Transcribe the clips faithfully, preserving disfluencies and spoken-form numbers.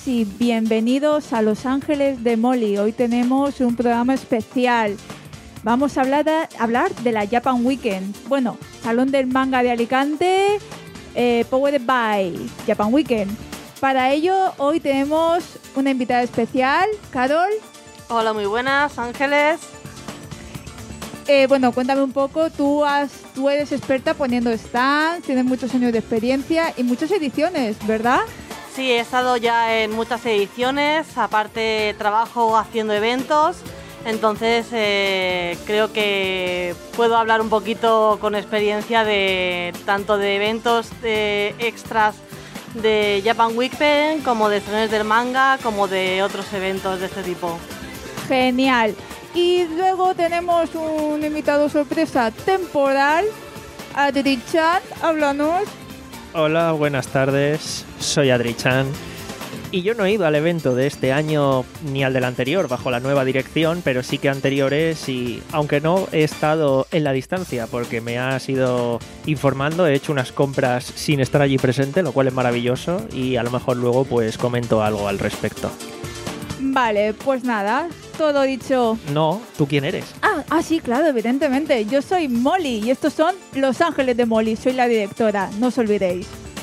y bienvenidos a Los Ángeles de Molly. Hoy tenemos un programa especial. Vamos a hablar de, hablar de la Japan Weekend. Bueno, Salón del Manga de Alicante, eh, Powered by Japan Weekend. Para ello, hoy tenemos una invitada especial, Carol. Hola, muy buenas, Ángeles. Eh, bueno, cuéntame un poco, tú, has, tú eres experta poniendo stands, tienes muchos años de experiencia y muchas ediciones, ¿verdad? Sí, he estado ya en muchas ediciones, aparte trabajo haciendo eventos, entonces eh, creo que puedo hablar un poquito con experiencia de tanto de eventos de extras de Japan Weekend como de salones del manga, como de otros eventos de este tipo. Genial. Y luego tenemos un invitado sorpresa temporal, Adri-chan, háblanos. Hola, buenas tardes, soy Adri-chan y yo no he ido al evento de este año ni al del anterior bajo la nueva dirección, pero sí que anteriores y aunque no he estado en la distancia porque me has ido informando, he hecho unas compras sin estar allí presente, lo cual es maravilloso y a lo mejor luego pues comento algo al respecto. Vale, pues nada, todo dicho. No, ¿tú quién eres? Ah, ah, sí, claro, evidentemente. Yo soy Molly y estos son Los Ángeles de Molly. Soy la directora, no os olvidéis.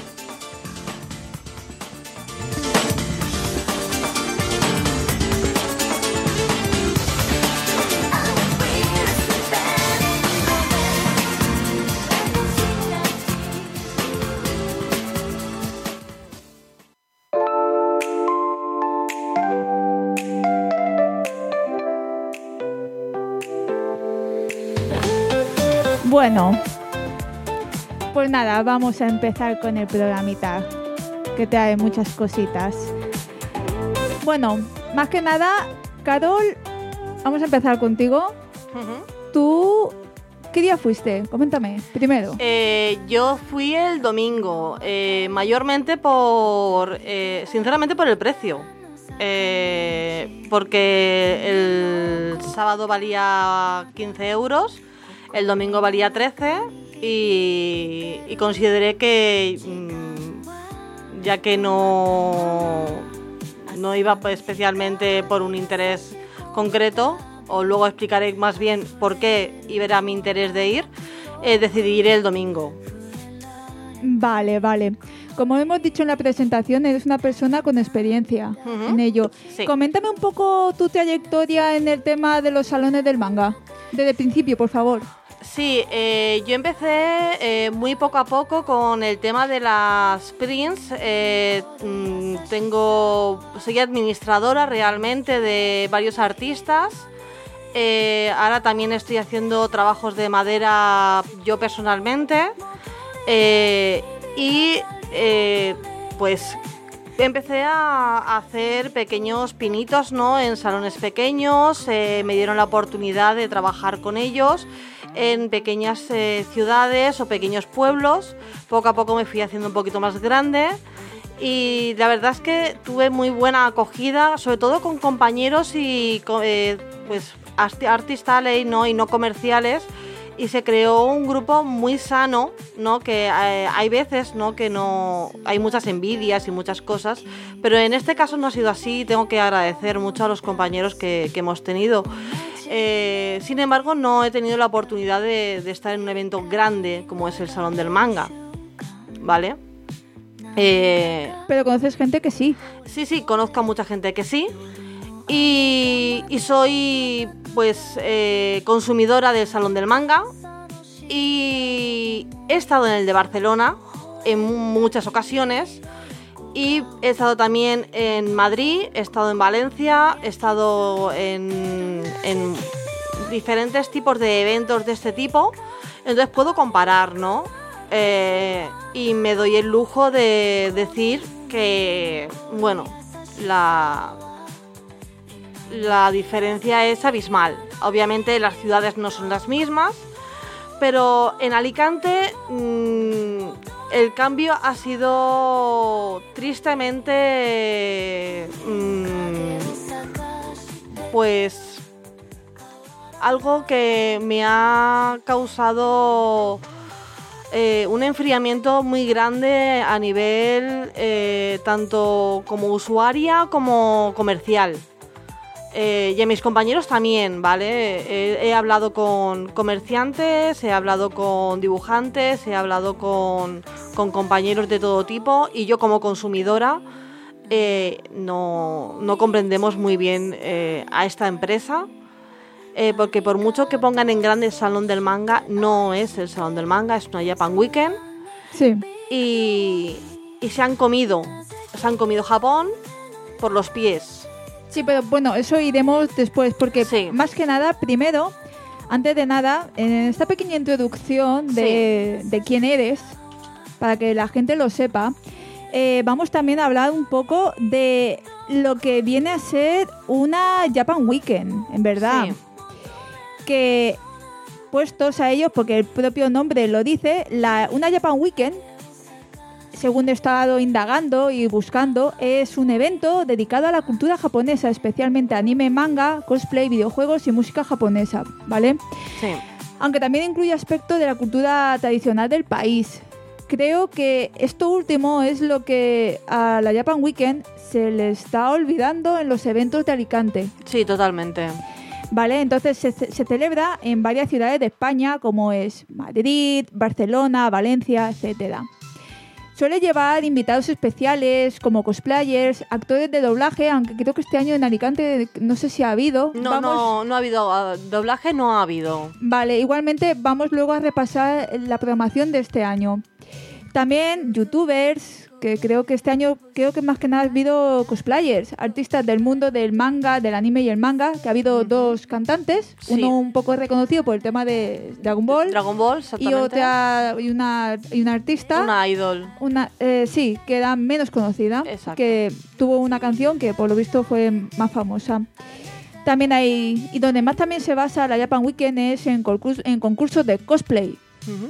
Bueno, pues nada, vamos a empezar con el programita, que trae muchas cositas. Bueno, más que nada, Carol, vamos a empezar contigo. Uh-huh. ¿Tú qué día fuiste? Coméntame, primero. Eh, yo fui el domingo, eh, mayormente por, eh, sinceramente por el precio. Eh, porque el sábado valía quince euros. El domingo valía trece y, y consideré que, mmm, ya que no, no iba especialmente por un interés concreto, o luego explicaré más bien por qué era mi interés de ir, eh, decidí ir el domingo. Vale, vale. Como hemos dicho en la presentación, eres una persona con experiencia uh-huh. en ello. Sí. Coméntame un poco tu trayectoria en el tema de los salones del manga. Desde el principio, por favor. Sí, eh, yo empecé eh, muy poco a poco con el tema de las prints. Eh, tengo, soy administradora realmente de varios artistas. Eh, ahora también estoy haciendo trabajos de madera yo personalmente. Eh, y eh, pues empecé a hacer pequeños pinitos, ¿no? En salones pequeños. Eh, me dieron la oportunidad de trabajar con ellos en pequeñas eh, ciudades o pequeños pueblos. Poco a poco me fui haciendo un poquito más grande y la verdad es que tuve muy buena acogida, sobre todo con compañeros y eh, pues artist alley, ¿no? Y no comerciales, y se creó un grupo muy sano, ¿no? Que eh, hay veces, ¿no? Que no hay muchas envidias y muchas cosas, pero en este caso no ha sido así. Tengo que agradecer mucho a los compañeros que, que hemos tenido. Eh, sin embargo, no he tenido la oportunidad de, de estar en un evento grande como es el Salón del Manga, ¿vale? Eh, Pero conoces gente que sí. Sí, sí, conozco a mucha gente que sí. Y, y soy, pues, eh, consumidora del Salón del Manga. Y he estado en el de Barcelona en muchas ocasiones. Y he estado también en Madrid, he estado en Valencia, he estado en, en diferentes tipos de eventos de este tipo. Entonces puedo comparar, ¿no? Eh, y me doy el lujo de decir que, bueno, la, la diferencia es abismal. Obviamente las ciudades no son las mismas, pero en Alicante mmm, el cambio ha sido tristemente mmm, pues algo que me ha causado eh, un enfriamiento muy grande a nivel eh, tanto como usuaria como comercial. Eh, y a mis compañeros también, ¿vale? He, he hablado con comerciantes, he hablado con dibujantes, he hablado con, con compañeros de todo tipo, y yo como consumidora eh, no, no comprendemos muy bien eh, a esta empresa, eh, porque por mucho que pongan en grande el Salón del Manga, no es el Salón del Manga, es una Japan Weekend. Sí. Y, y se han comido, se han comido Japón por los pies. Sí, pero bueno, eso iremos después, porque Sí. más que nada, primero, antes de nada, en esta pequeña introducción de, de quién eres, para que la gente lo sepa, eh, vamos también a hablar un poco de lo que viene a ser una Japan Weekend, en verdad. Sí. Que, puestos a ellos, porque el propio nombre lo dice, la, una Japan Weekend, según he estado indagando y buscando, es un evento dedicado a la cultura japonesa, especialmente anime, manga, cosplay, videojuegos y música japonesa, ¿vale? Sí. Aunque también incluye aspectos de la cultura tradicional del país. Creo que esto último es lo que a la Japan Weekend se le está olvidando en los eventos de Alicante. Sí, totalmente. Vale, entonces se, se celebra en varias ciudades de España, como es Madrid, Barcelona, Valencia, etcétera. Suele llevar invitados especiales como cosplayers, actores de doblaje, aunque creo que este año en Alicante no sé si ha habido. No, Vamos, no, no ha habido uh, doblaje, no ha habido. Vale, igualmente vamos luego a repasar la programación de este año. También youtubers, que creo que este año, creo que más que nada ha habido cosplayers, artistas del mundo del manga, del anime y el manga, que ha habido uh-huh. dos cantantes, sí. uno un poco reconocido por el tema de Dragon Ball, Dragon Ball, y otra y una y una artista, una idol, una eh, sí, que era menos conocida, exacto. Que tuvo una canción que por lo visto fue más famosa. También hay, y donde más también se basa la Japan Weekend es en, concurso, en concursos de cosplay. Uh-huh.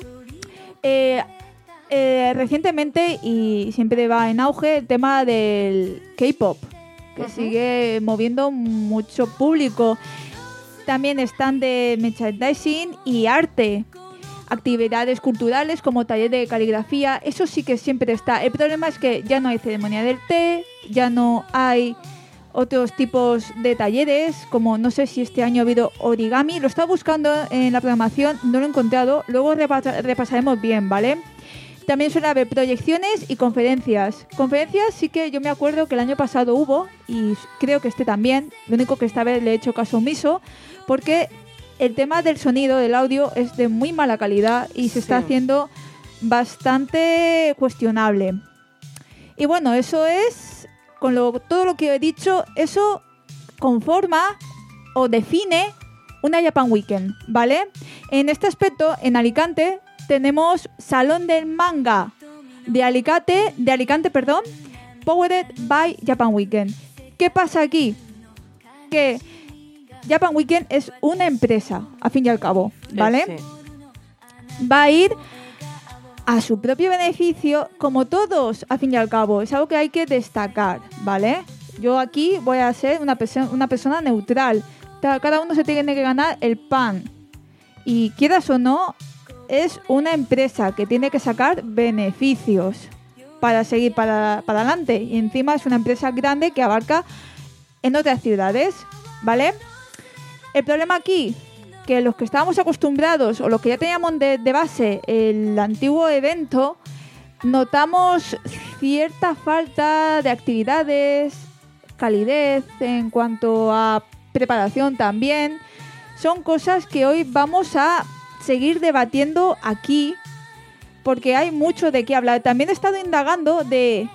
Eh, Eh, recientemente, y siempre va en auge, el tema del K-pop, que uh-huh. sigue moviendo mucho público. También están de merchandising y arte, actividades culturales como taller de caligrafía, eso sí que siempre está. El problema es que ya no hay ceremonia del té, ya no hay otros tipos de talleres, como no sé si este año ha habido origami, lo estaba buscando en la programación, no lo he encontrado, luego repas- repasaremos bien, ¿vale? También suele haber proyecciones y conferencias. Conferencias sí que yo me acuerdo que el año pasado hubo, y creo que este también, lo único que esta vez le he hecho caso omiso, porque el tema del sonido, del audio, es de muy mala calidad y se está sí. haciendo bastante cuestionable. Y bueno, eso es, con lo, todo lo que he dicho, eso conforma o define una Japan Weekend, ¿vale? En este aspecto, en Alicante, tenemos Salón del Manga de Alicante, de Alicante, perdón, Powered by Japan Weekend. ¿Qué pasa aquí? Que Japan Weekend es una empresa, a fin y al cabo, ¿vale? Sí. Va a ir a su propio beneficio, como todos, a fin y al cabo. Es algo que hay que destacar, ¿vale? Yo aquí voy a ser una, perso- una persona neutral. Cada uno se tiene que ganar el pan. Y quieras o no, es una empresa que tiene que sacar beneficios para seguir para, para adelante. Y encima es una empresa grande que abarca en otras ciudades, ¿vale? El problema aquí, que los que estábamos acostumbrados o los que ya teníamos de, de base el antiguo evento, notamos cierta falta de actividades, calidez en cuanto a preparación también. Son cosas que hoy vamos a seguir debatiendo aquí porque hay mucho de qué hablar. También he estado indagando de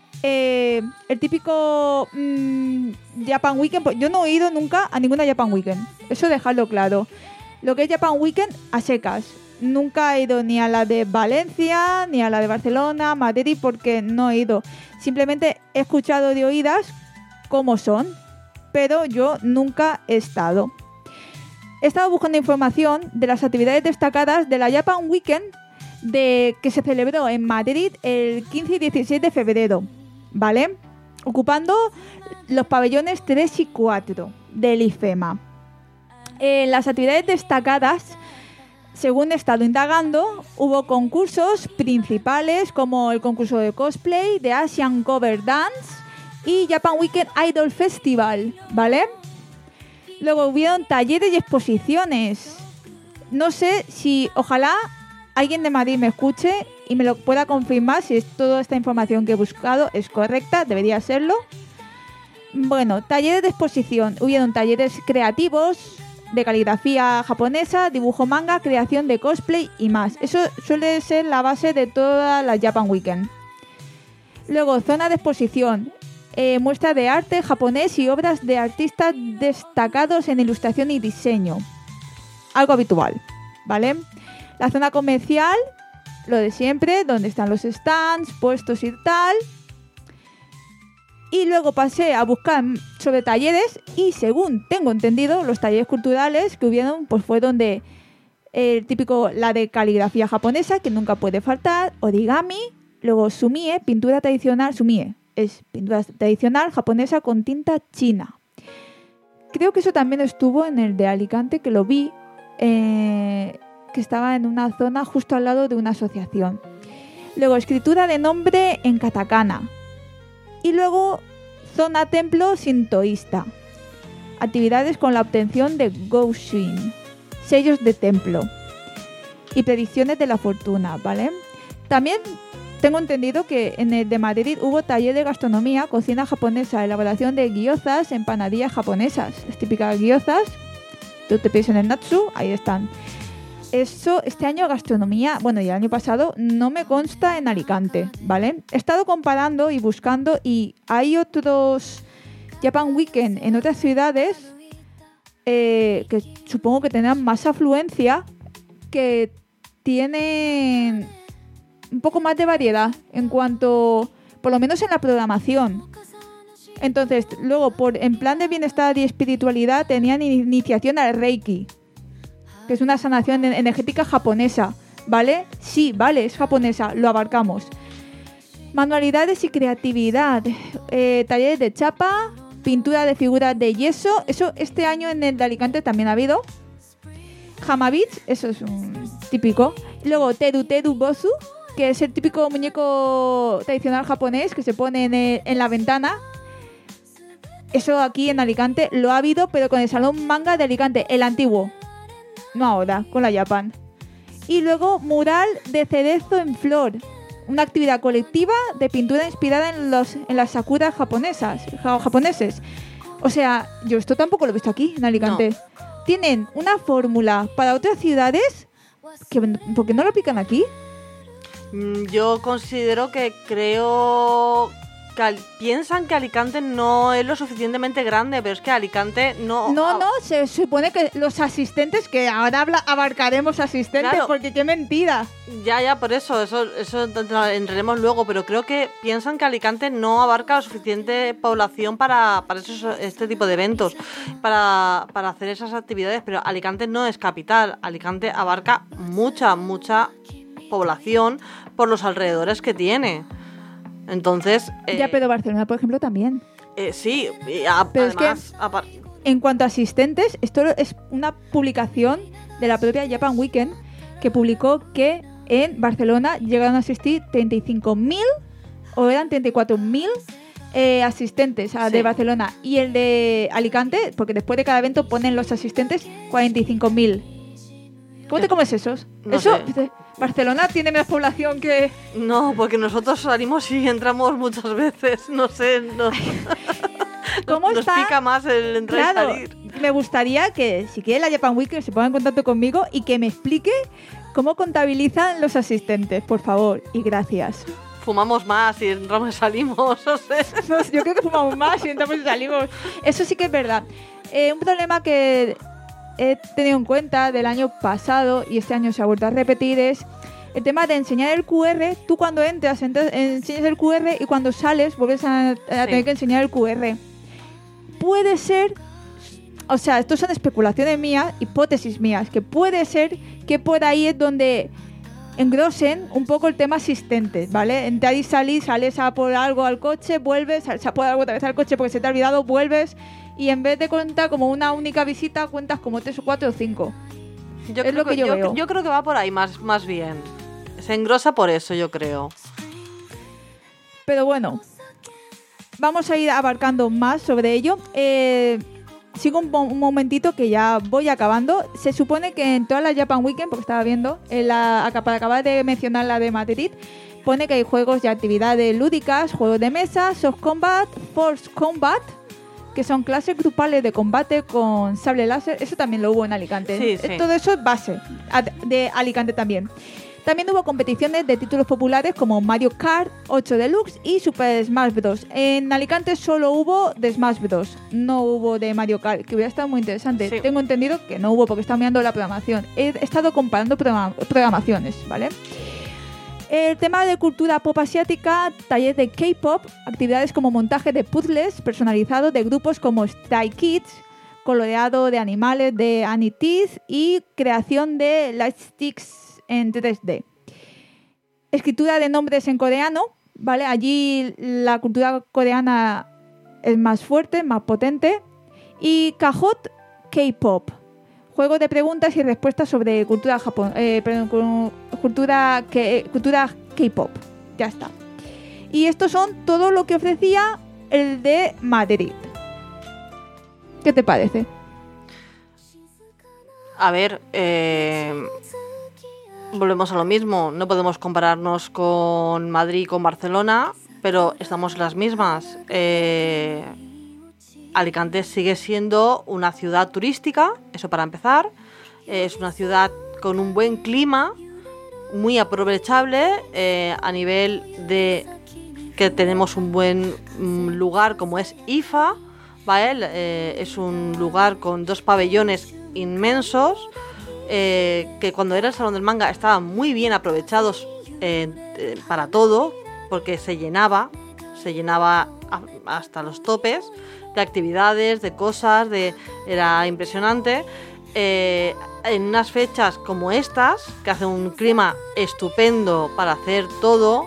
eh, el típico mmm, Japan Weekend. Yo no he ido nunca a ninguna Japan Weekend, eso dejarlo claro. Lo que es Japan Weekend a secas. Nunca he ido ni a la de Valencia, ni a la de Barcelona, Madrid, porque no he ido. Simplemente he escuchado de oídas cómo son, pero yo nunca he estado. He estado buscando información de las actividades destacadas de la Japan Weekend de, que se celebró en Madrid el quince y dieciséis de febrero, ¿vale? Ocupando los pabellones tres y cuatro del IFEMA. Eh, las actividades destacadas según he estado indagando, hubo concursos principales como el concurso de cosplay, de Asian Cover Dance y Japan Weekend Idol Festival, ¿vale? Luego hubieron talleres y exposiciones. No sé si, ojalá alguien de Madrid me escuche y me lo pueda confirmar si es toda esta información que he buscado es correcta, debería serlo. Bueno, talleres de exposición. Hubieron talleres creativos, de caligrafía japonesa, dibujo manga, creación de cosplay y más. Eso suele ser la base de toda la Japan Weekend. Luego, zona de exposición. Eh, muestra de arte japonés y obras de artistas destacados en ilustración y diseño. Algo habitual, ¿vale? La zona comercial, lo de siempre, donde están los stands, puestos y tal. Y luego pasé a buscar sobre talleres y según tengo entendido, los talleres culturales que hubieron pues fue donde el típico, la de caligrafía japonesa, que nunca puede faltar, origami, luego sumie, pintura tradicional, sumie, es pintura tradicional japonesa con tinta china. Creo que eso también estuvo en el de Alicante, que lo vi, eh, que estaba en una zona justo al lado de una asociación. Luego, escritura de nombre en katakana. Y luego, zona templo sintoísta. Actividades con la obtención de Goshin, sellos de templo. Y predicciones de la fortuna, ¿vale? También tengo entendido que en el de Madrid hubo taller de gastronomía, cocina japonesa, elaboración de gyozas, empanadillas japonesas. Las típicas gyozas, tú te pides en el Natsu, ahí están. Eso, este año gastronomía, bueno, y el año pasado, no me consta en Alicante, ¿vale? He estado comparando y buscando y hay otros Japan Weekend en otras ciudades eh, que supongo que tendrán más afluencia, que tienen un poco más de variedad en cuanto, por lo menos en la programación. Entonces, luego, por en plan de bienestar y espiritualidad, tenían iniciación al Reiki, que es una sanación energética japonesa, ¿vale? Sí, vale, es japonesa, lo abarcamos. Manualidades y creatividad, eh, talleres de chapa, pintura de figuras de yeso, eso este año en el de Alicante también ha habido. Hamabits, eso es un típico. Luego Teru Teru Bosu, que es el típico muñeco tradicional japonés que se pone en, el, en la ventana. Eso aquí en Alicante lo ha habido, pero con el Salón Manga de Alicante, el antiguo. No ahora, con la Japan. Y luego mural de cerezo en flor, una actividad colectiva de pintura inspirada en los en las sakuras japonesas, japoneses. O sea, yo esto tampoco lo he visto aquí en Alicante. No. Tienen una fórmula para otras ciudades, que, ¿por qué no lo aplican aquí? Yo considero que creo que al, piensan que Alicante no es lo suficientemente grande, pero es que Alicante no... No, no, se supone que los asistentes, que ahora habla, abarcaremos asistentes, claro, porque qué mentira. Ya, ya, por eso, eso, eso entraremos luego, pero creo que piensan que Alicante no abarca la suficiente población para, para esos, este tipo de eventos, para, para hacer esas actividades, pero Alicante no es capital, Alicante abarca mucha, mucha población por los alrededores que tiene. Entonces... Eh, ya, pero Barcelona, por ejemplo, también. Eh, sí, a, pero además... Es que, apar- en cuanto a asistentes, esto es una publicación de la propia Japan Weekend que publicó que en Barcelona llegaron a asistir treinta y cinco mil o eran treinta y cuatro mil eh, asistentes a, sí. de Barcelona. Y el de Alicante, porque después de cada evento ponen los asistentes, cuarenta y cinco mil. ¿Cómo te comes esos? No Eso... sé. Barcelona tiene más población que... No, porque nosotros salimos y entramos muchas veces, no sé, no. ¿Cómo nos, está? Nos pica más el entrar claro, y salir. Me gustaría que, si quiere la Japan Week, que se ponga en contacto conmigo y que me explique cómo contabilizan los asistentes, por favor, y gracias. Fumamos más y entramos y salimos, no sé. No, yo creo que fumamos más y entramos y salimos. Eso sí que es verdad. Eh, un problema que... he tenido en cuenta del año pasado y este año se ha vuelto a repetir es el tema de enseñar el cu erre. Tú cuando entras, entras enseñas el cu erre y cuando sales vuelves a, a sí. tener que enseñar el cu erre. Puede ser, o sea, esto son especulaciones mías, hipótesis mías, que puede ser que por ahí es donde engrosen un poco el tema asistentes, ¿vale? Entrar y salir, sales a por algo al coche, vuelves, sales a por algo otra vez al coche porque se te ha olvidado, vuelves... Y en vez de contar como una única visita, cuentas como tres o cuatro o cinco. Yo es creo lo que, yo, yo, veo. yo creo que va por ahí más, más bien. Se engrosa por eso, yo creo. Pero bueno, vamos a ir abarcando más sobre ello. Eh, sigo un, un momentito que ya voy acabando. Se supone que en toda la Japan Weekend, porque estaba viendo, en la, para acabar de mencionar la de Madrid, pone que hay juegos y actividades lúdicas, juegos de mesa, soft combat, force combat, que son clases grupales de combate con sable láser. Eso también lo hubo en Alicante. Sí, sí. Todo eso es base de Alicante también. También hubo competiciones de títulos populares como Mario Kart ocho Deluxe y Super Smash Bros. En Alicante solo hubo de Smash Bros. No hubo de Mario Kart, que hubiera estado muy interesante. Sí. Tengo entendido que no hubo porque estaba mirando la programación. He estado comparando programa- programaciones, ¿vale? El tema de cultura pop asiática, talleres de K-pop, actividades como montaje de puzzles personalizados de grupos como Stray Kids, coloreado de animales de Annie Teeth y creación de lightsticks en tres D. Escritura de nombres en coreano, ¿vale? Allí la cultura coreana es más fuerte, más potente. Y Kahoot K-pop, juego de preguntas y respuestas sobre cultura Japón, eh, perdón, cultura que, cultura K-pop. Ya está. Y estos son todo lo que ofrecía el de Madrid. ¿Qué te parece? A ver, eh, volvemos a lo mismo. No podemos compararnos con Madrid y con Barcelona, pero estamos en las mismas. Eh, Alicante sigue siendo una ciudad turística, eso para empezar. Eh, es una ciudad con un buen clima, muy aprovechable eh, a nivel de que tenemos un buen mm, lugar como es I F A, ¿vale? Eh, es un lugar con dos pabellones inmensos eh, que cuando era el Salón del Manga estaban muy bien aprovechados eh, eh, para todo, porque se llenaba, se llenaba a, hasta los topes de actividades, de cosas, de era impresionante. Eh, en unas fechas como estas, que hace un clima estupendo para hacer todo,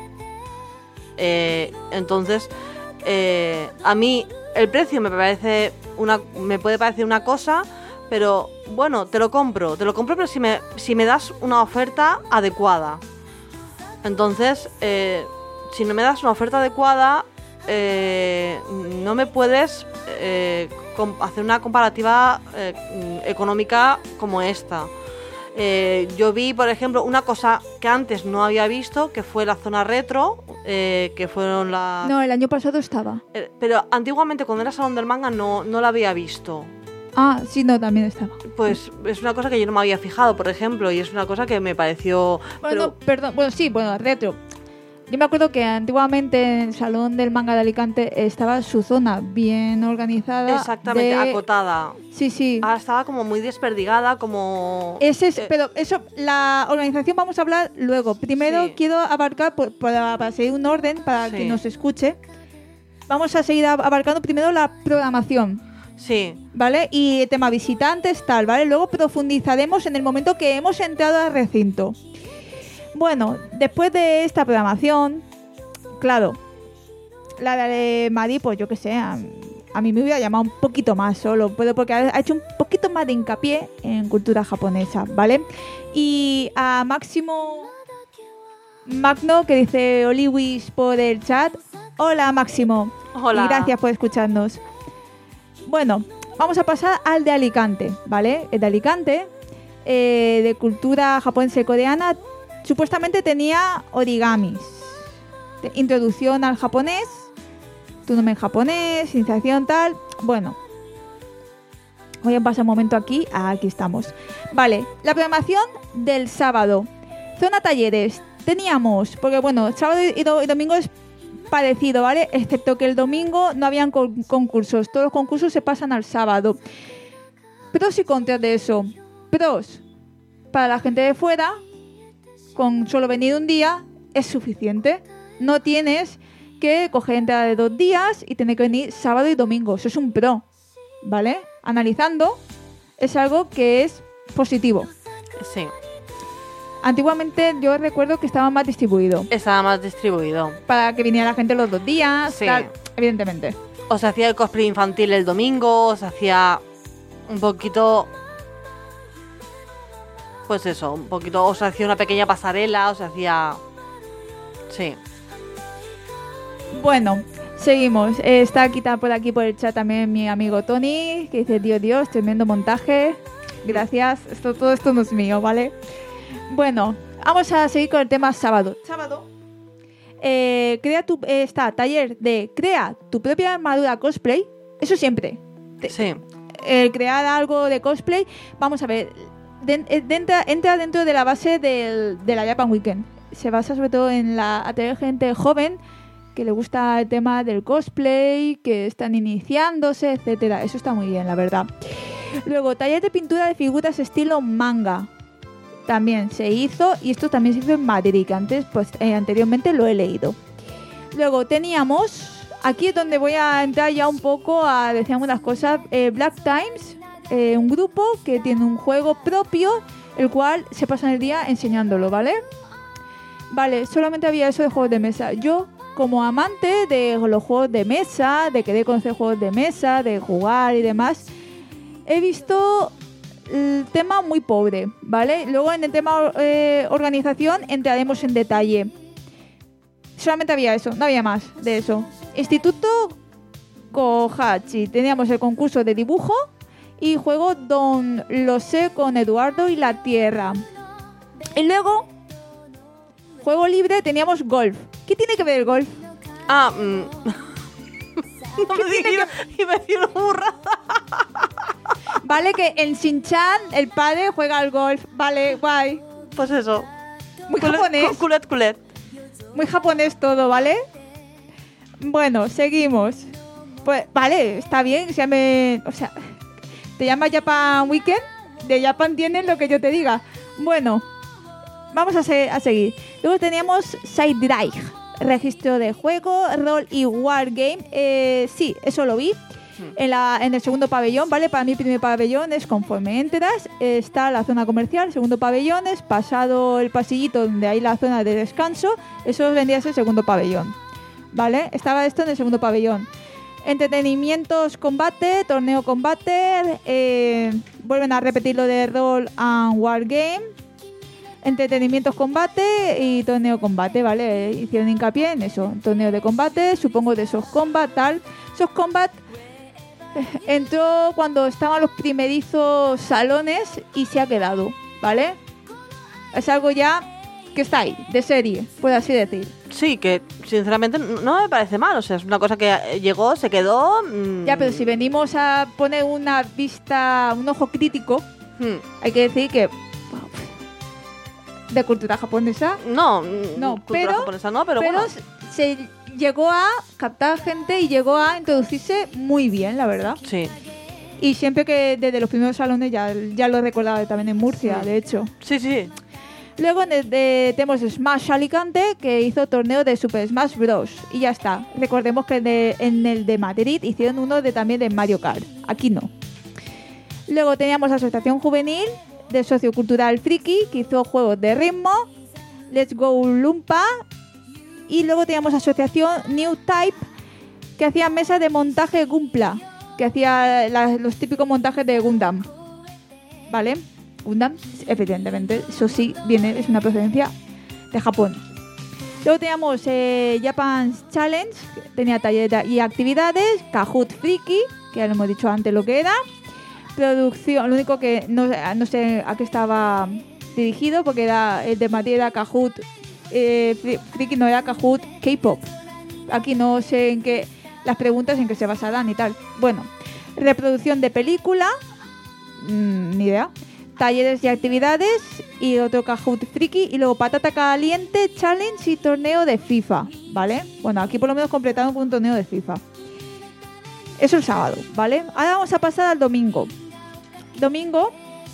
eh, entonces eh, a mí el precio me parece una, me puede parecer una cosa, pero bueno, te lo compro, te lo compro, pero si me, si me das una oferta adecuada. Entonces, eh, si no me das una oferta adecuada, eh, no me puedes eh, hacer una comparativa eh, económica como esta. Eh, yo vi, por ejemplo, una cosa que antes no había visto, que fue la zona retro, eh, que fueron las... No, el año pasado estaba. Eh, pero antiguamente, cuando era Salón del Manga, no, no la había visto. Ah, sí, no, también estaba. Pues es una cosa que yo no me había fijado, por ejemplo, y es una cosa que me pareció... Bueno, pero... perdón, bueno, sí, bueno, retro. Yo me acuerdo que antiguamente en el Salón del Manga de Alicante estaba su zona bien organizada. Exactamente, de... acotada. Sí, sí. Ah, estaba como muy desperdigada, como... Ese es, eh... pero eso, la organización vamos a hablar luego. Primero sí. quiero abarcar, por, para, para seguir un orden, para sí. que nos escuche. Vamos a seguir abarcando primero la programación. Sí. ¿Vale? Y el tema visitantes, tal, ¿vale? Luego profundizaremos en el momento que hemos entrado al recinto. Bueno, después de esta programación, claro, la de Madrid, pues yo qué sé, a, a mí me hubiera llamado un poquito más solo, pero porque ha hecho un poquito más de hincapié en cultura japonesa, ¿vale? Y a Máximo Magno, que dice Oliwis por el chat. Hola, Máximo. Hola. Y gracias por escucharnos. Bueno, vamos a pasar al de Alicante, ¿vale? El de Alicante, eh, de cultura japonesa y coreana, supuestamente tenía origamis, de introducción al japonés, tu nombre en japonés, iniciación tal. Bueno, voy a pasar un momento aquí, aquí estamos. Vale, la programación del sábado. Zona talleres, teníamos, porque bueno, sábado y, do- y domingo es parecido, ¿vale? Excepto que el domingo no habían con- concursos, todos los concursos se pasan al sábado. Pros y contras de eso. Pros, para la gente de fuera, con solo venir un día es suficiente. No tienes que coger entrada de dos días y tener que venir sábado y domingo. Eso es un pro, ¿vale? Analizando, es algo que es positivo. Sí. Antiguamente yo recuerdo que estaba más distribuido. Estaba más distribuido. Para que viniera la gente los dos días, Sí. tal, evidentemente. O se hacía el cosplay infantil el domingo, o se hacía un poquito... pues eso, un poquito, o se hacía una pequeña pasarela, o se hacía... Sí. Bueno, seguimos. Eh, está aquí por aquí por el chat también mi amigo Tony, que dice, Dios, Dios, tremendo montaje. Gracias. Esto, todo esto no es mío, ¿vale? Bueno, vamos a seguir con el tema sábado. Sábado. Eh, crea tu, eh, está taller de crea tu propia armadura cosplay. Eso siempre. Sí. El crear algo de cosplay. Vamos a ver. De, de, entra, entra dentro de la base del, de la Japan Weekend. Se basa sobre todo en la atraer gente joven que le gusta el tema del cosplay, que están iniciándose, etcétera. Eso está muy bien, la verdad. Luego, taller de pintura de figuras estilo manga. También se hizo, y esto también se hizo en Madrid, que antes, pues, eh, anteriormente lo he leído. Luego teníamos, aquí es donde voy a entrar ya un poco a decir algunas cosas, eh, Black Times, eh, un grupo que tiene un juego propio, el cual se pasan el día enseñándolo, ¿vale? Vale, solamente había eso de juegos de mesa. Yo, como amante de los juegos de mesa, de querer conocer juegos de mesa, de jugar y demás, he visto el tema muy pobre, ¿vale? Luego en el tema eh, organización entraremos en detalle. Solamente había eso, no había más de eso. Instituto Kohachi, teníamos el concurso de dibujo y juego Don Lo sé con Eduardo y la Tierra. Y luego, juego libre, teníamos golf. ¿Qué tiene que ver el golf? Ah, mmm. No me tiene digas, iba a decir una burrada. Vale, que en Shin-chan el padre juega al golf. Vale, guay. Pues eso. Muy Culet, japonés. Culet, culet. Muy japonés todo, ¿vale? Bueno, seguimos. Pues, vale, está bien. Se llame, o sea, te llama Japan Weekend. De Japan tienen lo que yo te diga. Bueno, vamos a, se- a seguir. Luego teníamos Side Drive. Registro de juego, rol y wargame. Eh, sí, eso lo vi. En, la, en el segundo pabellón, ¿vale? Para mí, el primer pabellón es conforme entras, está la zona comercial. Segundo pabellón es pasado el pasillito donde hay la zona de descanso. Eso vendría a ser el segundo pabellón, ¿vale? Estaba esto en el segundo pabellón. Entretenimientos, combate, torneo combate. Eh, vuelven a repetir lo de rol and wargame. Entretenimientos, combate y torneo combate, ¿vale? Hicieron hincapié en eso. Torneo de combate, supongo de esos combat, tal. Esos combat entró cuando estaban los primerizos salones y se ha quedado, ¿vale? Es algo ya que está ahí, de serie, por así decir. Sí, que sinceramente no me parece mal. O sea, es una cosa que llegó, se quedó. Mmm... Ya, pero si venimos a poner una vista, un ojo crítico, hmm. hay que decir que de cultura japonesa no, no, cultura pero, japonesa no, pero, pero bueno. se llegó a captar gente y llegó a introducirse muy bien, la verdad. Sí. Y siempre que desde los primeros salones ya, ya lo he recordado también en Murcia, mm. de hecho. Sí, sí. Luego de, de, tenemos Smash Alicante, que hizo torneo de Super Smash Bros. Y ya está. Recordemos que de, en el de Madrid hicieron uno de también de Mario Kart. Aquí no. Luego teníamos Asociación Juvenil de Sociocultural Friki, que hizo juegos de ritmo. Let's Go Lumpa. Y luego teníamos Asociación New Type, que hacía mesas de montaje Gunpla, que hacía la, los típicos montajes de Gundam. ¿Vale? Gundam, evidentemente, eso sí, viene, es una procedencia de Japón. Luego teníamos eh, Japan Challenge, que tenía talleres y actividades. Kahoot Friki, que ya lo hemos dicho antes lo que era. Producción, lo único que no, no sé a qué estaba dirigido, porque era el de Madrid era Kahoot eh, Friki, no era Kahoot K-pop. Aquí no sé en qué, las preguntas en qué se basarán y tal. Bueno, reproducción de película, mmm, ni idea. Talleres y actividades y otro Kahoot Friki, y luego Patata Caliente Challenge y torneo de FIFA, ¿vale? Bueno, aquí por lo menos completaron con un torneo de FIFA. Eso el sábado, ¿vale? Ahora vamos a pasar al domingo. Domingo,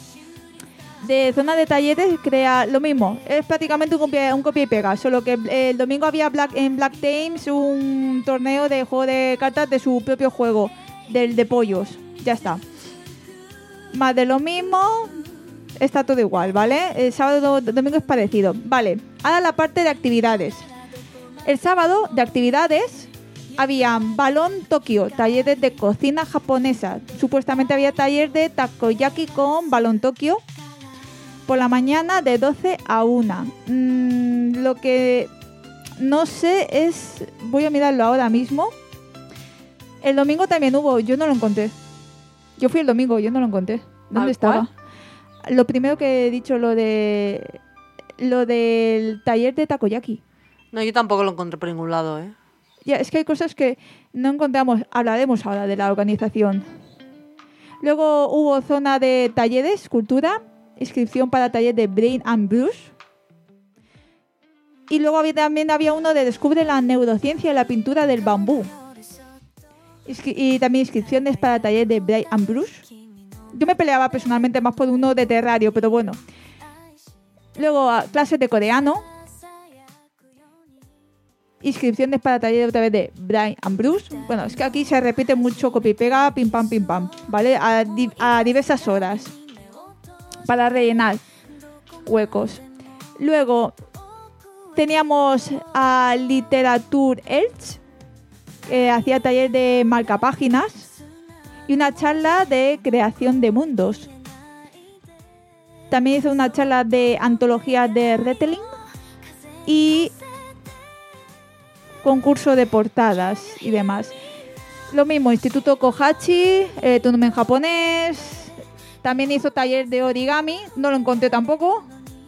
de zona de talleres, crea lo mismo. Es prácticamente un copia, un copia y pega, solo que el domingo había Black, en Black Times un torneo de juego de cartas de su propio juego, del de pollos. Ya está. Más de lo mismo, está todo igual, ¿vale? El sábado, domingo es parecido. Vale, ahora la parte de actividades. El sábado de actividades había Balón Tokio, talleres de cocina japonesa. Supuestamente había taller de takoyaki con Balón Tokio. por la mañana de doce a una. Mm, lo que no sé es... Voy a mirarlo ahora mismo. El domingo también hubo, yo no lo encontré. Yo fui el domingo, yo no lo encontré. ¿Dónde estaba? Lo primero que he dicho, lo de... Lo del taller de takoyaki. No, yo tampoco lo encontré por ningún lado, ¿eh? Ya, es que hay cosas que no encontramos. Hablaremos ahora de la organización. Luego hubo zona de talleres, cultura, inscripción para taller de Brain and Brush. Y luego había, también había uno de Descubre la neurociencia y la pintura del bambú. Y también inscripciones para taller de Brain and Brush. Yo me peleaba personalmente más por uno de terrario, pero bueno. Luego clases de coreano. Inscripciones para taller otra vez de Brain and Brush. Bueno, es que aquí se repite mucho copia y pega, pim pam, pim pam, ¿vale? A, di- a diversas horas. Para rellenar huecos. Luego teníamos a Literature Elch, que hacía taller de marcapáginas. Y una charla de creación de mundos. También hizo una charla de antologías de retelling. Y concurso de portadas y demás. Lo mismo, Instituto Kohachi, eh, tournament japonés. También hizo taller de origami, no lo encontré tampoco.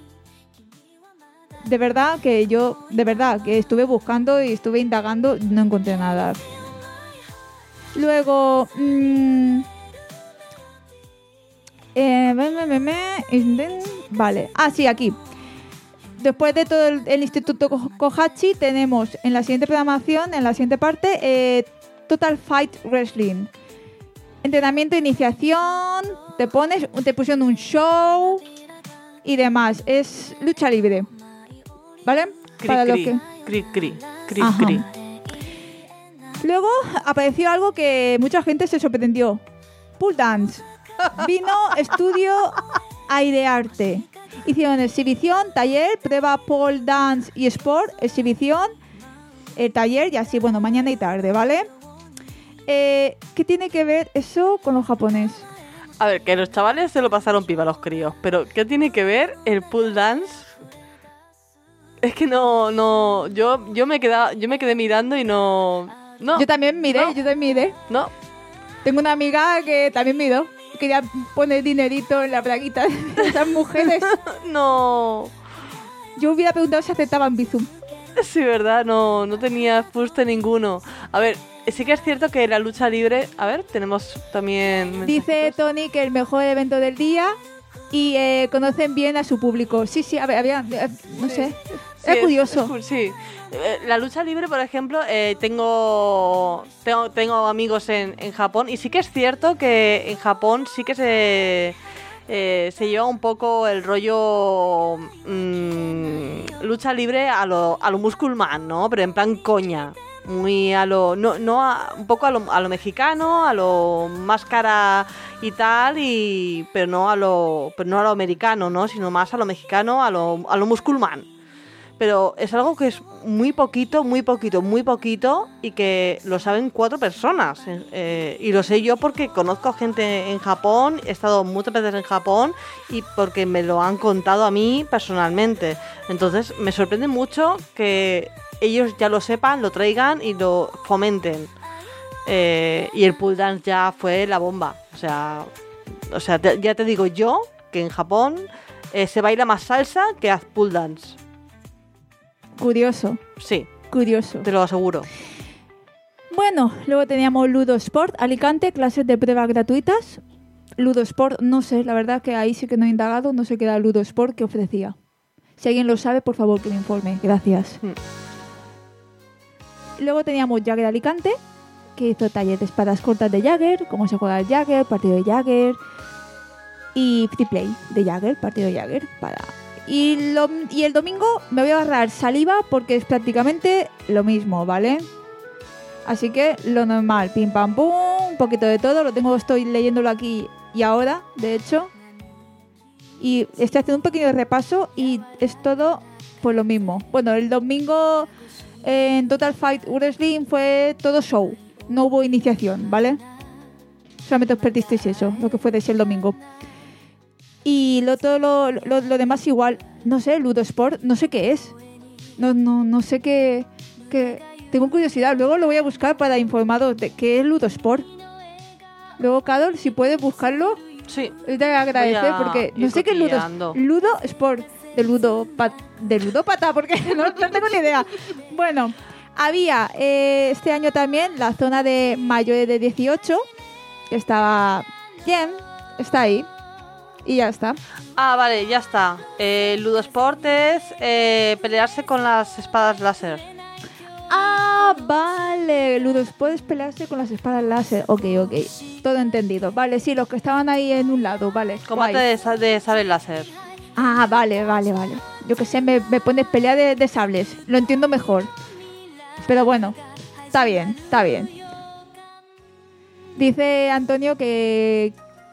De verdad que yo, de verdad que estuve buscando y estuve indagando, no encontré nada. Luego, mmm, eh, me, me, me, me, vale, ah sí, aquí. Después de todo el, el Instituto Kohachi tenemos en la siguiente programación, en la siguiente parte, eh, Total Fight Wrestling. Entrenamiento, iniciación, te pones, te pusieron un show y demás. Es lucha libre, ¿vale? Cri, Para cri, los que... cri, cri, cri, Ajá. cri. Luego apareció algo que mucha gente se sorprendió. Pool Dance. Vino Estudio Airearte. Hicieron exhibición, taller, prueba pole dance y sport, exhibición, el taller y así, bueno, mañana y tarde, ¿vale? Eh, ¿Qué tiene que ver eso con los japoneses? A ver, que los chavales se lo pasaron pipa a los críos, pero ¿qué tiene que ver el pool dance? Es que no, no, yo, yo me quedaba, yo me quedé mirando y no, no. Yo también miré, no, yo también miré. No. Tengo una amiga que también miró. Quería poner dinerito en la braguita de esas mujeres. No. Yo hubiera preguntado si aceptaban Bizum. Sí, verdad, no, no tenía fuste ninguno. A ver, sí que es cierto que la lucha libre... A ver, tenemos también... Dice mensajitos. Tony que el mejor evento del día y eh, conocen bien a su público. Sí, sí, a ver, había... eh, no Sí. sé. Sí, es curioso. es cool, sí. Eh, La lucha libre, por ejemplo, eh, tengo, tengo tengo amigos en, en Japón y sí que es cierto que en Japón sí que se eh, se lleva un poco el rollo mmm, lucha libre a lo a lo Musculman, ¿no? Pero en plan coña, muy a lo no no a, un poco a lo, a lo mexicano, a lo máscara y tal, y pero no a lo pero no a lo americano, ¿no? Sino más a lo mexicano, a lo a lo Musculman. Pero es algo que es muy poquito, muy poquito, muy poquito y que lo saben cuatro personas. Eh, y lo sé yo porque conozco gente en Japón, he estado muchas veces en Japón y porque me lo han contado a mí personalmente. Entonces me sorprende mucho que ellos ya lo sepan, lo traigan y lo fomenten. Eh, y el pool dance ya fue la bomba. O sea, o sea te, ya te digo yo que en Japón eh, se baila más salsa que haz pool dance. Curioso, Sí, curioso. te lo aseguro. Bueno, luego teníamos Ludo Sport Alicante, clases de pruebas gratuitas. Ludo Sport, no sé, la verdad que ahí sí que no he indagado, no sé qué era Ludo Sport que ofrecía. Si alguien lo sabe, por favor que me informe. Gracias. Mm. Luego teníamos Jagger Alicante, que hizo taller de espadas cortas de Jagger, cómo se juega el Jagger, partido de Jagger y free play de Jagger, partido de Jagger para... Y, lo, y el domingo me voy a agarrar saliva porque es prácticamente lo mismo, ¿vale? Así que lo normal, pim pam pum, un poquito de todo. Lo tengo, estoy leyéndolo aquí y ahora, de hecho. Y estoy haciendo un pequeño repaso y es todo pues lo mismo. Bueno, el domingo en Total Fight Wrestling fue todo show. No hubo iniciación, ¿vale? Solamente os perdisteis eso, lo que fue de ese el domingo. Y lo, todo lo, lo, lo demás igual. No sé, Ludosport, no sé qué es. No, no, no sé qué, qué... Tengo curiosidad. Luego lo voy a buscar para informaros de qué es Ludosport. Luego, Carol, si puedes buscarlo, Sí. te agradecer porque no sé qué es Ludo, Ludo Sport de Ludo de Ludópata porque no, no tengo ni idea. Bueno, había eh, este año también la zona de mayores de dieciocho que estaba bien, está ahí y ya está. Ah, vale, ya está. Eh, Ludosport es eh, pelearse con las espadas láser. Ah, vale. Ludos, puedes pelearse con las espadas láser. Ok, ok. Todo entendido. Vale, sí, los que estaban ahí en un lado, vale. Combate de, sa- de sable láser. Ah, vale, vale, vale. Yo que sé, me, me pones pelea de, de sables. Lo entiendo mejor. Pero bueno, está bien, está bien. Dice Antonio que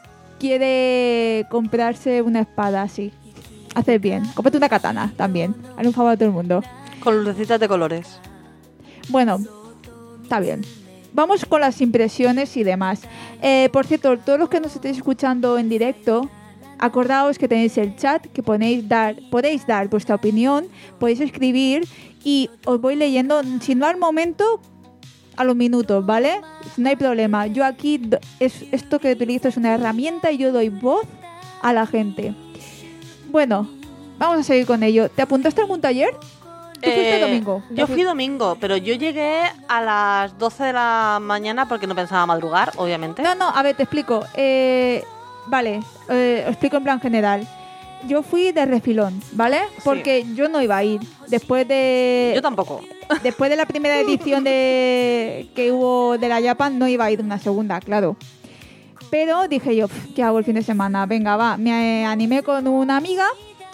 quiere comprarse una espada así. Haces bien. Cómprate una katana también. Hazle un favor a todo el mundo. Con lucecitas de colores. Bueno, está bien. Vamos con las impresiones y demás. Eh, por cierto, todos los que nos estéis escuchando en directo, acordaos que tenéis el chat, que podéis dar, podéis dar vuestra opinión, podéis escribir y os voy leyendo, si no al momento, a los minutos, ¿vale? No hay problema. Yo aquí, es, esto que utilizo es una herramienta y yo doy voz a la gente. Bueno, vamos a seguir con ello. ¿Te apuntaste a algún taller? ¿Tú fuiste Eh, domingo? Yo fui domingo, pero yo llegué a las doce de la mañana porque no pensaba madrugar, obviamente. No, no, a ver, te explico. Eh, vale, eh, os explico en plan general. Yo fui de refilón, ¿vale? Porque sí. Yo no iba a ir. Después de... Yo tampoco. Después de la primera edición de que hubo de la Japan, no iba a ir una segunda, claro. Pero dije yo, ¿qué hago el fin de semana? Venga, va. Me animé con una amiga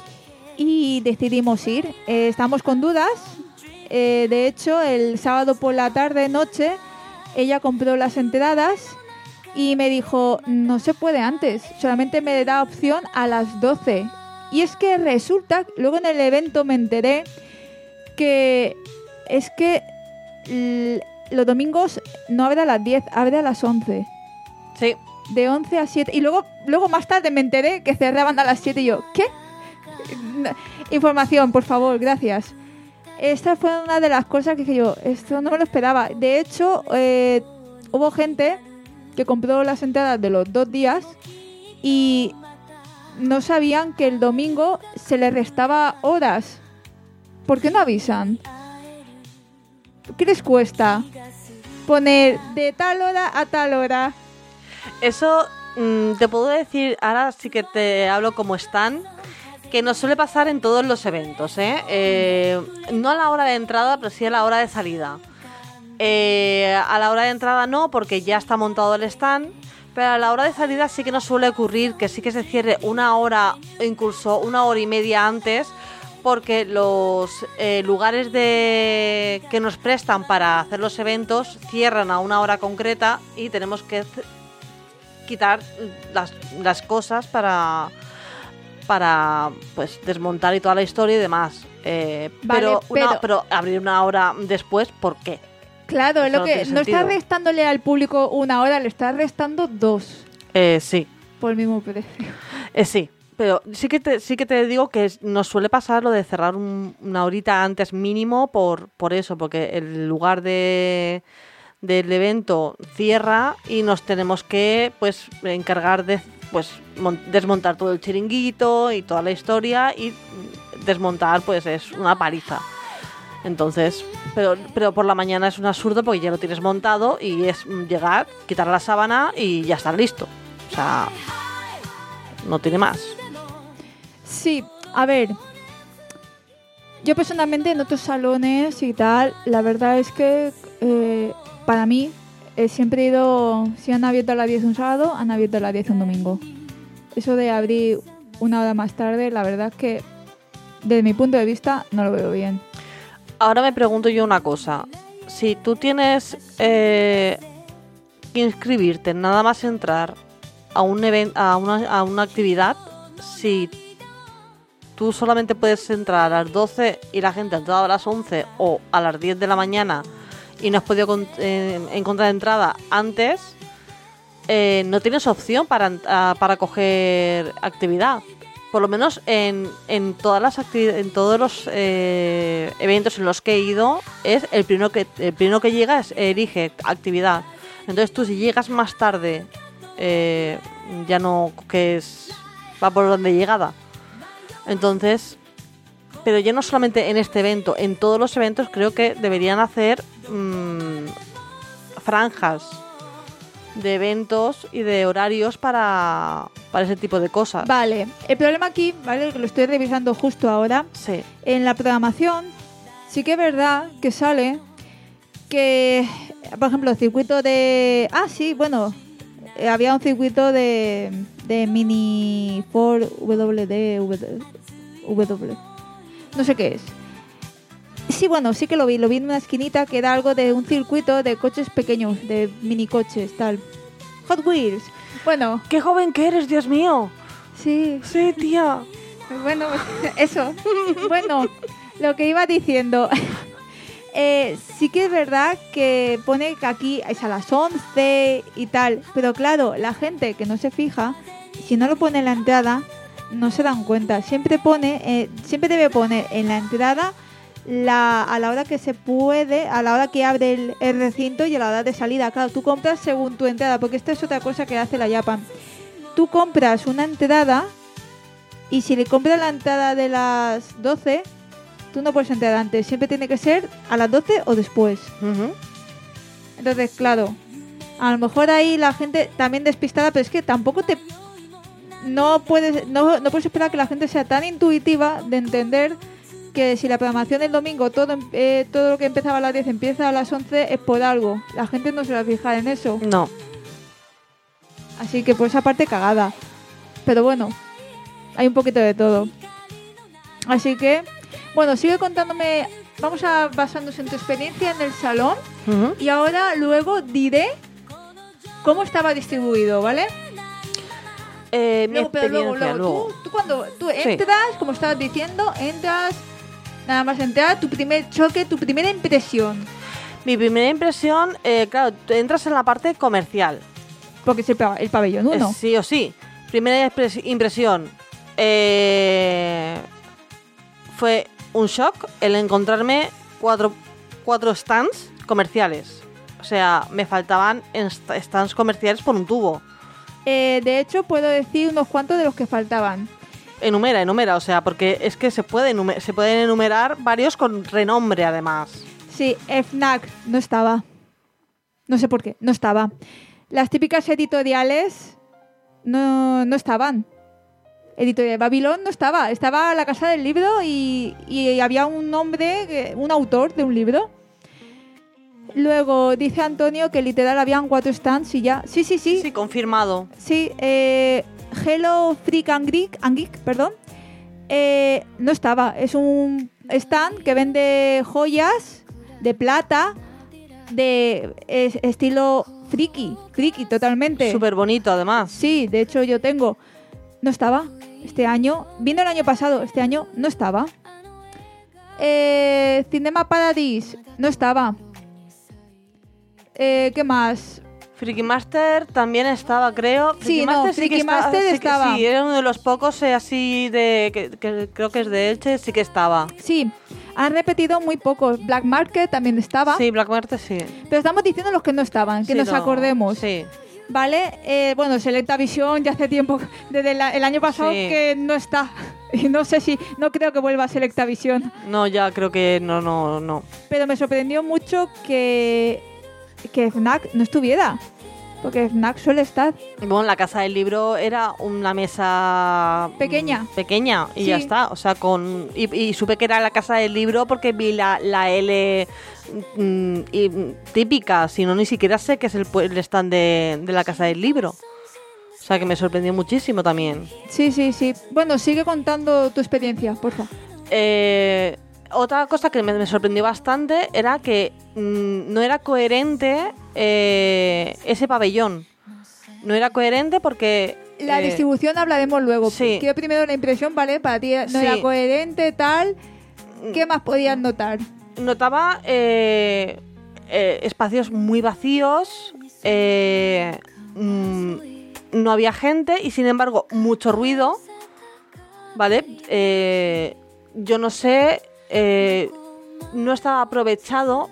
y decidimos ir. Eh, estamos con dudas. Eh, de hecho, el sábado por la tarde, noche, ella compró las entradas y me dijo, no se puede antes, solamente me da opción a las doce. Y es que resulta, luego en el evento me enteré que es que l- los domingos no abre a las diez, abre a las once. Sí. De once a siete. Y luego, luego más tarde me enteré que cerraban a las siete y yo, ¿qué? Información, por favor, gracias. Esta fue una de las cosas que dije yo, esto no me lo esperaba. De hecho, eh, hubo gente que compró las entradas de los dos días y no sabían que el domingo se les restaba horas. ¿Por qué no avisan? ¿Qué les cuesta poner de tal hora a tal hora? Eso mmm, te puedo decir, ahora sí que te hablo como están, que nos suele pasar en todos los eventos, ¿eh? Eh, no a la hora de entrada, pero sí a la hora de salida. Eh, a la hora de entrada no, porque ya está montado el stand, pero a la hora de salida sí que nos suele ocurrir que sí que se cierre una hora, incluso una hora y media antes, porque los eh, lugares de que nos prestan para hacer los eventos cierran a una hora concreta y tenemos que c- quitar las, las cosas para, para pues desmontar y toda la historia y demás. Eh, Vale, pero, una, pero- pero abrir una hora después, ¿por qué? Claro, Eso lo no que tiene no está sentido. restándole al público una hora, le está restando dos Eh, sí, por el mismo precio. eh, sí. Pero sí que te, sí que te digo que es- nos suele pasar lo de cerrar un- una horita antes mínimo por, por eso, porque el lugar de, del evento cierra y nos tenemos que pues encargar de pues mon- desmontar todo el chiringuito y toda la historia y desmontar pues es una paliza. Entonces, pero, pero por la mañana es un absurdo porque ya lo tienes montado y es llegar, quitar la sábana y ya estar listo. O sea, no tiene más. Sí, a ver. Yo personalmente en otros salones y tal, la verdad es que eh, para mí eh, siempre he ido, si han abierto a las diez un sábado, han abierto a las diez un domingo. Eso de abrir una hora más tarde, la verdad es que desde mi punto de vista no lo veo bien. Ahora me pregunto yo una cosa. Si tú tienes eh, que inscribirte, nada más entrar a un event, a una, a una actividad, si tú solamente puedes entrar a las doce y la gente ha entrado a las once o a las diez de la mañana y no has podido con, eh, encontrar entrada antes, eh, no tienes opción para, a, para coger actividad. Por lo menos en, en todas las actividades, en todos los eh, eventos en los que he ido, es el primero que el primero que llega es elige actividad. Entonces tú si llegas más tarde, eh, ya no coges, va por donde llegada. Entonces, pero ya no solamente en este evento, en todos los eventos creo que deberían hacer mmm, franjas de eventos y de horarios para, para ese tipo de cosas. Vale, el problema aquí, vale, que lo estoy revisando justo ahora, Sí. en la programación sí que es verdad que sale que, por ejemplo, el circuito de... Ah, sí, bueno, eh, había un circuito de, de Mini Ford W D, W, no sé qué es. Sí, bueno, sí que lo vi, lo vi en una esquinita que era algo de un circuito de coches pequeños, de mini coches, tal. Hot Wheels. Bueno, ¡Qué joven que eres, Dios mío! sí, Sí, tía. bueno, eso. Bueno, lo que iba diciendo, eh, sí que es verdad que pone que aquí es a las once y tal, pero claro, la gente que no se fija, si no lo pone en la entrada, no se dan cuenta. Siempre pone, eh, siempre debe poner en la entrada la, a la hora que se puede, a la hora que abre el, el recinto y a la hora de salida. Claro, tú compras según tu entrada, porque esta es otra cosa que hace la Japan. Tú compras una entrada y si le compras la entrada de las doce, tú no puedes entrar antes. Siempre tiene que ser a las doce o después. Uh-huh. Entonces, claro, a lo mejor ahí la gente también despistada, pero es que tampoco te... No puedes, no, no puedes esperar que la gente sea tan intuitiva de entender que si la programación del domingo, todo eh, todo lo que empezaba a las diez empieza a las once, es por algo. La gente no se va a fijar en eso. No. Así que por esa parte cagada. Pero bueno, hay un poquito de todo. Así que, bueno, sigue contándome. Vamos a basarnos en tu experiencia en el salón. Uh-huh. Y ahora luego diré cómo estaba distribuido, ¿vale? Eh, mi Luego, pero luego, experiencia, luego, luego. Tú, tú cuando tú Sí. entras, como estabas diciendo, entras, nada más entrar, tu primer choque, tu primera impresión. Mi primera impresión, eh, claro, tú entras en la parte comercial. Porque es el, pa- el pabellón uno. Eh, sí o sí. Primera expres- impresión. Eh, fue un shock el encontrarme cuatro, cuatro stands comerciales. O sea, me faltaban enst- stands comerciales por un tubo. Eh, de hecho, puedo decir unos cuantos de los que faltaban. Enumera, enumera, o sea, porque es que se, puede enumer- se pueden enumerar varios con renombre además. Sí, FNAC no estaba. No sé por qué, no estaba. Las típicas editoriales no, no estaban. Editorial Babilón no estaba. Estaba la Casa del Libro y, y había un nombre, que- un autor de un libro. Luego dice Antonio que literal habían cuatro stands y ya. Sí, sí, sí. Sí, confirmado. Sí, eh, Hello Freak and Geek, and Geek, perdón. Eh, no estaba. Es un stand que vende joyas de plata de es- estilo friki, friki totalmente. Súper bonito además. Sí, de hecho yo tengo. No estaba. Este año. Vino el año pasado. Este año no estaba. Eh, Cinema Paradise. No estaba. Eh, ¿Qué más? Freaky Master también estaba, creo. Sí, no, que Freaky estaba- Master sí que- estaba. Sí, era uno de los pocos eh, así de... Que, que creo que es de Elche, sí que estaba. Sí, han repetido muy pocos. Black Market también estaba. Sí, Black Master sí. Pero estamos diciendo los que no estaban, que Sí, nos no, acordemos. Sí. ¿Vale? Eh, bueno, Selecta Visión ya hace tiempo, desde la- el año pasado, Sí. que no está. Y no sé si, no creo que vuelva a Selecta Visión. No, ya creo que no, no, no. Pero me sorprendió mucho que, que FNAC no estuviera. Porque FNAC suele estar. Y bueno, la Casa del Libro era una mesa... mm, Pequeña. Pequeña, y Sí. ya está. O sea, con... Y, y supe que era la Casa del Libro porque vi la, la L mm, y, mm, típica. Si no, ni siquiera sé que es el, pu- el stand de, de la Casa del Libro. O sea, que me sorprendió muchísimo también. Sí, sí, sí. Bueno, sigue contando tu experiencia, por favor. Eh, otra cosa que me, me sorprendió bastante era que mm, no era coherente eh, ese pabellón. No era coherente porque... La eh, distribución hablaremos luego. sí. Quiero primero la impresión, ¿vale? Para ti no Sí. era coherente, tal. ¿Qué más podías notar? Notaba eh, eh, espacios muy vacíos, eh, mm, no había gente y sin embargo mucho ruido, ¿vale? Eh, yo no sé, eh, no estaba aprovechado.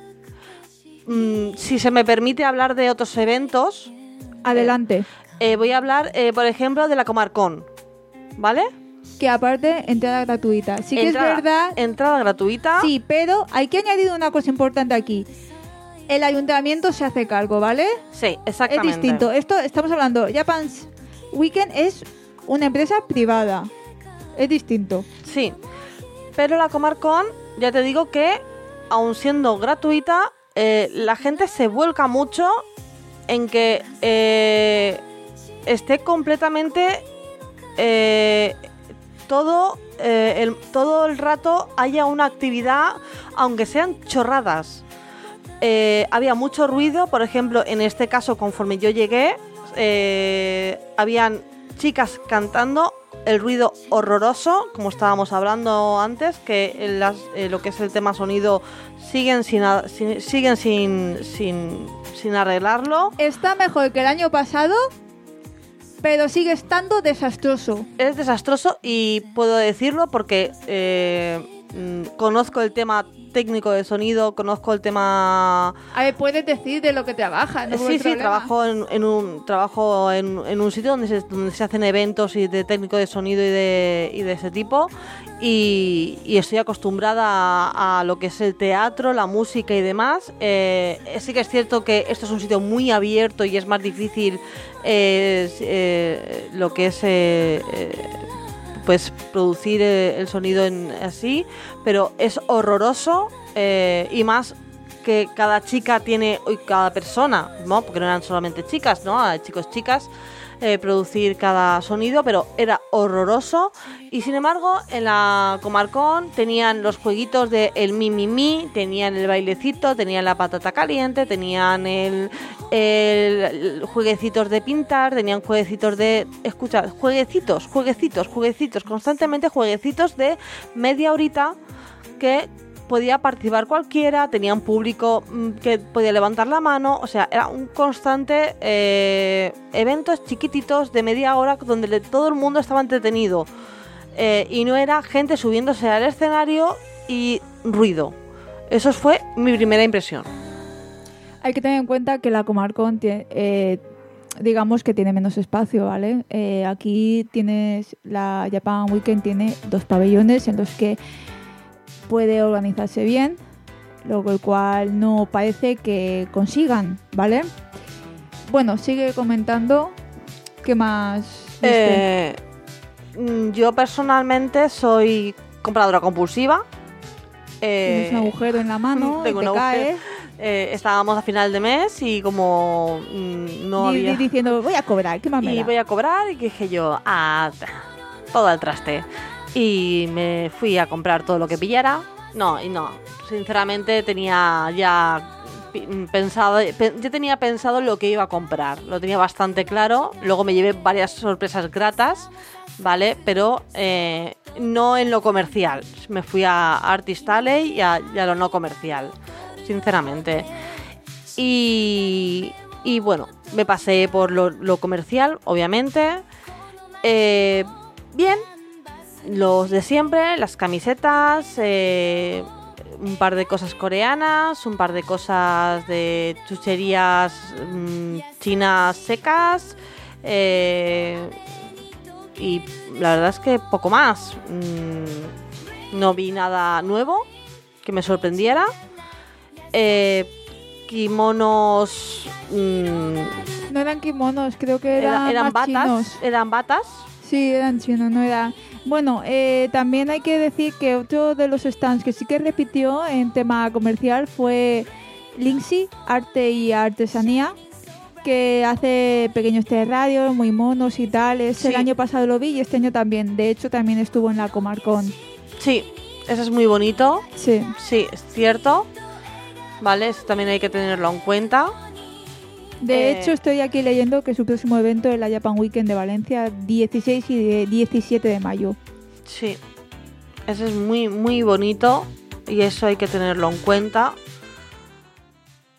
Mm, si se me permite hablar de otros eventos... Adelante. Eh, eh, voy a hablar, eh, por ejemplo, de la Comarcon, ¿vale? Que aparte, entrada gratuita. Sí que entrada, es verdad... Entrada gratuita. Sí, pero hay que añadir una cosa importante aquí. El ayuntamiento se hace cargo, ¿vale? Sí, exactamente. Es distinto. Esto, estamos hablando, Japan's Weekend es una empresa privada. Es distinto. Sí, pero la Comarcon, ya te digo que, aun siendo gratuita, eh, la gente se vuelca mucho en que eh, esté completamente... Eh, todo, eh, el, todo el rato haya una actividad, aunque sean chorradas. Eh, había mucho ruido, por ejemplo, en este caso, conforme yo llegué, eh, habían chicas cantando, el ruido horroroso, como estábamos hablando antes, que las, eh, lo que es el tema sonido siguen sin, sin, siguen sin, sin, sin arreglarlo. Está mejor que el año pasado, pero sigue estando desastroso. Es desastroso y puedo decirlo porque eh, mm, conozco el tema técnico de sonido, conozco el tema... A ver, puedes decir de lo que trabajas, ¿no? Sí, sí, trabajo en, en un trabajo en, en un sitio donde se, donde se hacen eventos y de técnico de sonido y de, y de ese tipo y, y estoy acostumbrada a, a lo que es el teatro, la música y demás. Eh, sí que es cierto que esto es un sitio muy abierto y es más difícil eh, eh, lo que es... Eh, eh, pues producir eh, el sonido en, así, pero es horroroso eh, y más que cada chica tiene, y cada persona, ¿no? Porque no eran solamente chicas, ¿no? Hay chicos, chicas, eh, producir cada sonido, pero era horroroso y sin embargo en la Comarcon tenían los jueguitos de el mi mi mi, tenían el bailecito, tenían la patata caliente, tenían el, el, el jueguecitos de pintar, tenían jueguecitos de, escucha, jueguecitos, jueguecitos, jueguecitos, constantemente jueguecitos de media horita que podía participar cualquiera, tenía un público mmm, que podía levantar la mano, o sea, era un constante eh, eventos chiquititos de media hora donde le, todo el mundo estaba entretenido eh, y no era gente subiéndose al escenario y ruido. Eso fue mi primera impresión. Hay que tener en cuenta que la Comarcon tiene, eh, digamos que tiene menos espacio, ¿vale? Eh, aquí tienes, la Japan Weekend tiene dos pabellones en los que puede organizarse bien, lo cual no parece que consigan, ¿vale? Bueno, sigue comentando. ¿Qué más viste? Eh, yo personalmente soy compradora compulsiva. Eh, Tienes un agujero en la mano, tengo te un cae. Eh, estábamos a final de mes y como mmm, no y, había... Y diciendo, voy a cobrar, ¿qué más me da? Y voy a cobrar y dije yo, ah, todo al traste. Y me fui a comprar todo lo que pillara. No, y no, sinceramente tenía ya pensado, yo tenía pensado lo que iba a comprar, lo tenía bastante claro. Luego me llevé varias sorpresas gratas, ¿vale? Pero eh, no en lo comercial. Me fui a Artist Alley y a, y a lo no comercial, sinceramente. Y, y bueno, me pasé por lo, lo comercial, obviamente. Eh, bien. Los de siempre, las camisetas, eh, un par de cosas coreanas, un par de cosas de chucherías mmm, chinas secas eh, y la verdad es que poco más. Mm, no vi nada nuevo que me sorprendiera. Eh, kimonos... Mmm, no eran kimonos, creo que eran, era, eran más batas, chinos. Eran batas. Sí, eran chinos, no eran... Bueno, eh, también hay que decir que otro de los stands que sí que repitió en tema comercial fue Linksy, Arte y Artesanía, que hace pequeños terrarios muy monos y tal. Es, sí. El año pasado lo vi y este año también. De hecho, también estuvo en la Comarcon. Sí, eso es muy bonito. Sí. Sí, es cierto. Vale, eso también hay que tenerlo en cuenta. De eh, hecho, estoy aquí leyendo que su próximo evento es la Japan Weekend de Valencia, dieciséis y diecisiete de mayo. Sí, eso es muy, muy bonito y eso hay que tenerlo en cuenta.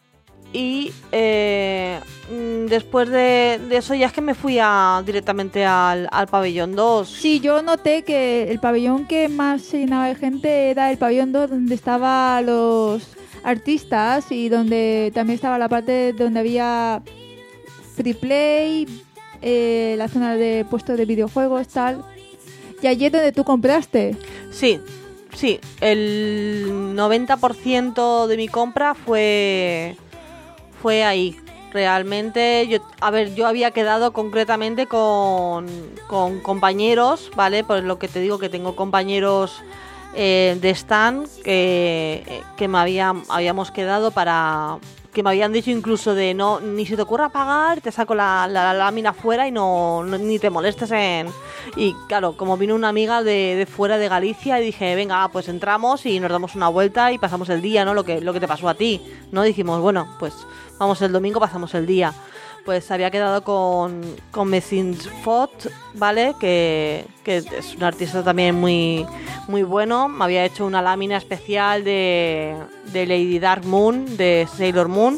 y eh, después de, de eso ya es que me fui a, directamente al, al pabellón dos. Sí, yo noté que el pabellón que más se llenaba de gente era el pabellón dos, donde estaban los artistas y donde también estaba la parte donde había free play, eh, la zona de puestos de videojuegos, tal. Y allí es donde tú compraste. Sí, sí, el noventa por ciento de mi compra fue, fue ahí. Realmente, yo, a ver, yo había quedado concretamente con, con compañeros, ¿vale? Por lo que te digo que tengo compañeros eh, de stand que, que me había, habíamos quedado para... que me habían dicho incluso de no, ni se te ocurra pagar, te saco la, la, la lámina fuera y no, no ni te molestes en... Y claro, como vino una amiga de, de fuera de Galicia y dije, venga, pues entramos y nos damos una vuelta y pasamos el día, ¿no? Lo que, lo que te pasó a ti, ¿no? Dijimos, bueno, pues vamos el domingo, pasamos el día. Pues había quedado con, con Messins Fot, ¿vale? Que, que es un artista también muy, muy bueno. Me había hecho una lámina especial de, de Lady Dark Moon, de Sailor Moon.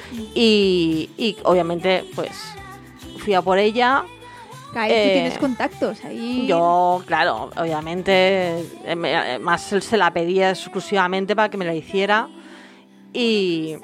Y, y obviamente, pues, fui a por ella. Ahí eh, tú tienes contactos ahí. Yo, claro, obviamente, eh, más se la pedía exclusivamente para que me la hiciera. Y...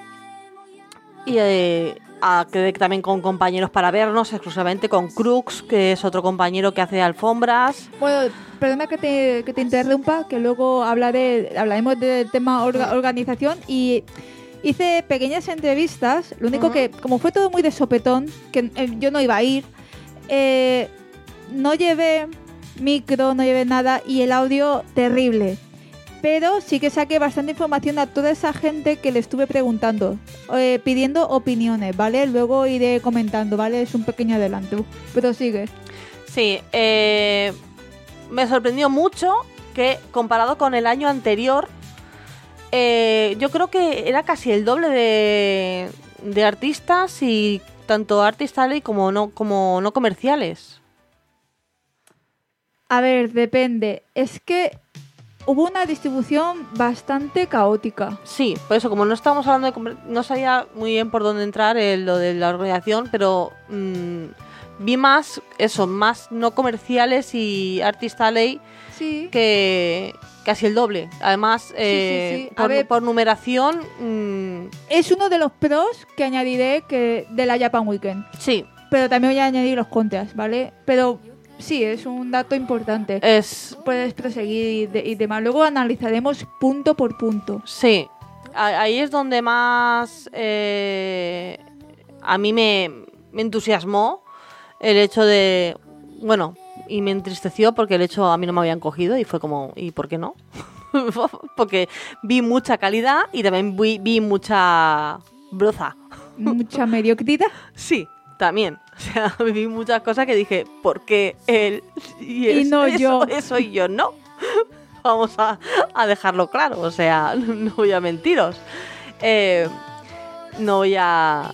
y eh, a, quedé también con compañeros para vernos, exclusivamente con Crux, que es otro compañero que hace alfombras. Bueno, perdona que te, que te interrumpa, que luego hablaré, hablaremos del tema orga, organización. Y hice pequeñas entrevistas, lo único uh-huh. que, como fue todo muy de sopetón, que eh, yo no iba a ir, eh, no llevé micro, no llevé nada, y el audio terrible. Pero sí que saqué bastante información a toda esa gente que le estuve preguntando, eh, pidiendo opiniones, ¿vale? Luego iré comentando, ¿vale? Es un pequeño adelanto, pero sigue. Sí, eh, me sorprendió mucho que comparado con el año anterior, eh, yo creo que era casi el doble de, de artistas y tanto Artist Alley como no, como no comerciales. A ver, depende. Es que... hubo una distribución bastante caótica. Sí, por eso, como no estábamos hablando de... no sabía muy bien por dónde entrar en lo de la organización, pero mmm, vi más, eso, más no comerciales y Artist Alley sí. que casi el doble. Además, eh, sí, sí, sí. Por, ver, por numeración... Mmm, es uno de los pros que añadiré que de la Japan Weekend. Sí. Pero también voy a añadir los contras, ¿vale? Pero... sí, es un dato importante. Es... puedes proseguir y, de, y demás. Luego analizaremos punto por punto. Sí, ahí es donde más eh, a mí me, me entusiasmó el hecho de... bueno, y me entristeció porque el hecho a mí no me habían cogido y fue como, ¿y por qué no? Porque vi mucha calidad y también vi, vi mucha broza. ¿Mucha mediocridad? Sí. También, o sea, vi muchas cosas que dije, ¿por qué él y, y es, no eso, yo? Eso y yo no. Vamos a, a dejarlo claro, o sea, no voy a mentiros. Eh, no voy a,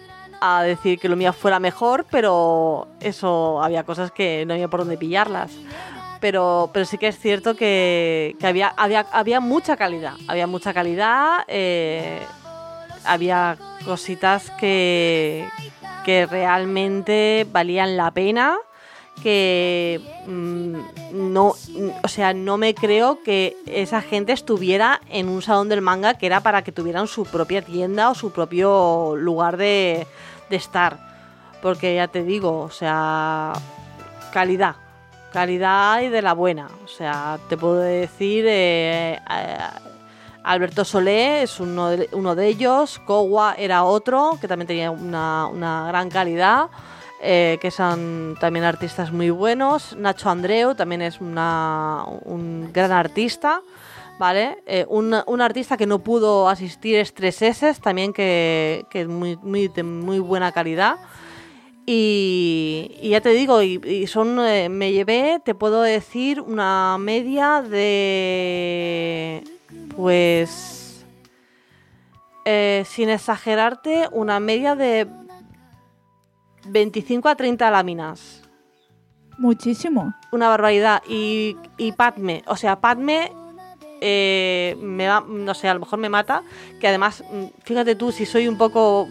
a decir que lo mío fuera mejor, pero eso, había cosas que no había por dónde pillarlas. Pero, pero sí que es cierto que, que había, había, había mucha calidad, había mucha calidad, eh, había cositas que... que realmente valían la pena, que mmm, no, o sea, no me creo que esa gente estuviera en un salón del manga que era para que tuvieran su propia tienda o su propio lugar de, de estar, porque ya te digo, o sea, calidad, calidad y de la buena, o sea, te puedo decir... Eh, eh, Alberto Solé es uno de, uno de ellos, Kowa era otro, que también tenía una, una gran calidad, eh, que son también artistas muy buenos. Nacho Andreu también es una, un gran artista, ¿vale? Eh, un, un artista que no pudo asistir es tres ese, también que, que es muy, muy, de muy buena calidad. Y, y ya te digo, y, y son eh, me llevé, te puedo decir, una media de... pues, eh, sin exagerarte, una media de veinticinco a treinta láminas. Muchísimo. Una barbaridad. Y, y Padme, o sea, Padme eh, me va, no sé, a lo mejor me mata, que además, fíjate tú, si soy un poco...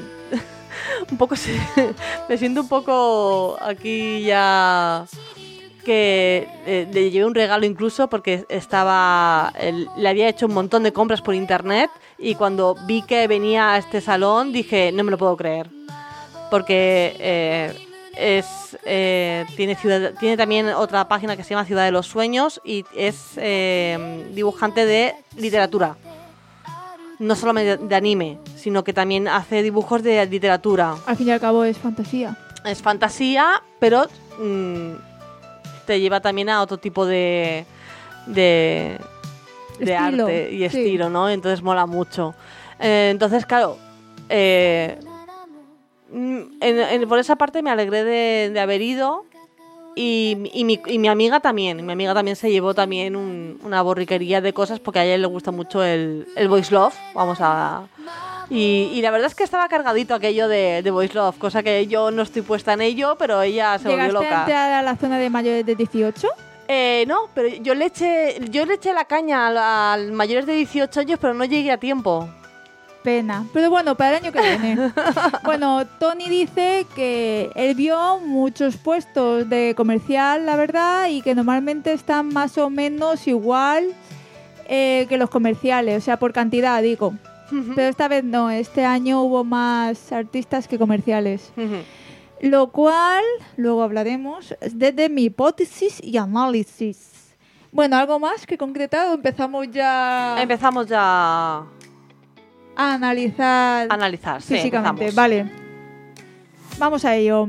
un poco... me siento un poco aquí ya... que eh, le llevé un regalo incluso porque estaba el, le había hecho un montón de compras por internet y cuando vi que venía a este salón dije, no me lo puedo creer, porque eh, es eh, tiene, ciudad, tiene también otra página que se llama Ciudad de los Sueños y es eh, dibujante de literatura, no solamente de anime, sino que también hace dibujos de literatura. Al fin y al cabo es fantasía. Es fantasía, pero... Mmm, te lleva también a otro tipo de de, de arte y sí. estilo, ¿no? Entonces mola mucho. Eh, entonces, claro, eh, en, en, por esa parte me alegré de, de haber ido y, y, mi, y mi amiga también. Mi amiga también se llevó también un, una borriquería de cosas porque a ella le gusta mucho el, el voice love. Vamos a... Y, y la verdad es que estaba cargadito aquello de, de Voice Love, cosa que yo no estoy puesta en ello, pero ella se volvió loca. ¿Llegaste a entrar a la zona de mayores de dieciocho? Eh, no, pero yo le eché, yo le eché la caña a, a mayores de dieciocho años, pero no llegué a tiempo. Pena. Pero bueno, para el año que viene. Bueno, Tony dice que él vio muchos puestos de comercial, la verdad, y que normalmente están más o menos igual eh, que los comerciales, o sea, por cantidad, digo. Uh-huh. Pero esta vez no, este año hubo más artistas que comerciales. Uh-huh. Lo cual, luego hablaremos, desde mi hipótesis y análisis. Bueno, ¿algo más que concretar? ¿Empezamos ya...? Empezamos ya... a analizar... Analizar, sí, físicamente, empezamos. Vale. Vamos a ello.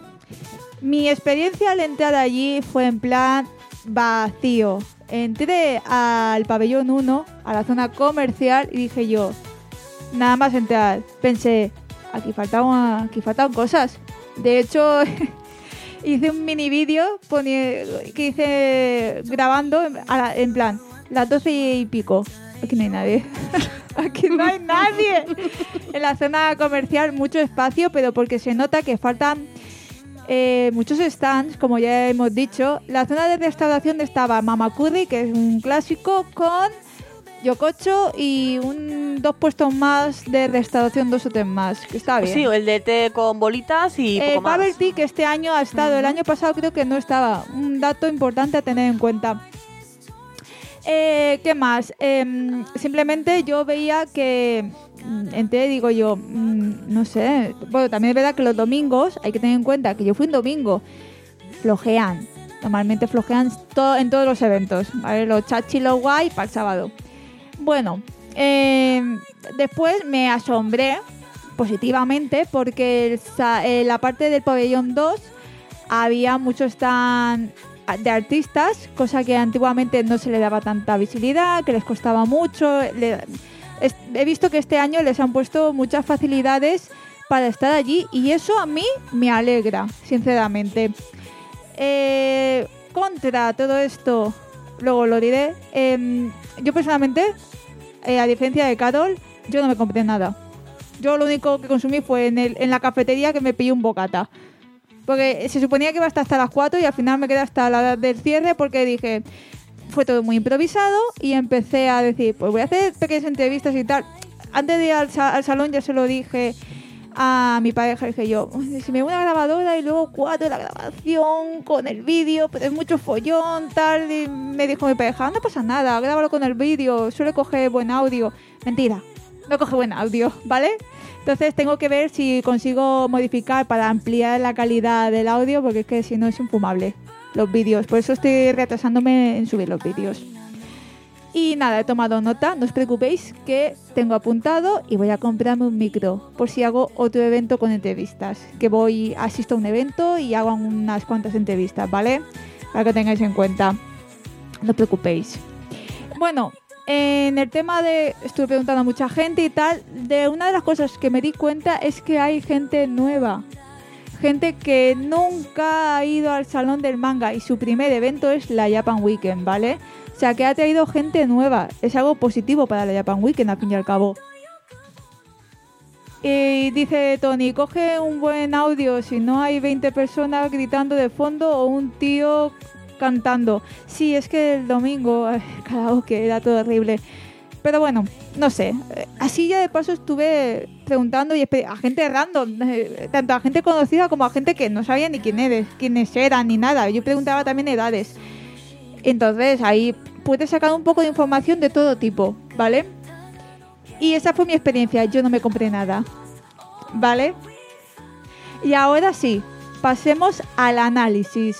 Mi experiencia al entrar allí fue en plan vacío. Entré al pabellón uno, a la zona comercial, y dije yo, nada más entrar, pensé, aquí faltaban, aquí faltaban cosas. De hecho, hice un mini vídeo que hice grabando en plan, las doce y pico. Aquí no hay nadie. Aquí no hay nadie. En la zona comercial mucho espacio, pero porque se nota que faltan eh, muchos stands, como ya hemos dicho. La zona de restauración estaba Mamakuri, que es un clásico, con Yokocho y un, dos puestos más de restauración, dos o tres más, que está bien. Sí, el de té con bolitas y eh, poco más. Bubble Tea, que este año ha estado, uh-huh. El año pasado creo que no estaba. Un dato importante a tener en cuenta. Eh, ¿Qué más? Eh, simplemente yo veía que entré, digo yo, mmm, no sé, bueno, también es verdad que los domingos, hay que tener en cuenta que yo fui un domingo, flojean, normalmente flojean to- en todos los eventos, ¿vale? Los chachi, los guay, para el sábado. Bueno, eh, después me asombré positivamente porque el, eh, la parte del pabellón dos había muchos stand de artistas, cosa que antiguamente no se le daba tanta visibilidad, que les costaba mucho. Le, es, he visto que este año les han puesto muchas facilidades para estar allí y eso a mí me alegra, sinceramente. Eh, contra todo esto, luego lo diré, eh, yo personalmente, eh, a diferencia de Carol, yo no me compré nada. Yo lo único que consumí fue en, el, en la cafetería que me pillé un bocata. Porque se suponía que iba hasta, hasta las cuatro y al final me quedé hasta la hora del cierre porque dije, fue todo muy improvisado y empecé a decir, pues voy a hacer pequeñas entrevistas y tal. Antes de ir al, al salón ya se lo dije a mi pareja, dije yo, si me voy a una grabadora y luego cuatro de la grabación con el vídeo, pero es mucho follón, tal, y me dijo mi pareja, no pasa nada, grábalo con el vídeo, suele coger buen audio. Mentira, no coge buen audio, ¿vale? Entonces tengo que ver si consigo modificar para ampliar la calidad del audio, porque es que si no es infumable los vídeos. Por eso estoy retrasándome en subir los vídeos. Y nada, he tomado nota, no os preocupéis que tengo apuntado y voy a comprarme un micro por si hago otro evento con entrevistas. Que voy, asisto a un evento y hago unas cuantas entrevistas, ¿vale? Para que tengáis en cuenta. No os preocupéis. Bueno, en el tema de... Estuve preguntando a mucha gente y tal. De una de las cosas que me di cuenta es que hay gente nueva. Gente que nunca ha ido al salón del manga y su primer evento es la Japan Weekend, ¿vale? O sea, que ha traído gente nueva. Es algo positivo para la Japan Weekend, al fin y al cabo. Y dice Tony, coge un buen audio si no hay veinte personas gritando de fondo o un tío cantando. Sí, es que el domingo, el karaoke era todo horrible. Pero bueno, no sé. Así ya de paso estuve preguntando y a gente random, tanto a gente conocida como a gente que no sabía ni quién eres, quiénes eran ni nada. Yo preguntaba también edades. Entonces ahí puedes sacar un poco de información de todo tipo, ¿vale? Y esa fue mi experiencia. Yo no me compré nada, ¿vale? Y ahora sí, pasemos al análisis.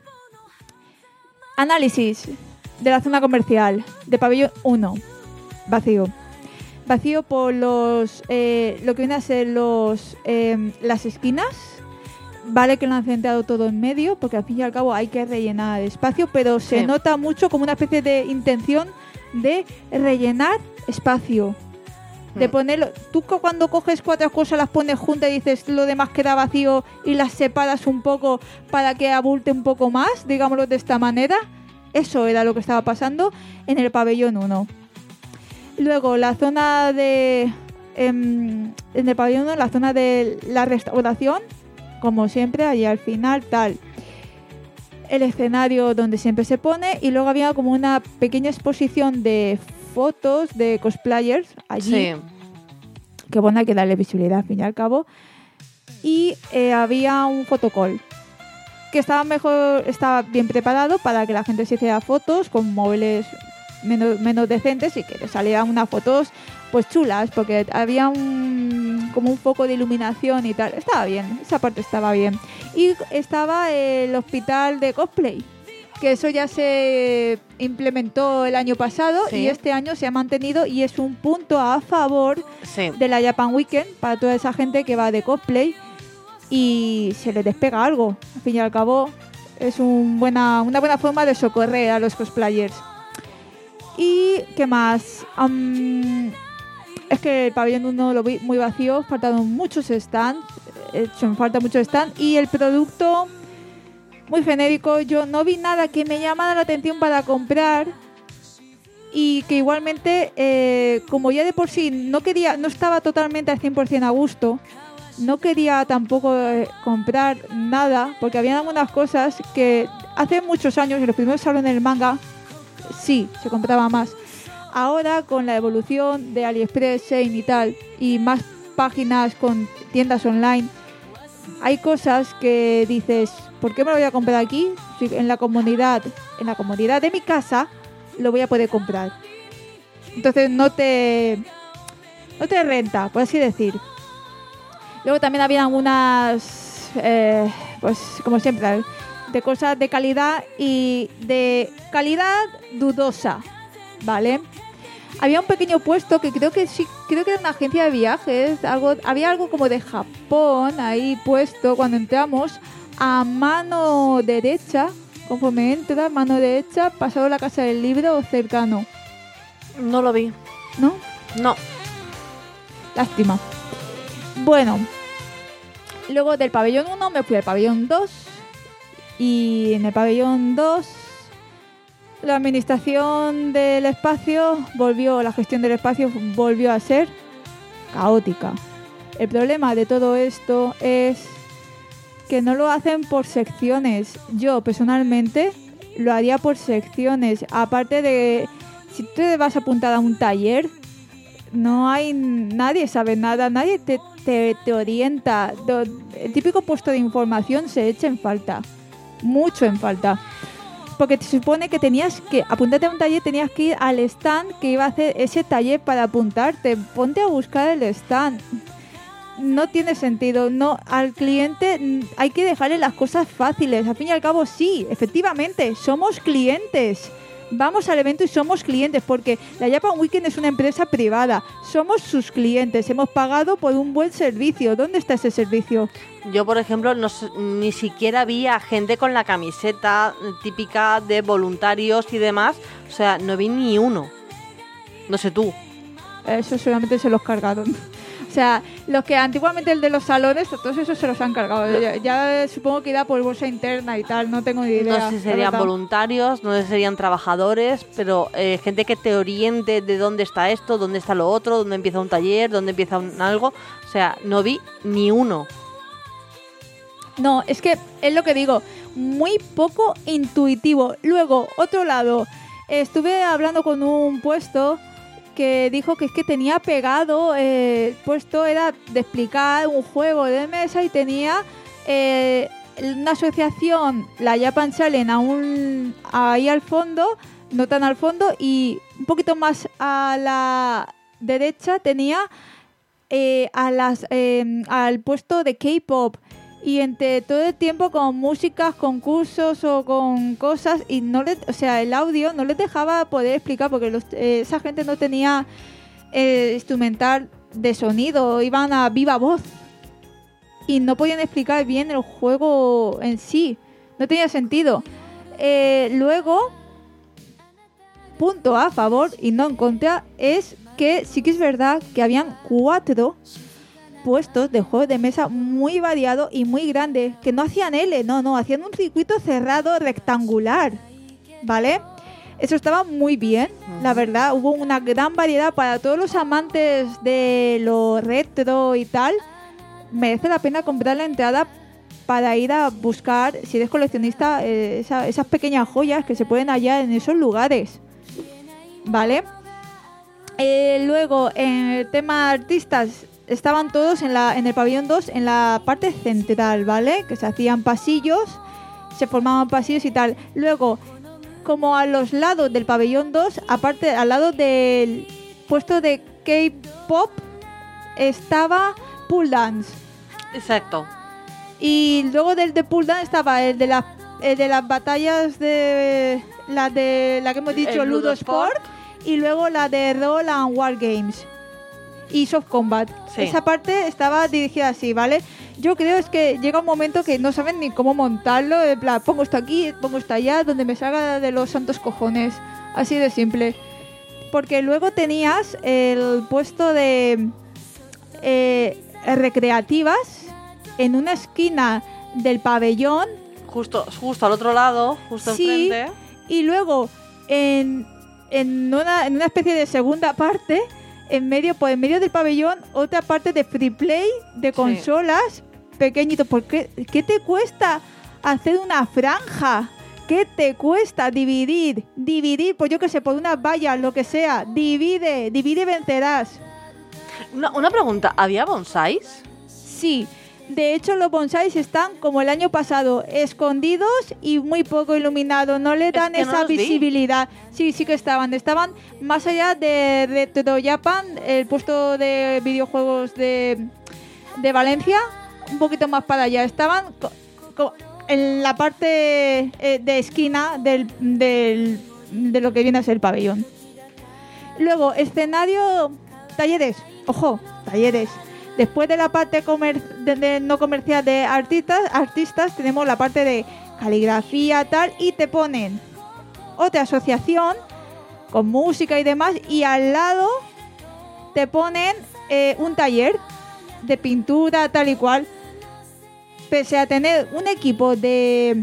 Análisis de la zona comercial, de pabellón uno. Vacío. Vacío por los eh, lo que viene a ser los eh, las esquinas. Vale que lo han centrado todo en medio, porque al fin y al cabo hay que rellenar espacio, pero sí. Se nota mucho como una especie de intención de rellenar espacio. De ponerlo. Tú cuando coges cuatro cosas, las pones juntas y dices lo demás queda vacío y las separas un poco para que abulte un poco más, digámoslo de esta manera. Eso era lo que estaba pasando en el pabellón uno. Luego, la zona de... Eh, en el pabellón uno, la zona de la restauración, como siempre, allí al final, tal. El escenario donde siempre se pone, y luego había como una pequeña exposición de fotos de cosplayers allí. Sí. Que bueno, hay que darle visibilidad al fin y al cabo. Y eh, había un photocall que estaba mejor, estaba bien preparado para que la gente se hiciera fotos con móviles menos, menos decentes y que le salieran unas fotos pues chulas, porque había un como un foco de iluminación y tal. Estaba bien, esa parte estaba bien. Y estaba el hospital de cosplay, que eso ya se implementó el año pasado, sí. Y este año se ha mantenido y es un punto a favor, sí. De la Japan Weekend para toda esa gente que va de cosplay y se le despega algo. Al fin y al cabo es un buena, una buena forma de socorrer a los cosplayers. ¿Y qué más? Um, es que el pabellón uno lo vi muy vacío, faltaron muchos stands, hecho falta muchos stands y el producto muy genérico. Yo no vi nada que me llamara la atención para comprar y que igualmente, eh, como ya de por sí no quería, no estaba totalmente al cien por ciento a gusto, no quería tampoco eh, comprar nada, porque había algunas cosas que hace muchos años, en los primeros salones del manga, sí, se compraba más. Ahora, con la evolución de AliExpress, Shein y tal, y más páginas con tiendas online, hay cosas que dices, ¿por qué me lo voy a comprar aquí? Si en la comunidad, en la comunidad de mi casa lo voy a poder comprar. Entonces no te no te renta, por así decir. Luego también había algunas, eh, pues como siempre, de cosas de calidad y de calidad dudosa, ¿vale? Había un pequeño puesto que creo que sí, creo que era una agencia de viajes, algo, había algo como de Japón ahí puesto cuando entramos. A mano derecha, conforme entras, mano derecha, pasado la casa del libro cercano. No lo vi. ¿No? No. Lástima. Bueno, luego del pabellón uno me fui al pabellón dos. Y en el pabellón dos, la administración del espacio volvió, la gestión del espacio volvió a ser caótica. El problema de todo esto es que no lo hacen por secciones. Yo personalmente lo haría por secciones. Aparte de, si tú te vas a apuntar a un taller, no hay, nadie sabe nada, nadie te, te, te orienta. El típico puesto de información se echa en falta, mucho en falta. Porque te supone que tenías que apuntarte a un taller, tenías que ir al stand que iba a hacer ese taller para apuntarte. Ponte a buscar el stand. No tiene sentido. No, al cliente hay que dejarle las cosas fáciles. Al fin y al cabo, sí, efectivamente, somos clientes. Vamos al evento y somos clientes, porque la Japan Weekend es una empresa privada. Somos sus clientes. Hemos pagado por un buen servicio. ¿Dónde está ese servicio? Yo, por ejemplo, no, ni siquiera vi a gente con la camiseta típica de voluntarios y demás. O sea, no vi ni uno. No sé tú. Eso solamente se los cargaron. O sea, los que antiguamente el de los salones, todos esos se los han cargado. Ya, ya supongo que irá por bolsa interna y tal, no tengo ni idea. No sé si serían voluntarios, no sé si serían trabajadores, pero eh, gente que te oriente de dónde está esto, dónde está lo otro, dónde empieza un taller, dónde empieza un algo. O sea, no vi ni uno. No, es que es lo que digo. muy poco intuitivo. Luego, otro lado, estuve hablando con un puesto que dijo que es que tenía pegado, eh, el puesto era de explicar un juego de mesa y tenía eh, una asociación, la Japan Challenge, aún ahí al fondo, no tan al fondo, y un poquito más a la derecha tenía eh, a las, eh, al puesto de K-pop. Y entre todo el tiempo con músicas, concursos o con cosas, y no le, o sea, el audio no les dejaba poder explicar porque los, eh, esa gente no tenía eh, instrumental de sonido, iban a viva voz y no podían explicar bien el juego en sí, no tenía sentido. Eh, luego, punto a favor y no en contra, es que sí que es verdad que habían cuatro puestos de juegos de mesa muy variados y muy grandes, que no hacían L, no, no, hacían un circuito cerrado rectangular, ¿vale? Eso estaba muy bien, uh-huh. La verdad, hubo una gran variedad para todos los amantes de lo retro y tal. Merece la pena comprar la entrada para ir a buscar, si eres coleccionista, eh, esa, esas pequeñas joyas que se pueden hallar en esos lugares, ¿vale? Eh, luego, en el tema artistas, estaban todos en, la, en el pabellón dos, en la parte central, ¿vale? Que se hacían pasillos, se formaban pasillos y tal. Luego, como a los lados del pabellón dos, aparte, al lado del puesto de K-pop, estaba Pool Dance. Exacto. Y luego del de Pool Dance estaba el de, la, el de las batallas de la, de la que hemos dicho, el Ludo Sport, Sport, y luego la de Roll and War Games y Soft Combat. Sí. Esa parte estaba dirigida así, ¿vale? Yo creo es que llega un momento que no saben ni cómo montarlo, en plan, pongo esto aquí, pongo esto allá, donde me salga de los santos cojones, así de simple. Porque luego tenías el puesto de eh, recreativas en una esquina del pabellón. Justo, justo al otro lado, justo sí, enfrente. Y luego en, en, una, en una especie de segunda parte, en medio, por en medio del pabellón, otra parte de free play, de consolas, sí. Pequeñito. ¿Por qué, qué te cuesta hacer una franja? ¿Qué te cuesta dividir? Dividir, pues yo qué sé, por unas vallas, lo que sea. Divide, divide y vencerás. Una, una pregunta, ¿había bonsáis? Sí. De hecho, los bonsáis están como el año pasado, escondidos y muy poco iluminados. No le dan es que esa no visibilidad. Vi. Sí, sí que estaban. Estaban más allá de Retro Japan, el puesto de videojuegos de, de Valencia, un poquito más para allá. Estaban co- co- en la parte eh, de esquina del, del, de lo que viene a ser el pabellón. Luego, escenario, talleres. Ojo, talleres. Después de la parte comer- de, de no comercial de artistas, artistas, tenemos la parte de caligrafía, tal, y te ponen otra asociación con música y demás, y al lado te ponen eh, un taller de pintura, tal y cual. Pese a tener un equipo de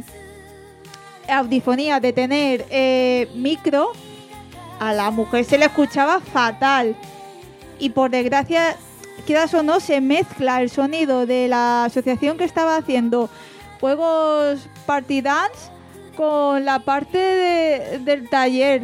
audifonía, de tener eh, micro, a la mujer se le escuchaba fatal. Y por desgracia, quieras o no, se mezcla el sonido de la asociación que estaba haciendo juegos Party Dance con la parte de, del taller.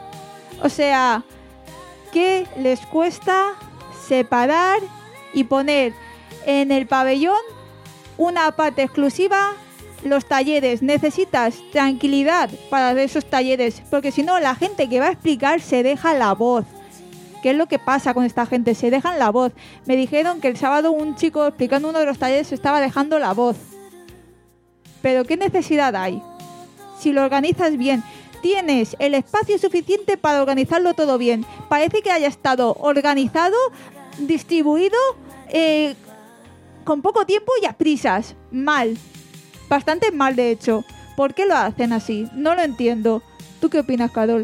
O sea, ¿qué les cuesta separar y poner en el pabellón una parte exclusiva? Los talleres. Necesitas tranquilidad para ver esos talleres, porque si no, la gente que va a explicar se deja la voz. ¿Qué es lo que pasa con esta gente? Se dejan la voz. Me dijeron que el sábado un chico explicando uno de los talleres se estaba dejando la voz. Pero ¿qué necesidad hay? Si lo organizas bien, tienes el espacio suficiente para organizarlo todo bien. Parece que haya estado organizado, distribuido, eh, con poco tiempo y a prisas. Mal. Bastante mal, de hecho. ¿Por qué lo hacen así? No lo entiendo. ¿Tú qué opinas, Carol?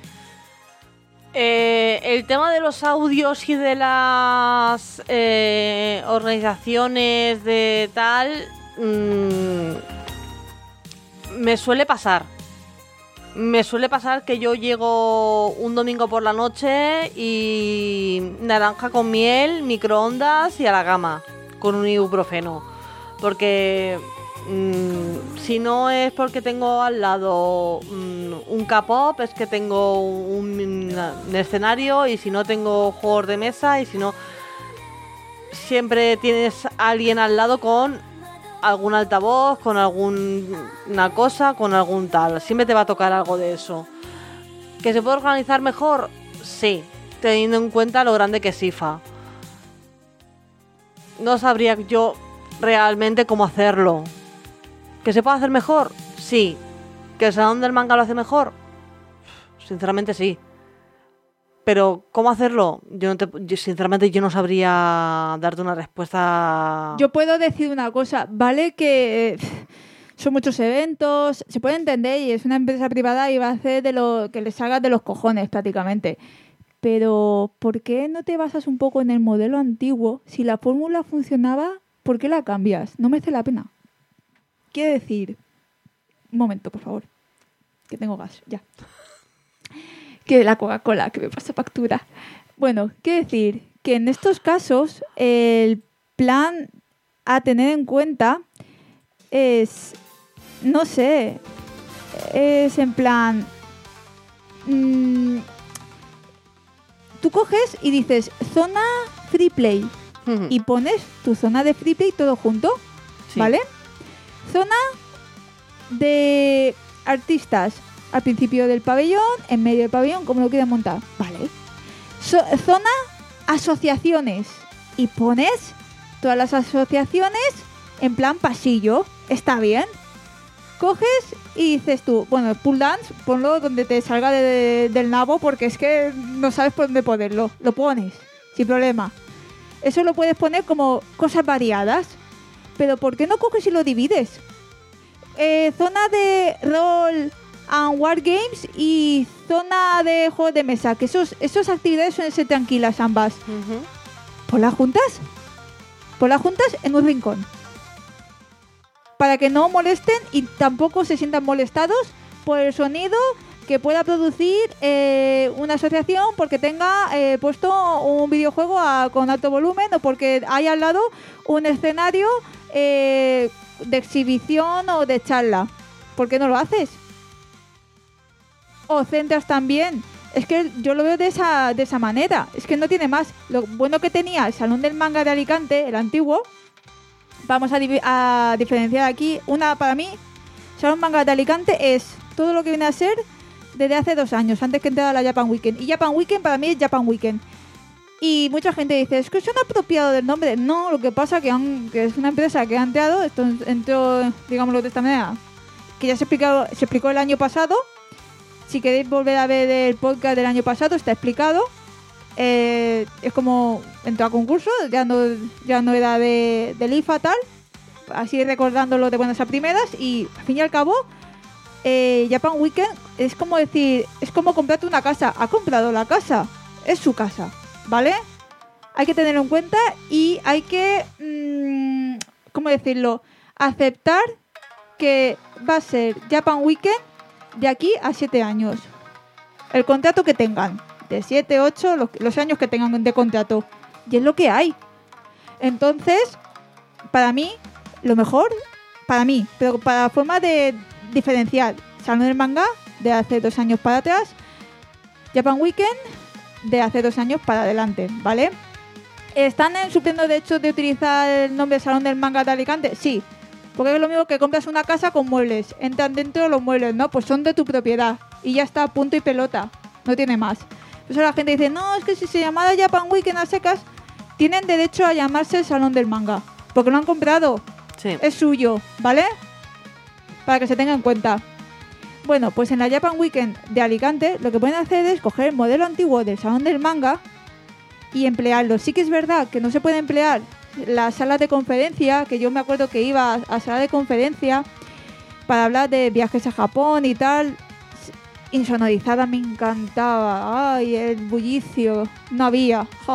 Eh, el tema de los audios y de las eh, organizaciones de tal mmm, me suele pasar. Me suele pasar que yo llego un domingo por la noche y naranja con miel, microondas y a la cama con un ibuprofeno. Porque mmm, si no es porque tengo al lado um, un K-pop, es que tengo un, un, un escenario, y si no tengo juegos de mesa, y si no, siempre tienes a alguien al lado con algún altavoz, con alguna cosa, con algún tal. Siempre te va a tocar algo de eso. ¿Que se puede organizar mejor? Sí, teniendo en cuenta lo grande que es I F A. No sabría yo realmente cómo hacerlo. ¿Que se puede hacer mejor? Sí. ¿Que el Salón del Manga lo hace mejor? Sinceramente sí. Pero ¿cómo hacerlo? Yo, no te, yo sinceramente yo no sabría darte una respuesta. Yo puedo decir una cosa, vale que eh, son muchos eventos, se puede entender y es una empresa privada y va a hacer de lo que le salga de los cojones prácticamente. Pero ¿por qué no te basas un poco en el modelo antiguo? Si la fórmula funcionaba, ¿por qué la cambias? No merece la pena. Quiero decir, un momento, por favor, que tengo gas, ya. Que la Coca-Cola, que me pasa factura. Bueno, quiero decir que en estos casos el plan a tener en cuenta es, no sé, es en plan, mmm, tú coges y dices zona free play uh-huh. y pones tu zona de free play todo junto, sí. ¿Vale? Zona de artistas. Al principio del pabellón, en medio del pabellón, como lo quieran montar. Vale. So, zona asociaciones. Y pones todas las asociaciones en plan pasillo. Está bien. Coges y dices tú, bueno, pull dance, ponlo donde te salga de, de, del nabo, porque es que no sabes por dónde ponerlo. Lo pones, sin problema. Eso lo puedes poner como cosas variadas. Pero ¿por qué no coges y lo divides? Eh, zona de rol and Wargames y zona de juegos de mesa, que esos, esas actividades suelen ser tranquilas ambas. Uh-huh. ¿Por las juntas? Por las juntas en un rincón. Para que no molesten y tampoco se sientan molestados por el sonido que pueda producir eh, una asociación porque tenga eh, puesto un videojuego a, con alto volumen o porque hay al lado un escenario eh, de exhibición o de charla. ¿Por qué no lo haces? O centras también. Es que yo lo veo de esa, de esa manera. Es que no tiene más. Lo bueno que tenía el Salón del Manga de Alicante, el antiguo, vamos a, di- a diferenciar aquí. Una, para mí, Salón Manga de Alicante es todo lo que viene a ser desde hace dos años, antes que entrara la Japan Weekend. Y Japan Weekend para mí es Japan Weekend. Y mucha gente dice, es que son apropiado del nombre. No, lo que pasa que, han, que es una empresa que ha entrado, esto entró, digámoslo de esta manera, que ya se explicó, se explicó el año pasado. Si queréis volver a ver el podcast del año pasado, está explicado. Eh, es como entró a concurso, ya no, ya no era de, del I F A tal, así recordándolo de buenas a primeras. Y al fin y al cabo, eh, Japan Weekend es como decir, es como comprarte una casa. Ha comprado la casa, es su casa, ¿vale? Hay que tenerlo en cuenta y hay que, mmm, ¿cómo decirlo? Aceptar que va a ser Japan Weekend de aquí a siete años. El contrato que tengan, de siete, ocho, los, los años que tengan de contrato. Y es lo que hay. Entonces, para mí, lo mejor, para mí, pero para la forma de diferenciar Salón del Manga de hace dos años para atrás, Japan Weekend de hace dos años para adelante, ¿vale? ¿Están en su pleno derecho de utilizar el nombre Salón del Manga de Alicante? Sí. Porque es lo mismo que compras una casa con muebles. Entran dentro los muebles, ¿no? Pues son de tu propiedad. Y ya está, punto y pelota. No tiene más. Por eso la gente dice, no, es que si se llamara Japan Weekend a secas, tienen derecho a llamarse Salón del Manga. Porque lo han comprado. Sí. Es suyo, ¿vale? Para que se tenga en cuenta. Bueno, pues en la Japan Weekend de Alicante, lo que pueden hacer es coger el modelo antiguo del Salón del Manga y emplearlo. Sí que es verdad que no se puede emplear las salas de conferencia, que yo me acuerdo que iba a, a sala de conferencia para hablar de viajes a Japón y tal. Insonorizada me encantaba. Ay, el bullicio. No había. Oh.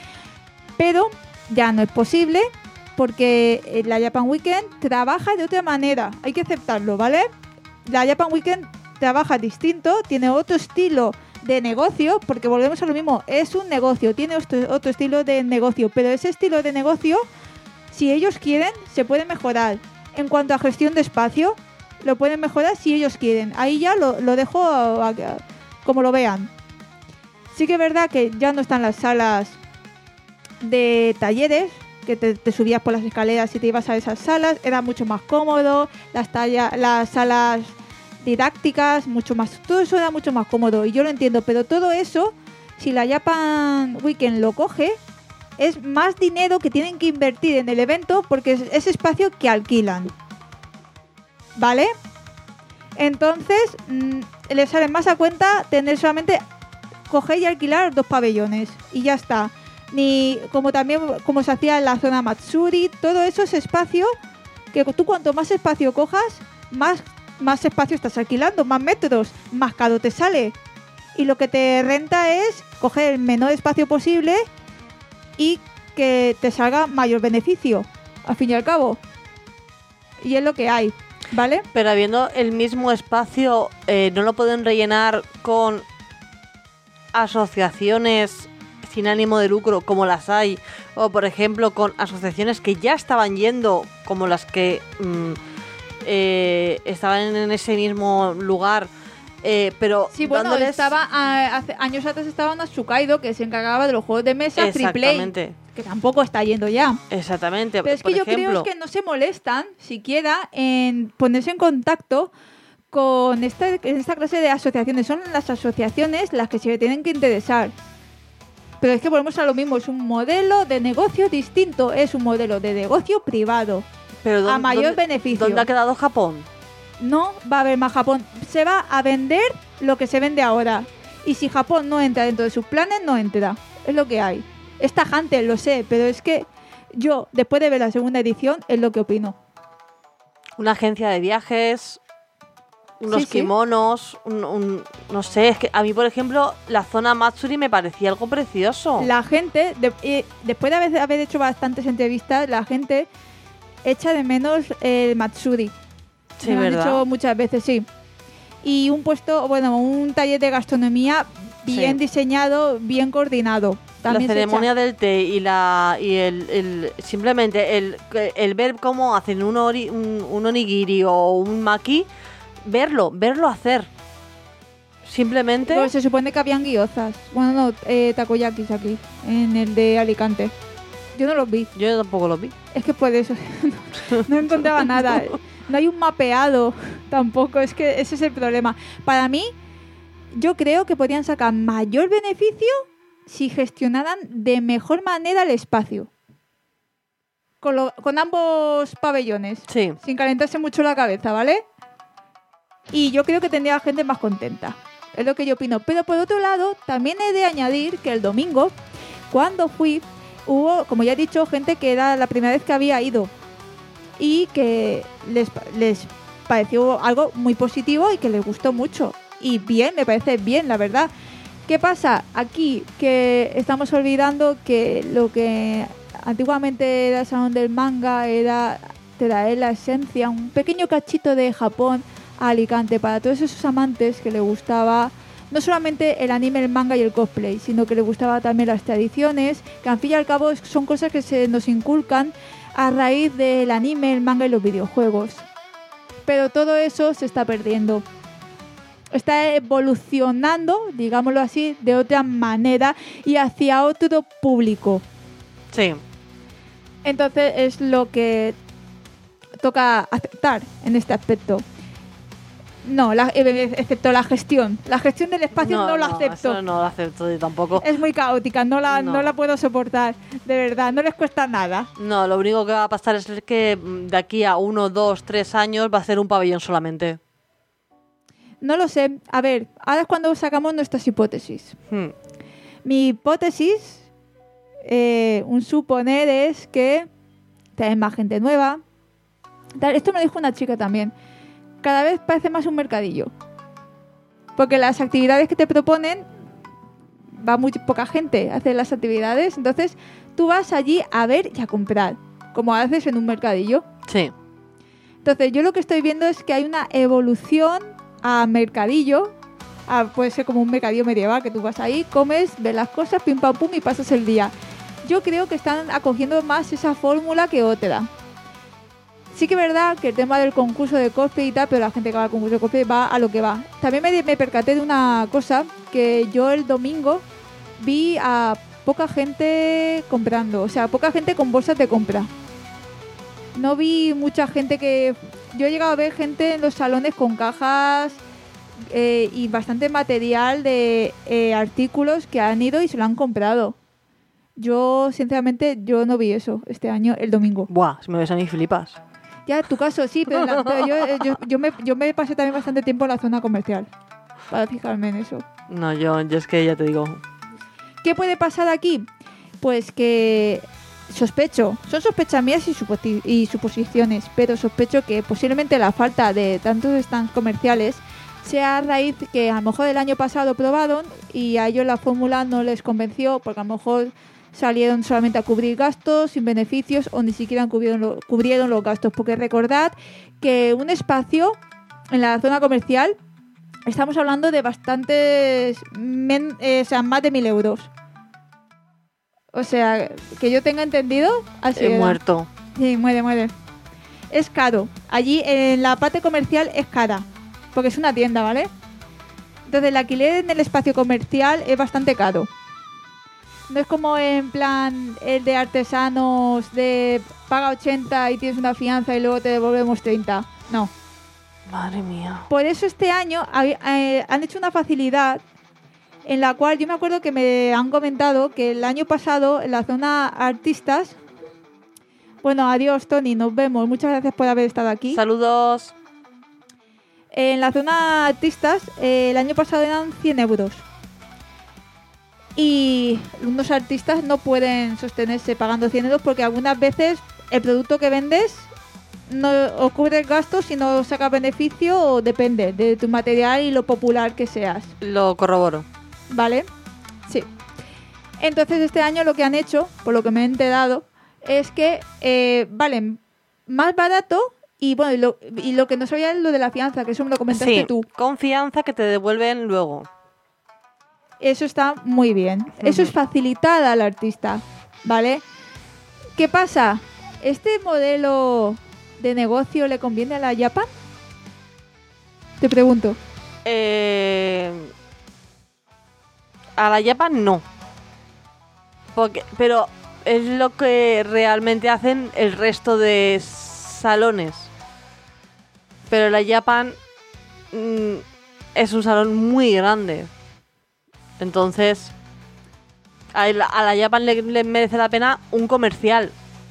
Pero ya no es posible porque la Japan Weekend trabaja de otra manera. Hay que aceptarlo, ¿vale? La Japan Weekend trabaja distinto, tiene otro estilo de negocio, porque volvemos a lo mismo, es un negocio, tiene otro, otro estilo de negocio, pero ese estilo de negocio, si ellos quieren, se puede mejorar. En cuanto a gestión de espacio, lo pueden mejorar si ellos quieren. Ahí ya lo, lo dejo a, a, como lo vean. Sí que es verdad que ya no están las salas de talleres, que te, te subías por las escaleras y te ibas a esas salas, era mucho más cómodo, las, talla, las salas didácticas, mucho más, todo eso era mucho más cómodo y yo lo entiendo, pero todo eso, si la Japan Weekend lo coge, es más dinero que tienen que invertir en el evento porque es, es espacio que alquilan, ¿vale? Entonces, mmm, les sale más a cuenta tener solamente, coger y alquilar dos pabellones y ya está. Ni como también como se hacía en la zona Matsuri, todo eso es espacio que tú cuanto más espacio cojas, más, más espacio estás alquilando, más metros, más caro te sale. Y lo que te renta es coger el menor espacio posible y que te salga mayor beneficio, al fin y al cabo. Y es lo que hay, ¿vale? Pero habiendo el mismo espacio, eh, ¿no lo pueden rellenar con asociaciones sin ánimo de lucro como las hay, o por ejemplo con asociaciones que ya estaban yendo como las que mmm, eh, estaban en ese mismo lugar, eh, pero sí, bueno, dándoles... estaba a, hace años atrás estaba una Tsukaido que se encargaba de los juegos de mesa Freeplay, que tampoco está yendo ya. Exactamente. Pero es que por yo ejemplo, creo es que no se molestan siquiera en ponerse en contacto con esta, esta clase de asociaciones. Son las asociaciones las que se tienen que interesar. Pero es que volvemos a lo mismo, es un modelo de negocio distinto, es un modelo de negocio privado, pero ¿dónde, a mayor dónde, beneficio. ¿Dónde ha quedado Japón? No va a haber más Japón, se va a vender lo que se vende ahora. Y si Japón no entra dentro de sus planes, no entra, es lo que hay. Es tajante, lo sé, pero es que yo, después de ver la segunda edición, es lo que opino. Una agencia de viajes... unos sí, sí. kimonos, un, un, no sé, es que a mí, por ejemplo, la zona Matsuri me parecía algo precioso. La gente, de, eh, después de haber, haber hecho bastantes entrevistas, la gente echa de menos el Matsuri. Sí, me ¿verdad? lo han dicho muchas veces, sí. Y un puesto, bueno, un taller de gastronomía bien sí. diseñado, bien coordinado. También la ceremonia del té y la y el, el simplemente el, el ver cómo hacen un, ori, un, un onigiri o un maki, verlo, verlo hacer. Simplemente... Pues se supone que habían gyozas. Bueno, no, eh, takoyakis aquí, en el de Alicante. Yo no los vi. Yo tampoco los vi. Es que por eso no, no encontraba nada. No hay un mapeado tampoco, es que ese es el problema. Para mí, yo creo que podrían sacar mayor beneficio si gestionaran de mejor manera el espacio. Con, lo, con ambos pabellones. Sí. Sin calentarse mucho la cabeza, ¿vale? Y yo creo que tendría gente más contenta. Es lo que yo opino. Pero por otro lado, también he de añadir que el domingo, cuando fui, hubo, como ya he dicho, gente que era la primera vez que había ido y que les, les pareció algo muy positivo y que les gustó mucho. Y bien, me parece bien, la verdad. ¿Qué pasa? Aquí que estamos olvidando que lo que antiguamente era el salón del manga era traer la esencia, un pequeño cachito de Japón a Alicante para todos esos amantes que les gustaba no solamente el anime, el manga y el cosplay, sino que les gustaba también las tradiciones, que al fin y al cabo son cosas que se nos inculcan a raíz del anime, el manga y los videojuegos. Pero todo eso se está perdiendo. Está evolucionando, digámoslo así, de otra manera y hacia otro público. Sí. Entonces es lo que toca aceptar en este aspecto. No, la, excepto la gestión. La gestión del espacio no, no la no, acepto. Eso no la acepto yo tampoco. Es muy caótica, no la, no. no la puedo soportar. De verdad, no les cuesta nada. No, lo único que va a pasar es que de aquí a uno, dos, tres años va a ser un pabellón solamente. No lo sé. A ver, ahora es cuando sacamos nuestras hipótesis. Hmm. Mi hipótesis, eh, un suponer es que traen más gente nueva. Esto me lo dijo una chica también. Cada vez parece más un mercadillo. Porque las actividades que te proponen, va muy poca gente a hacer las actividades. Entonces, tú vas allí a ver y a comprar, como haces en un mercadillo. Sí. Entonces, yo lo que estoy viendo es que hay una evolución a mercadillo. A, puede ser como un mercadillo medieval, que tú vas ahí, comes, ves las cosas, pim pam pum y pasas el día. Yo creo que están acogiendo más esa fórmula que otra. Sí que es verdad que el tema del concurso de cosplay y tal, pero la gente que va al concurso de cosplay va a lo que va. También me, me percaté de una cosa, que yo el domingo vi a poca gente comprando, o sea, poca gente con bolsas de compra. No vi mucha gente que... Yo he llegado a ver gente en los salones con cajas eh, y bastante material de eh, artículos que han ido y se lo han comprado. Yo, sinceramente, yo no vi eso este año, el domingo. Buah, si me ves a mí flipas. Ya, tu caso sí, pero, la, pero yo, yo, yo, me, yo me pasé también bastante tiempo en la zona comercial para fijarme en eso. No, yo, yo es que ya te digo. ¿Qué puede pasar aquí? Pues que sospecho, son sospechas mías y, suposi- y suposiciones, pero sospecho que posiblemente la falta de tantos stands comerciales sea a raíz que a lo mejor el año pasado probaron y a ellos la fórmula no les convenció porque a lo mejor salieron solamente a cubrir gastos sin beneficios o ni siquiera cubrieron, lo, cubrieron los gastos, porque recordad que un espacio en la zona comercial estamos hablando de bastantes, men, eh, o sea, más de mil euros. O sea, que yo tenga entendido, así He era. muerto. Sí, muere, muere. Es caro. Allí en la parte comercial es cara, porque es una tienda, ¿vale? Entonces el alquiler en el espacio comercial es bastante caro. No es como en plan el de artesanos de paga ochenta y tienes una fianza y luego te devolvemos treinta. No. Madre mía. Por eso este año eh, han hecho una facilidad en la cual yo me acuerdo que me han comentado que el año pasado en la zona artistas... Bueno, adiós Tony, nos vemos. Muchas gracias por haber estado aquí. Saludos. En la zona artistas eh, el año pasado eran cien euros. Y unos artistas no pueden sostenerse pagando cien euros porque algunas veces el producto que vendes no o cubre gastos si no saca beneficio o depende de tu material y lo popular que seas. Lo corroboro. ¿Vale? Sí. Entonces este año lo que han hecho, por lo que me he enterado, es que eh, valen más barato y bueno, y lo, y lo que no sabía es lo de la fianza, que eso me lo comentaste Sí, tú. confianza que te devuelven luego. Eso está muy bien. Uh-huh. Eso es facilitar al artista, ¿vale? ¿Qué pasa? ¿Este modelo de negocio le conviene a la Japan? Te pregunto. Eh, a la Japan no. Porque, pero es lo que realmente hacen el resto de salones. Pero la Japan mm, es un salón muy grande. Entonces, a la, a la Japan le, le merece la pena un comercial.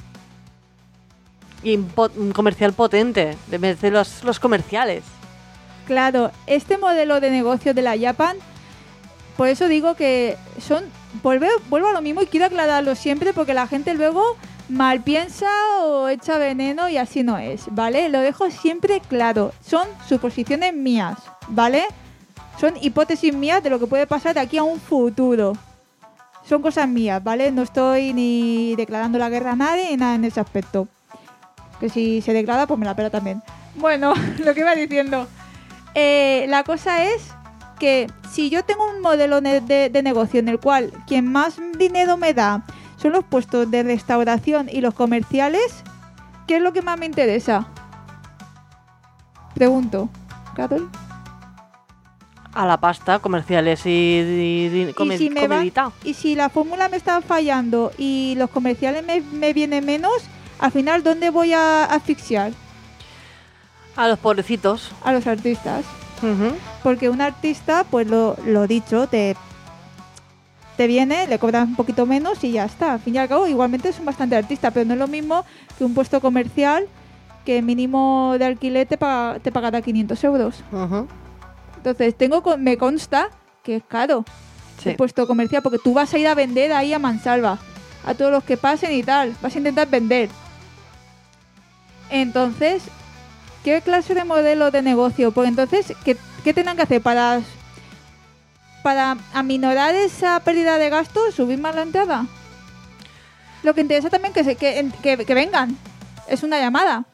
Y un, po, un comercial potente. Le merece los, los comerciales. Claro, este modelo de negocio de la Japan, por eso digo que son... Vuelvo, vuelvo a lo mismo y quiero aclararlo siempre porque la gente luego mal piensa o echa veneno y así no es, ¿vale? Lo dejo siempre claro. Son suposiciones mías, ¿vale? Son hipótesis mías de lo que puede pasar de aquí a un futuro. Son cosas mías, ¿vale? No estoy ni declarando la guerra a nadie ni nada en ese aspecto. Que si se declara, pues me la pela también. Bueno, lo que iba diciendo. Eh, la cosa es que si yo tengo un modelo de, de, de negocio en el cual quien más dinero me da son los puestos de restauración y los comerciales, ¿qué es lo que más me interesa? Pregunto. ¿Carol? A la pasta, comerciales y, y, y, comi- ¿Y, si me comidita. Va, y si la fórmula me está fallando y los comerciales me, me vienen menos, al final, ¿dónde voy a asfixiar? A los pobrecitos. A los artistas. Uh-huh. Porque un artista, pues lo, lo dicho, te, te viene, le cobras un poquito menos y ya está. Al fin y al cabo, igualmente son bastante artistas, pero no es lo mismo que un puesto comercial que mínimo de alquiler te, paga, te pagará quinientos euros. Uh-huh. Entonces, tengo me consta que es caro sí. el puesto comercial, porque tú vas a ir a vender ahí a mansalva, a todos los que pasen y tal. Vas a intentar vender. Entonces, ¿qué clase de modelo de negocio? Pues entonces, ¿qué, qué tienen que hacer para, para aminorar esa pérdida de gastos? ¿Subir más la entrada? Lo que interesa también que, se, que, que, que vengan. Es una llamada.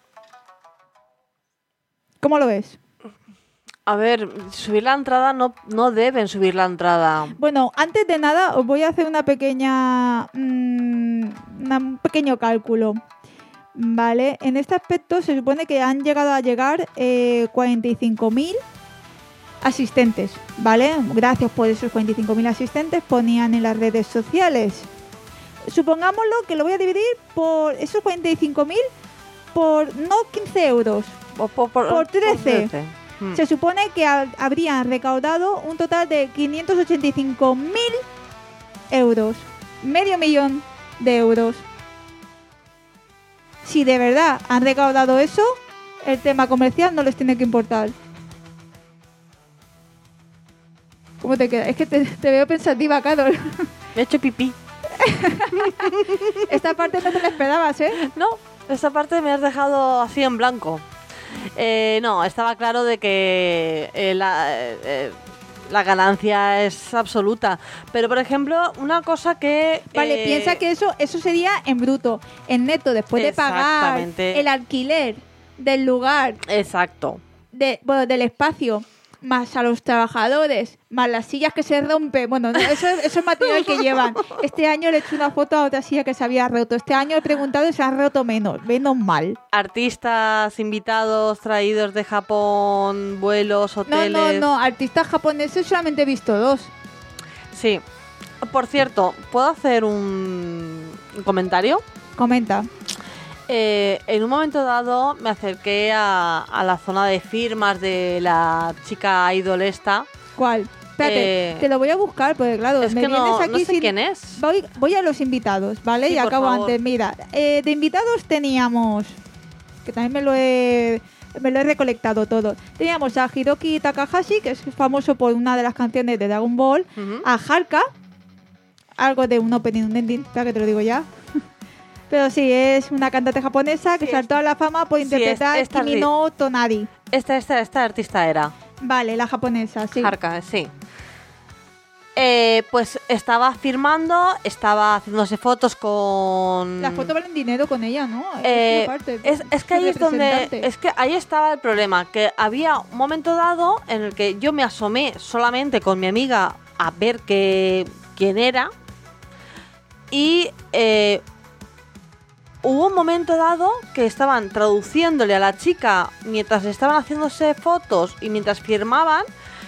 ¿Cómo lo ves? A ver, subir la entrada no, no deben subir la entrada. Bueno, antes de nada os voy a hacer una pequeña, mmm, una, un pequeño cálculo. ¿vale? En este aspecto se supone que han llegado a llegar eh, cuarenta y cinco mil asistentes, ¿vale? Gracias por esos cuarenta y cinco mil asistentes, ponían en las redes sociales. Supongámoslo que lo voy a dividir por esos cuarenta y cinco mil por no quince euros, Por, por, por, por trece. por trece. Mm. Se supone que ha- habrían recaudado un total de quinientos ochenta y cinco mil euros, medio millón de euros. Si de verdad han recaudado eso, el tema comercial no les tiene que importar. ¿Cómo te queda? Es que te, te veo pensativa, Carol. Me he hecho pipí. Esta parte no te la esperabas, ¿eh? No, esta parte me has dejado así en blanco. Eh, no, estaba claro de que eh, la, eh, la ganancia es absoluta. Pero, por ejemplo, una cosa que... Vale, eh, piensa que eso, eso sería en bruto, en neto, después de pagar Exactamente. el alquiler del lugar, Exacto. de, bueno, del espacio, más a los trabajadores, más las sillas que se rompen. Bueno, no, eso, es- eso es material que llevan. Este año le he hecho una foto a otra silla que se había roto. Este año he preguntado y se han roto menos. Menos mal. Artistas invitados traídos de Japón, vuelos, No, hoteles... no, no. Artistas japoneses solamente he visto dos. Sí. Por cierto, ¿puedo hacer un, un comentario? Comenta. Eh, en un momento dado me acerqué a, a la zona de firmas de la chica idol esta. ¿Cuál? Espérate, Eh, te lo voy a buscar porque, claro, Es me que vienes no, aquí no sé sin... quién es. Voy, voy a los invitados, ¿vale? Sí, y por acabo favor. antes. Mira, eh, de invitados teníamos... Que también me lo he... Me lo he recolectado todo. Teníamos a Hiroki Takahashi, que es famoso por una de las canciones de Dragon Ball. Ujú. A Haruka, algo de un opening, un ending, espera que te lo digo ya. Pero sí, es una cantante japonesa que Sí, saltó a la fama por sí, interpretar es- esta Kimi sí. no Tonari. Esta, esta, esta artista era. Vale, la japonesa, sí. Haruka, sí. Eh, pues estaba firmando, estaba haciéndose fotos con... Las fotos valen dinero con ella, ¿no? Eh, Es una parte, es, es que su ahí es donde representante. es que ahí estaba el problema, que había un momento dado en el que yo me asomé solamente con mi amiga a ver que, quién era y eh, hubo un momento dado que estaban traduciéndole a la chica mientras estaban haciéndose fotos y mientras firmaban,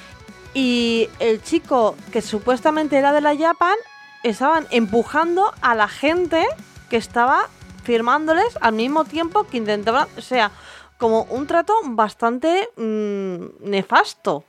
y el chico que supuestamente era de la Japan estaban empujando a la gente que estaba firmándoles al mismo tiempo que intentaban, o sea, como un trato bastante mmm, nefasto.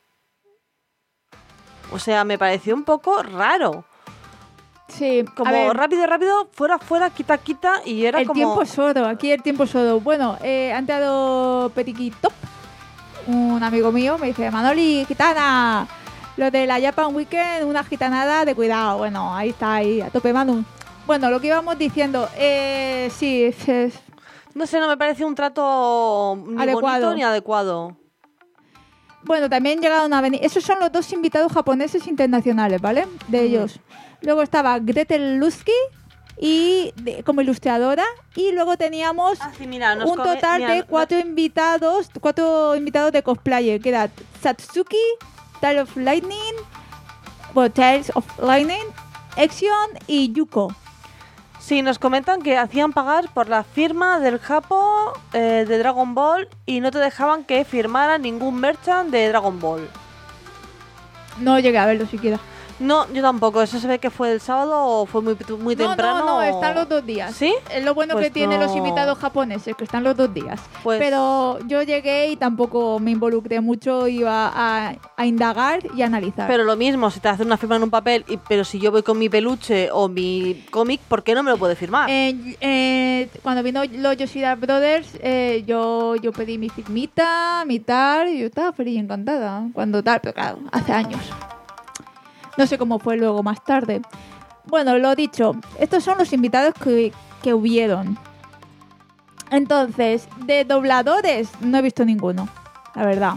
O sea, me pareció un poco raro. Sí, a Como ver, rápido, rápido, fuera, fuera, quita, quita, y era el como... tiempo es oro, aquí el tiempo es oro. Bueno, eh, ha entrado Petiki Top, un amigo mío, me dice, Manoli, gitana, lo de la Japan Weekend, una gitanada de cuidado. Bueno, ahí está, ahí, a tope, Manu. Bueno, lo que íbamos diciendo, eh, sí, es, es- No sé, no me pareció un trato ni Adecuado. bonito ni adecuado. Bueno, también llegaron a venir. Esos son los dos invitados japoneses internacionales, ¿vale? De Mm. ellos. Luego estaba Gretel Lusky y de- como ilustradora. Y luego teníamos Ah, sí, mira, nos un come- total mira, de no- cuatro invitados, cuatro invitados de cosplayer, que era Satsuki, Tale of Lightning, bueno, Tales of Lightning, Action y Yuko. Sí, nos comentan que hacían pagar por la firma del Japo eh, de Dragon Ball y no te dejaban que firmara ningún merchant de Dragon Ball. No llegué a verlo siquiera. No, yo tampoco. Eso se ve que fue el sábado o fue muy, muy No, temprano. no, no, o- están los dos días. ¿Sí? Es lo bueno Pues que tienen no. los invitados japoneses, que están los dos días. Pues- Pero yo llegué y tampoco me involucré mucho, iba a, a indagar y analizar. Pero lo mismo, si te hacen una firma en un papel, y, pero si yo voy con mi peluche o mi cómic, ¿por qué no me lo puede firmar? Eh, eh, cuando vino los Yoshida Brothers, eh, yo, yo pedí mi firmita, mi tal, y yo estaba feliz y encantada. Cuando tal, pero claro, hace años. No sé cómo fue luego más tarde. Bueno, lo dicho, estos son los invitados que, que hubieron. Entonces, de dobladores no he visto ninguno, la verdad.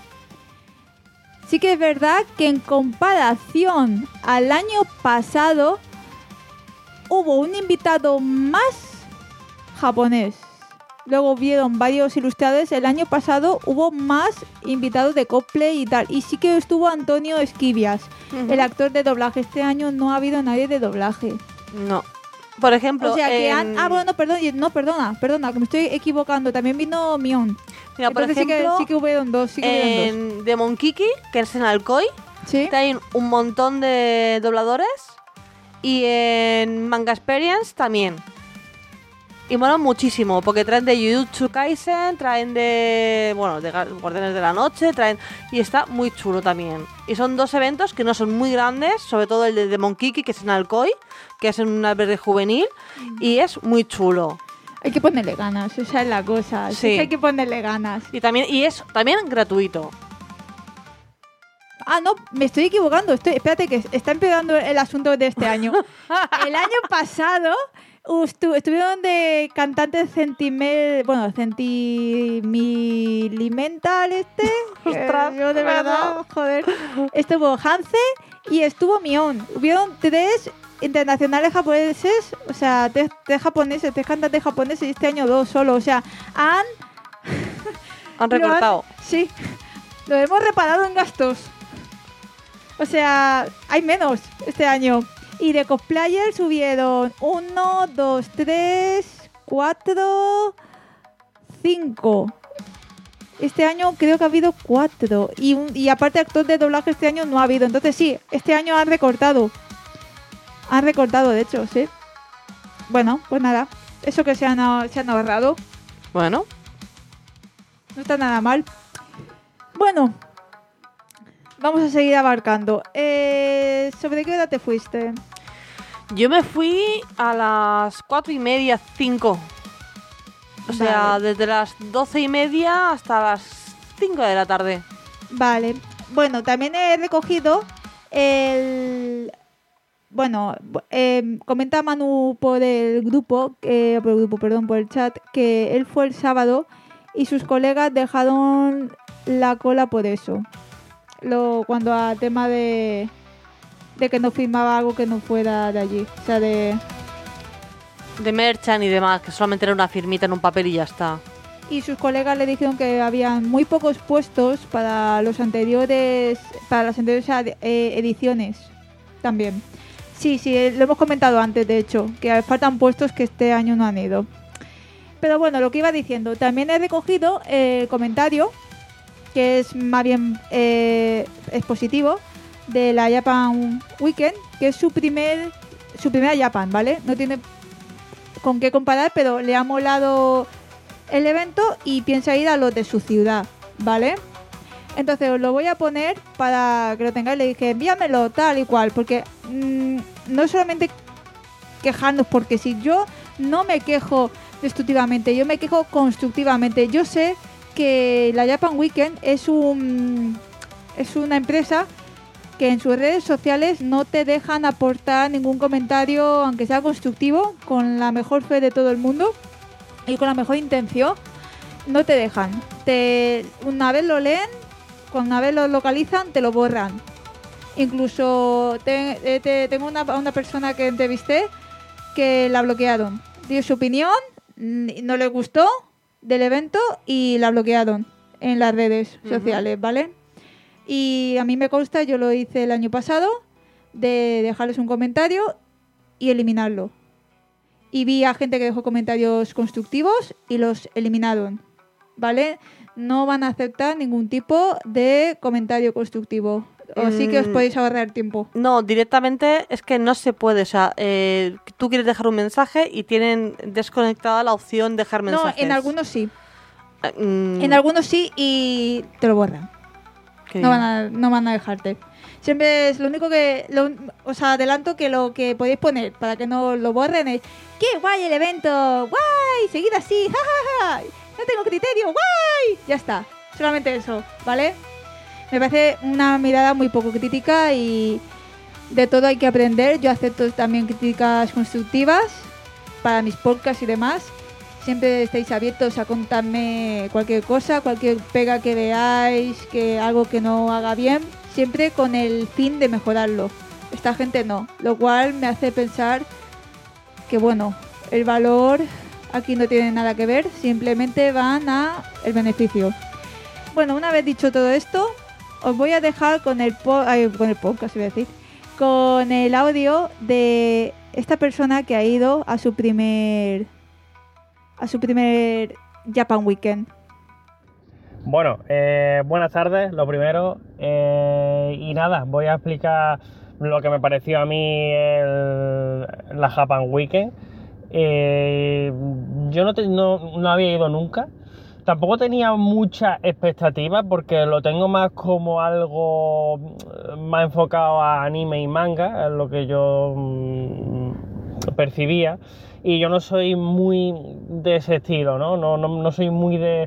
Sí que es verdad que en comparación al año pasado hubo un invitado más japonés. Luego vieron varios ilustradores. El año pasado hubo más invitados de cosplay y tal. Y sí que estuvo Antonio Esquivias, Ujú. el actor de doblaje. Este año no ha habido nadie de doblaje. No. Por ejemplo, O sea, que en- han... Ah, bueno, no, perdón, no, perdona, perdona, que me estoy equivocando. También vino Mion. mira, por Entonces ejemplo, sí que, sí que hubieron dos, sí que hubieron dos. en Demon Kiki, que es en Alcoy, ¿Sí? hay un montón de dobladores. Y en Manga Experience también. Y molan muchísimo, porque traen de Jujutsu Kaisen, traen de, bueno, de Ga- Guardianes de la Noche, traen... Y está muy chulo también. Y son dos eventos que no son muy grandes, sobre todo el de Demon Kiki, que es en Alcoy, que es en un albergue juvenil, y es muy chulo. Hay que ponerle ganas, esa es la cosa. Sí. Sí. Es que hay que ponerle ganas. Y también y es también gratuito. Ah, no, me estoy equivocando. Estoy, espérate, que está empeorando el asunto de este año. El año pasado estu- estuvieron de cantantes centimel... Bueno, centimilimental este. que Ostras, yo de verdad, bueno. joder. Estuvo Hanse y estuvo Mion. Hubieron tres internacionales japoneses, o sea, tres, tres japoneses, tres cantantes japoneses y este año dos solo. O sea, han... Han Lo han- recortado. Sí, lo hemos reparado en gastos. O sea, hay menos este año. Y de cosplayers subieron uno, dos, tres, cuatro, cinco. Este año creo que ha habido cuatro. Y, un, y aparte actor de doblaje este año no ha habido. Entonces sí, este año han recortado. Han recortado, de hecho, sí. Bueno, pues nada. Eso que se han, ah- se han ahorrado. Bueno, No está nada mal. Bueno, vamos a seguir abarcando. Eh, ¿Sobre qué hora te fuiste? yo me fui a las cuatro y media, cinco. O sea, Vale. desde las doce y media hasta las cinco de la tarde. Vale. Bueno, también he recogido el... Bueno, eh, comenta Manu por el grupo, eh, por el grupo, perdón, por el chat, que él fue el sábado y sus colegas dejaron la cola por eso. Lo, cuando a tema de, de que no firmaba algo que no fuera de allí. O sea, de... De merchan y demás, que solamente era una firmita en un papel y ya está. Y sus colegas le dijeron que había muy pocos puestos para los anteriores, para las anteriores ad- eh, ediciones también. Sí, sí, eh, lo hemos comentado antes, de hecho, que faltan puestos que este año no han ido. Pero bueno, lo que iba diciendo, también he recogido el comentario, que es más bien eh, expositivo, de la Japan Weekend, que es su primer, su primera Japan, ¿vale? No tiene con qué comparar, pero le ha molado el evento y piensa ir a los de su ciudad, ¿vale? Entonces os lo voy a poner para que lo tengáis. Le dije, envíamelo tal y cual, porque mmm, no solamente quejarnos, porque si yo no me quejo destructivamente, yo me quejo constructivamente. Yo sé que la Japan Weekend es un es una empresa que en sus redes sociales no te dejan aportar ningún comentario, aunque sea constructivo, con la mejor fe de todo el mundo y con la mejor intención. No te dejan. Te, una vez lo leen, cuando una vez lo localizan, te lo borran. Incluso te, eh, te- tengo una, una persona que entrevisté que la bloquearon. Dio su opinión, n- no le gustó del evento y la bloquearon en las redes Ujú. sociales, ¿vale? Y a mí me consta, yo lo hice el año pasado, de dejarles un comentario y eliminarlo. Y vi a gente que dejó comentarios constructivos y los eliminaron, ¿vale? No van a aceptar ningún tipo de comentario constructivo. O sí que os Mm. podéis ahorrar tiempo. No, directamente es que no se puede. O sea, eh, tú quieres dejar un mensaje y tienen desconectada la opción dejar mensajes. No, en algunos sí. Eh, mm, En algunos sí y te lo borran. qué No bien. van a, no van a dejarte. Siempre es lo único que... Lo, os adelanto que lo que podéis poner para que no lo borren es ¡qué guay el evento! ¡Guay! Seguid así! ¡Ja, ja, ja! ¡No tengo criterio! ¡Guay! Ya está. Solamente eso, ¿vale? Me parece una mirada muy poco crítica y de todo hay que aprender. Yo acepto también críticas constructivas para mis podcasts y demás. Siempre estáis abiertos a contarme cualquier cosa, cualquier pega que veáis, que algo que no haga bien, siempre con el fin de mejorarlo. Esta gente no, lo cual me hace pensar que bueno, el valor aquí no tiene nada que ver, simplemente van a el beneficio. Bueno, una vez dicho todo esto, os voy a dejar con el, po- ay, con el podcast, iba a decir, con el audio de esta persona que ha ido a su primer a su primer Japan Weekend. Bueno, eh, buenas tardes, lo primero, eh, y nada, voy a explicar lo que me pareció a mí el, la Japan Weekend. Eh, yo no, te, no, no había ido nunca, tampoco tenía muchas expectativas porque lo tengo más como algo más enfocado a anime y manga, es lo que yo mmm, percibía, y yo no soy muy de ese estilo, ¿no? No, no, no soy muy de,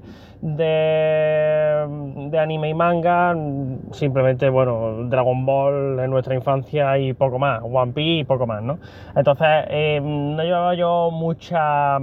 de, de anime y manga, simplemente, bueno, Dragon Ball en nuestra infancia y poco más, One Piece y poco más, ¿no? Entonces, eh, no llevaba yo mucha...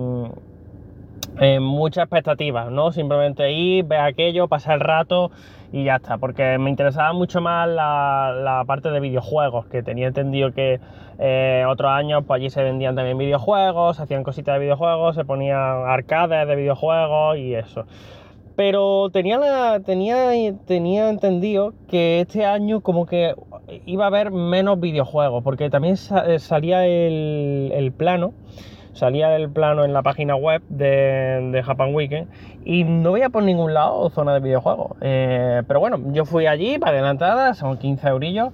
Eh, muchas expectativas, ¿no? Simplemente ir, ver aquello, pasar el rato y ya está, porque me interesaba mucho más la, la parte de videojuegos, que tenía entendido que eh, otros años pues allí se vendían también videojuegos, se hacían cositas de videojuegos, se ponían arcades de videojuegos y eso. Pero tenía, la, tenía, tenía entendido que este año como que iba a haber menos videojuegos, porque también sa- salía el, el plano Salía el plano en la página web de, de Japan Weekend y no veía por ningún lado zona de videojuegos. Eh, pero bueno, yo fui allí para la entrada, son quince eurillos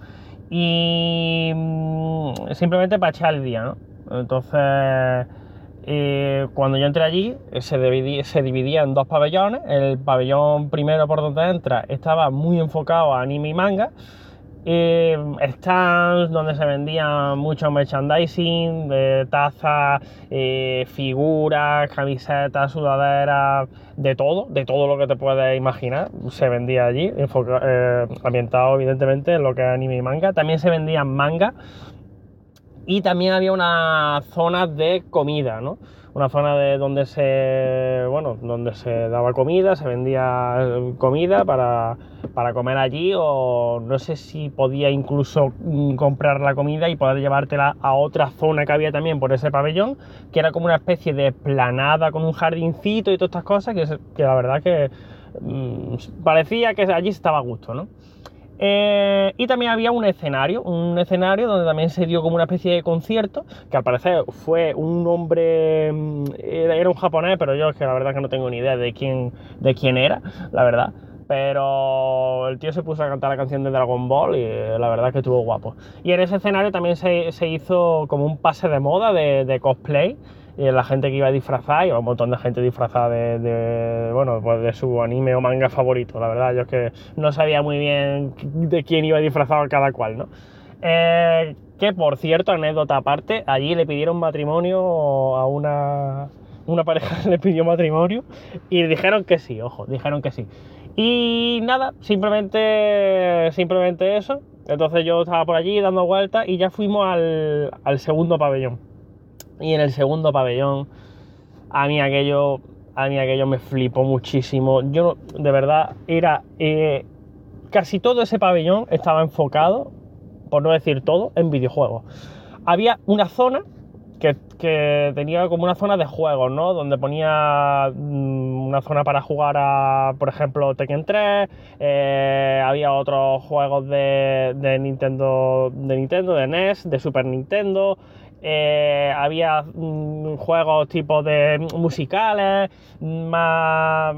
y mmm, simplemente para echar el día, ¿no? Entonces, eh, cuando yo entré allí, se dividía, se dividía en dos pabellones. El pabellón primero por donde entra estaba muy enfocado a anime y manga. Eh, stands donde se vendían mucho merchandising, de tazas, eh, figuras, camisetas, sudaderas, de todo, de todo lo que te puedes imaginar, se vendía allí, enfoca- eh, ambientado evidentemente en lo que es anime y manga. También se vendían manga y también había una zona de comida, ¿no? Una zona de donde se, bueno, donde se daba comida, se vendía comida para, para comer allí, o no sé si podía incluso comprar la comida y poder llevártela a otra zona que había también por ese pabellón, que era como una especie de explanada con un jardincito y todas estas cosas, que, que la verdad que mmm, parecía que allí estaba a gusto, ¿no? Eh, y también había un escenario, un escenario donde también se dio como una especie de concierto, que al parecer fue un hombre, era, era un japonés, pero yo es que la verdad que no tengo ni idea de quién, de quién era, la verdad. Pero el tío se puso a cantar la canción de Dragon Ball y la verdad que estuvo guapo. Y en ese escenario también se, se hizo como un pase de moda de, de cosplay. Y la gente que iba disfrazada, y un montón de gente disfrazada de, de, bueno, pues de su anime o manga favorito. La verdad, yo es que no sabía muy bien de quién iba disfrazado cada cual, ¿no? Eh, que, por cierto, anécdota aparte, allí le pidieron matrimonio a una, una pareja, le pidió matrimonio y dijeron que sí, ojo, dijeron que sí. Y nada, simplemente, simplemente eso. Entonces yo estaba por allí dando vueltas y ya fuimos al, al segundo pabellón. Y en el segundo pabellón, a mí aquello, a mí aquello me flipó muchísimo. Yo, de verdad, era... Eh, casi todo ese pabellón estaba enfocado, por no decir todo, en videojuegos. Había una zona que, que tenía como una zona de juegos, ¿no? Donde ponía mmm, una zona para jugar a, por ejemplo, Tekken tres. Eh, había otros juegos de, de Nintendo, de Nintendo, de N E S, de Super Nintendo. Eh, había mmm, juegos tipo de musicales, más,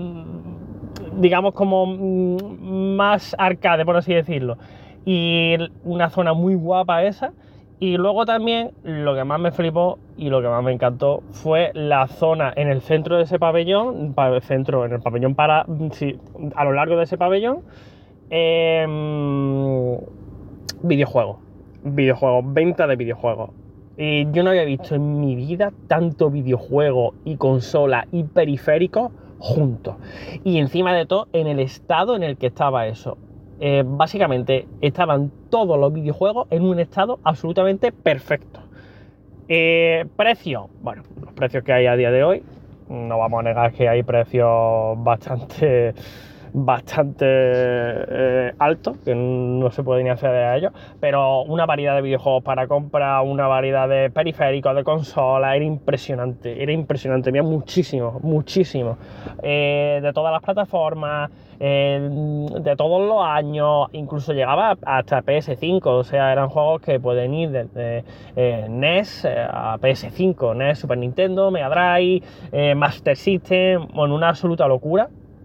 digamos, como mmm, más arcade, por así decirlo. Y una zona muy guapa esa. Y luego también lo que más me flipó y lo que más me encantó fue la zona en el centro de ese pabellón, el centro, en el pabellón para, sí, a lo largo de ese pabellón, eh, videojuegos, videojuegos, venta de videojuegos. Y yo no había visto en mi vida tanto videojuego y consola y periféricos juntos. Y encima de todo, en el estado en el que estaba eso. Eh, básicamente estaban todos los videojuegos en un estado absolutamente perfecto. Eh, precio, bueno, los precios que hay a día de hoy, no vamos a negar que hay precios bastante bastante eh, alto, que no se puede ni acceder a ellos, pero una variedad de videojuegos para comprar, una variedad de periféricos, de consolas, era impresionante, era impresionante, había muchísimo, muchísimo, eh, de todas las plataformas, eh, de todos los años, incluso llegaba hasta P S cinco, o sea, eran juegos que pueden ir desde eh, N E S a P S cinco, N E S, Super Nintendo, Mega Drive, eh, Master System, bueno, una absoluta locura.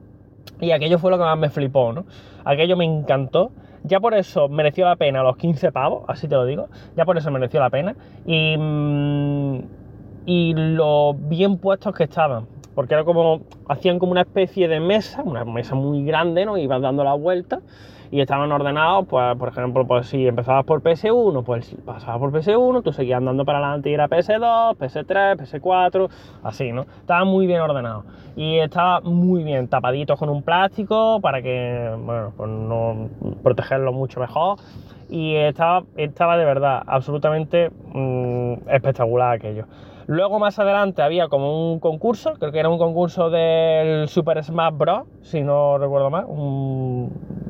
Y aquello fue lo que más me flipó, ¿no? Aquello me encantó. Ya por eso mereció la pena los quince pavos, así te lo digo. Ya por eso mereció la pena. Y, mmm, y lo bien puestos que estaban. Porque era como, hacían como una especie de mesa, una mesa muy grande, ¿no? Ibas dando la vuelta y estaban ordenados, pues, por ejemplo, pues si empezabas por P S uno, pues pasabas por P S uno, tú seguías andando para adelante y era P S dos, P S tres, P S cuatro, así, ¿no? Estaba muy bien ordenado y estaba muy bien tapaditos con un plástico para que, bueno, pues no protegerlo mucho mejor, y estaba, estaba de verdad absolutamente mmm, espectacular aquello. Luego más adelante había como un concurso, creo que era un concurso del Super Smash Bros, si no recuerdo mal. Un,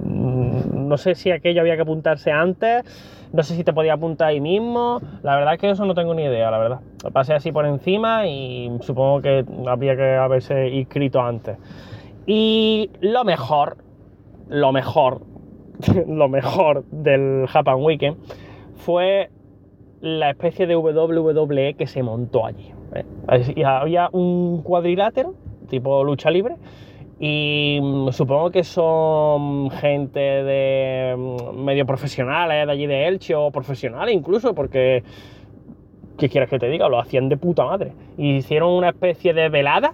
no sé si aquello había que apuntarse antes, no sé si te podía apuntar ahí mismo, la verdad es que eso no tengo ni idea, la verdad. Lo pasé así por encima y supongo que habría que haberse inscrito antes. Y lo mejor, lo mejor, lo mejor del Japan Weekend fue la especie de doble u doble u doble e que se montó allí, ¿eh? Y había un cuadrilátero tipo lucha libre y supongo que son gente de medio profesionales de allí de Elche, o profesionales incluso, porque ¿qué quieres que te diga? Lo hacían de puta madre. Y hicieron una especie de velada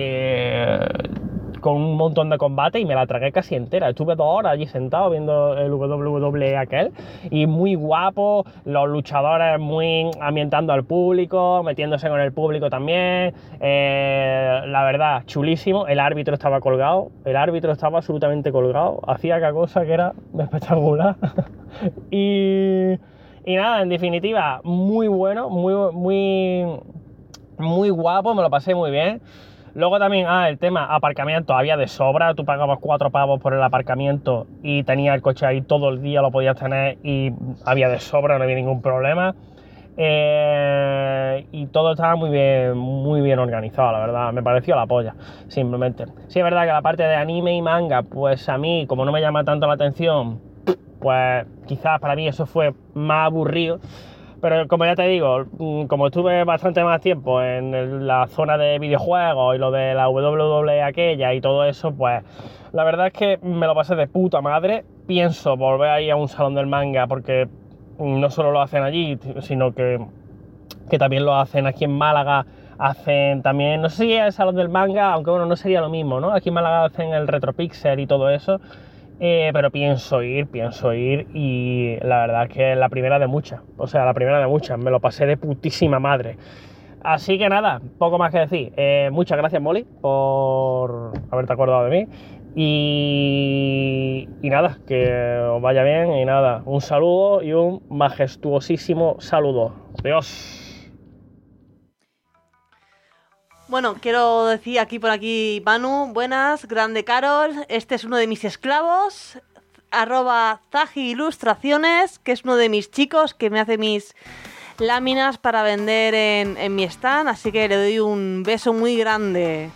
eh, con un montón de combate y me la tragué casi entera. Estuve dos horas allí sentado viendo el doble u doble e aquel, y muy guapo, los luchadores muy ambientando al público, metiéndose con el público también, eh, la verdad, chulísimo. El árbitro estaba colgado, el árbitro estaba absolutamente colgado, hacía cada cosa que era espectacular. y, y nada, en definitiva, muy bueno, muy, muy, muy guapo, me lo pasé muy bien. Luego también, ah, el tema aparcamiento, había de sobra, tú pagabas cuatro pavos por el aparcamiento y tenías el coche ahí todo el día, lo podías tener y había de sobra, no había ningún problema. Eh, y todo estaba muy bien, muy bien organizado, la verdad, me pareció la polla, simplemente. Sí, es verdad que la parte de anime y manga, pues a mí, como no me llama tanto la atención, pues quizás para mí eso fue más aburrido. Pero como ya te digo, como estuve bastante más tiempo en la zona de videojuegos y lo de la doble u doble u e aquella y todo eso, pues la verdad es que me lo pasé de puta madre. Pienso volver ahí a un salón del manga porque no solo lo hacen allí, sino que, que también lo hacen aquí en Málaga. Hacen también, no sé si es el salón del manga, aunque bueno, no sería lo mismo, ¿no? Aquí en Málaga hacen el Retropixel y todo eso. Eh, pero pienso ir, pienso ir y la verdad es que es la primera de muchas, o sea, la primera de muchas, me lo pasé de putísima madre. Así que nada, poco más que decir. Eh, muchas gracias, Molly, por haberte acordado de mí y, y nada, que os vaya bien y nada, un saludo y un majestuosísimo saludo. Adiós. Bueno, quiero decir aquí por aquí, Manu, buenas, grande Carol, este es uno de mis esclavos, arroba Zaji Ilustraciones, que es uno de mis chicos que me hace mis láminas para vender en, en mi stand, así que le doy un beso muy grande.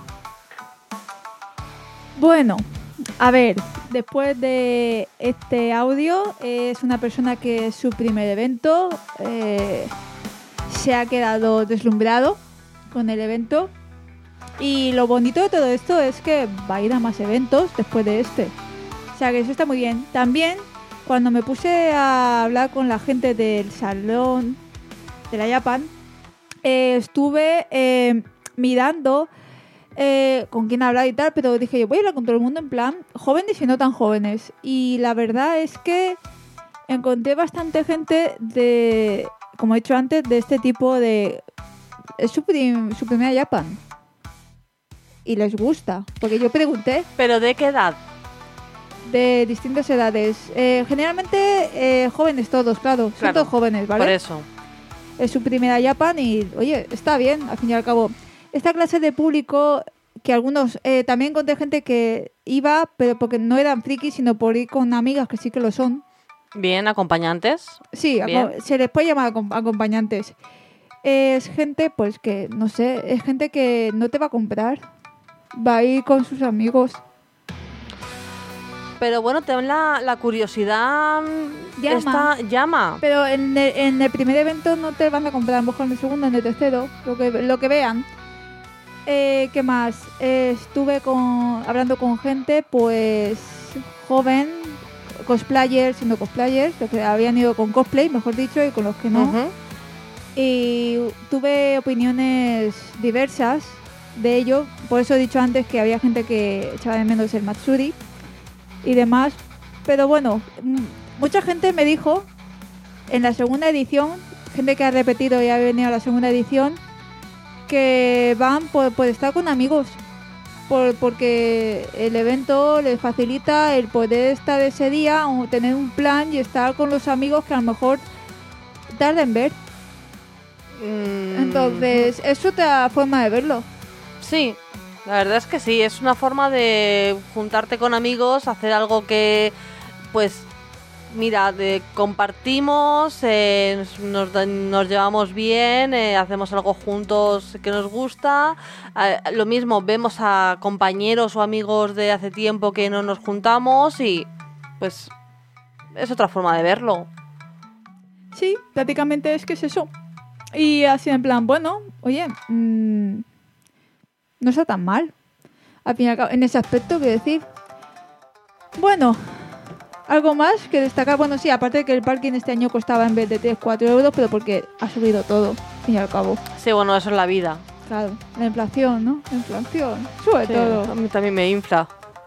Bueno, a ver, después de este audio, es una persona que es su primer evento, eh, se ha quedado deslumbrado con el evento, y lo bonito de todo esto es que va a ir a más eventos después de este, o sea que eso está muy bien. También cuando me puse a hablar con la gente del salón de la Japan, eh, estuve eh, mirando eh, con quién hablar y tal, pero dije yo voy a hablar con todo el mundo en plan jóvenes y no tan jóvenes, y la verdad es que encontré bastante gente de, como he dicho antes, de este tipo de... Es su, prim, su primera Japan y les gusta, porque yo pregunté. ¿Pero de qué edad? De distintas edades, eh, generalmente eh, jóvenes todos, claro, claro, son todos jóvenes, ¿vale? Por eso es su primera Japan y oye, está bien, al fin y al cabo esta clase de público que algunos... Eh, también encontré gente que iba, pero porque no eran frikis, sino por ir con amigas que sí que lo son. Bien, acompañantes. Sí, Bien. aco- se les puede llamar acom- acompañantes. Es gente, pues que, no sé, es gente que no te va a comprar. Va a ir con sus amigos. Pero bueno, también la, la curiosidad Llama. esta llama. Pero en el, en el primer evento no te van a comprar, a lo mejor en el segundo, en el tercero, lo que, lo que vean. Eh, ¿Qué más? Eh, estuve con, hablando con gente, pues, joven, cosplayers, siendo cosplayers, los que habían ido con cosplay, mejor dicho, y con los que no. Ujú. Y tuve opiniones diversas de ello. Por eso he dicho antes que había gente que echaba de menos el Matsuri y demás. Pero bueno, m- mucha gente me dijo en la segunda edición, gente que ha repetido y ha venido a la segunda edición, que van por, por estar con amigos. Por, porque el evento les facilita el poder estar ese día o tener un plan y estar con los amigos que a lo mejor tarden en ver. Mm, Entonces, es otra forma de verlo. Sí, la verdad es que sí, es una forma de juntarte con amigos, hacer algo que, pues, mira, de, compartimos, eh, nos, nos, nos llevamos bien, eh, hacemos algo juntos que nos gusta. Eh, lo mismo, vemos a compañeros o amigos de hace tiempo que no nos juntamos y, pues, es otra forma de verlo. Sí, prácticamente es que es eso. Y así en plan, bueno, oye, mmm, no está tan mal. Al fin y al cabo, en ese aspecto, quiero decir. Bueno, algo más que destacar. Bueno, sí, aparte de que el parking este año costaba en vez de tres, cuatro euros, pero porque ha subido todo, al fin y al cabo. Sí, bueno, eso es la vida. Claro, la inflación, ¿no? La inflación, sube Sí, todo. a mí también me infla.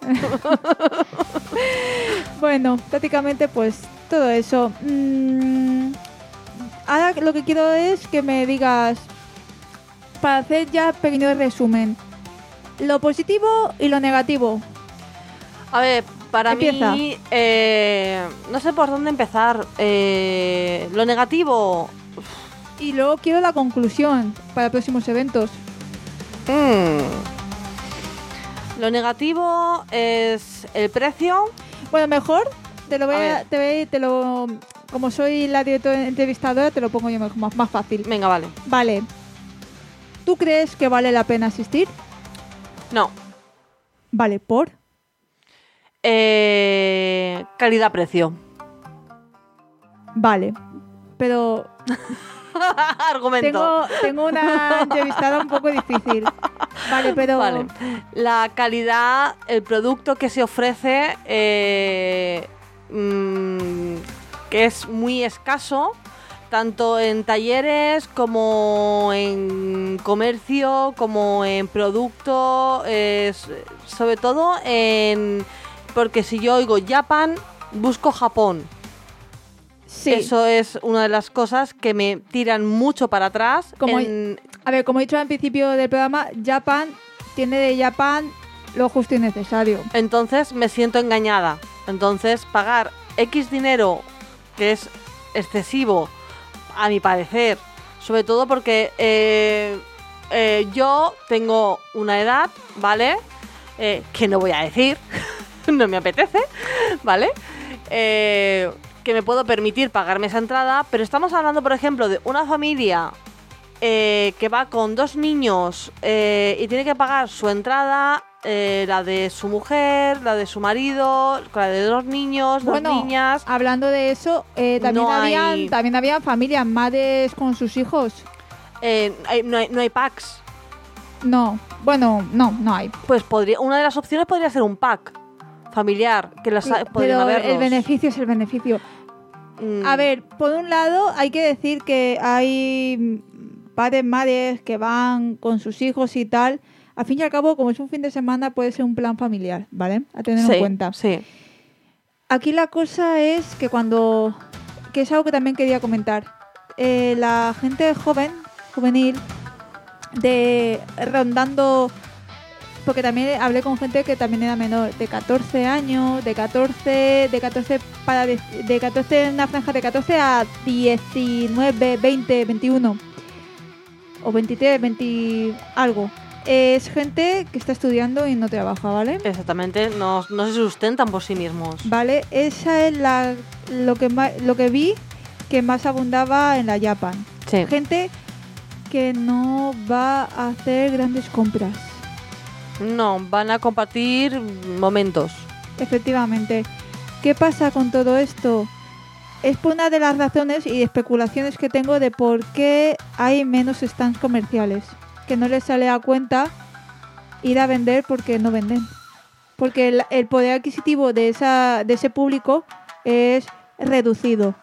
Bueno, prácticamente pues todo eso. Mm, ahora lo que quiero es que me digas, para hacer ya pequeño resumen, lo positivo y lo negativo. A ver, para Empieza. mí, eh, no sé por dónde empezar. Eh, lo negativo. Y luego quiero la conclusión para próximos eventos. mm, Lo negativo es el precio. Bueno, mejor te lo voy A a, ver. te voy- te lo como soy la directora entrevistadora, te lo pongo yo mejor, más, más fácil. Venga, vale. Vale. ¿Tú crees que vale la pena asistir? No. Vale, ¿por? Eh, calidad-precio. Vale. Pero Argumento. tengo, tengo una entrevistada un poco difícil. Vale, pero... Vale. La calidad, el producto que se ofrece, eh, mm, que es muy escaso, tanto en talleres como en comercio, como en producto, eh, s- sobre todo en... Porque si yo oigo Japan, busco Japón. Sí. Eso es una de las cosas que me tiran mucho para atrás. Como- en- A ver, como he dicho al principio del programa, Japan tiene de Japan lo justo y necesario. Entonces me siento engañada. Entonces pagar X dinero, que es excesivo, a mi parecer, sobre todo porque eh, eh, yo tengo una edad, ¿vale? Eh, que no voy a decir, no me apetece, ¿vale? Eh, que me puedo permitir pagarme esa entrada, pero estamos hablando, por ejemplo, de una familia eh, que va con dos niños eh, y tiene que pagar su entrada, eh, la de su mujer, la de su marido, la de dos niños, Bueno, dos niñas. hablando de eso, eh, también, No habían, hay- también habían familias, madres con sus hijos. Eh, hay- no, hay, no hay packs. No, bueno, no, no hay. Pues podría, una de las opciones podría ser un pack familiar, que las ha- podrían Pero haberlos. el beneficio es el beneficio. Mm, A ver, por un lado hay que decir que hay mm, padres, madres que van con sus hijos y tal. Al fin y al cabo, como es un fin de semana, puede ser un plan familiar, ¿vale? A tener sí, en cuenta. Sí. Aquí la cosa es que cuando... que es algo que también quería comentar. Eh, la gente joven, juvenil, de rondando... Porque también hablé con gente que también era menor, de catorce años, de catorce, de catorce para de, de catorce en una franja de catorce a diecinueve, veinte, veintiuno o veintitrés, veinte algo. es gente que está estudiando y no trabaja, ¿vale? Exactamente, no, no se sustentan por sí mismos. Vale, esa es la lo que ma- lo que vi que más abundaba en la Japan. Sí. Gente que no va a hacer grandes compras. No, van a compartir momentos. Efectivamente. ¿Qué pasa con todo esto? Es por una de las razones y especulaciones que tengo de por qué hay menos stands comerciales. Que no les sale a cuenta ir a vender porque no venden. Porque el, el poder adquisitivo de, esa, de ese público es reducido.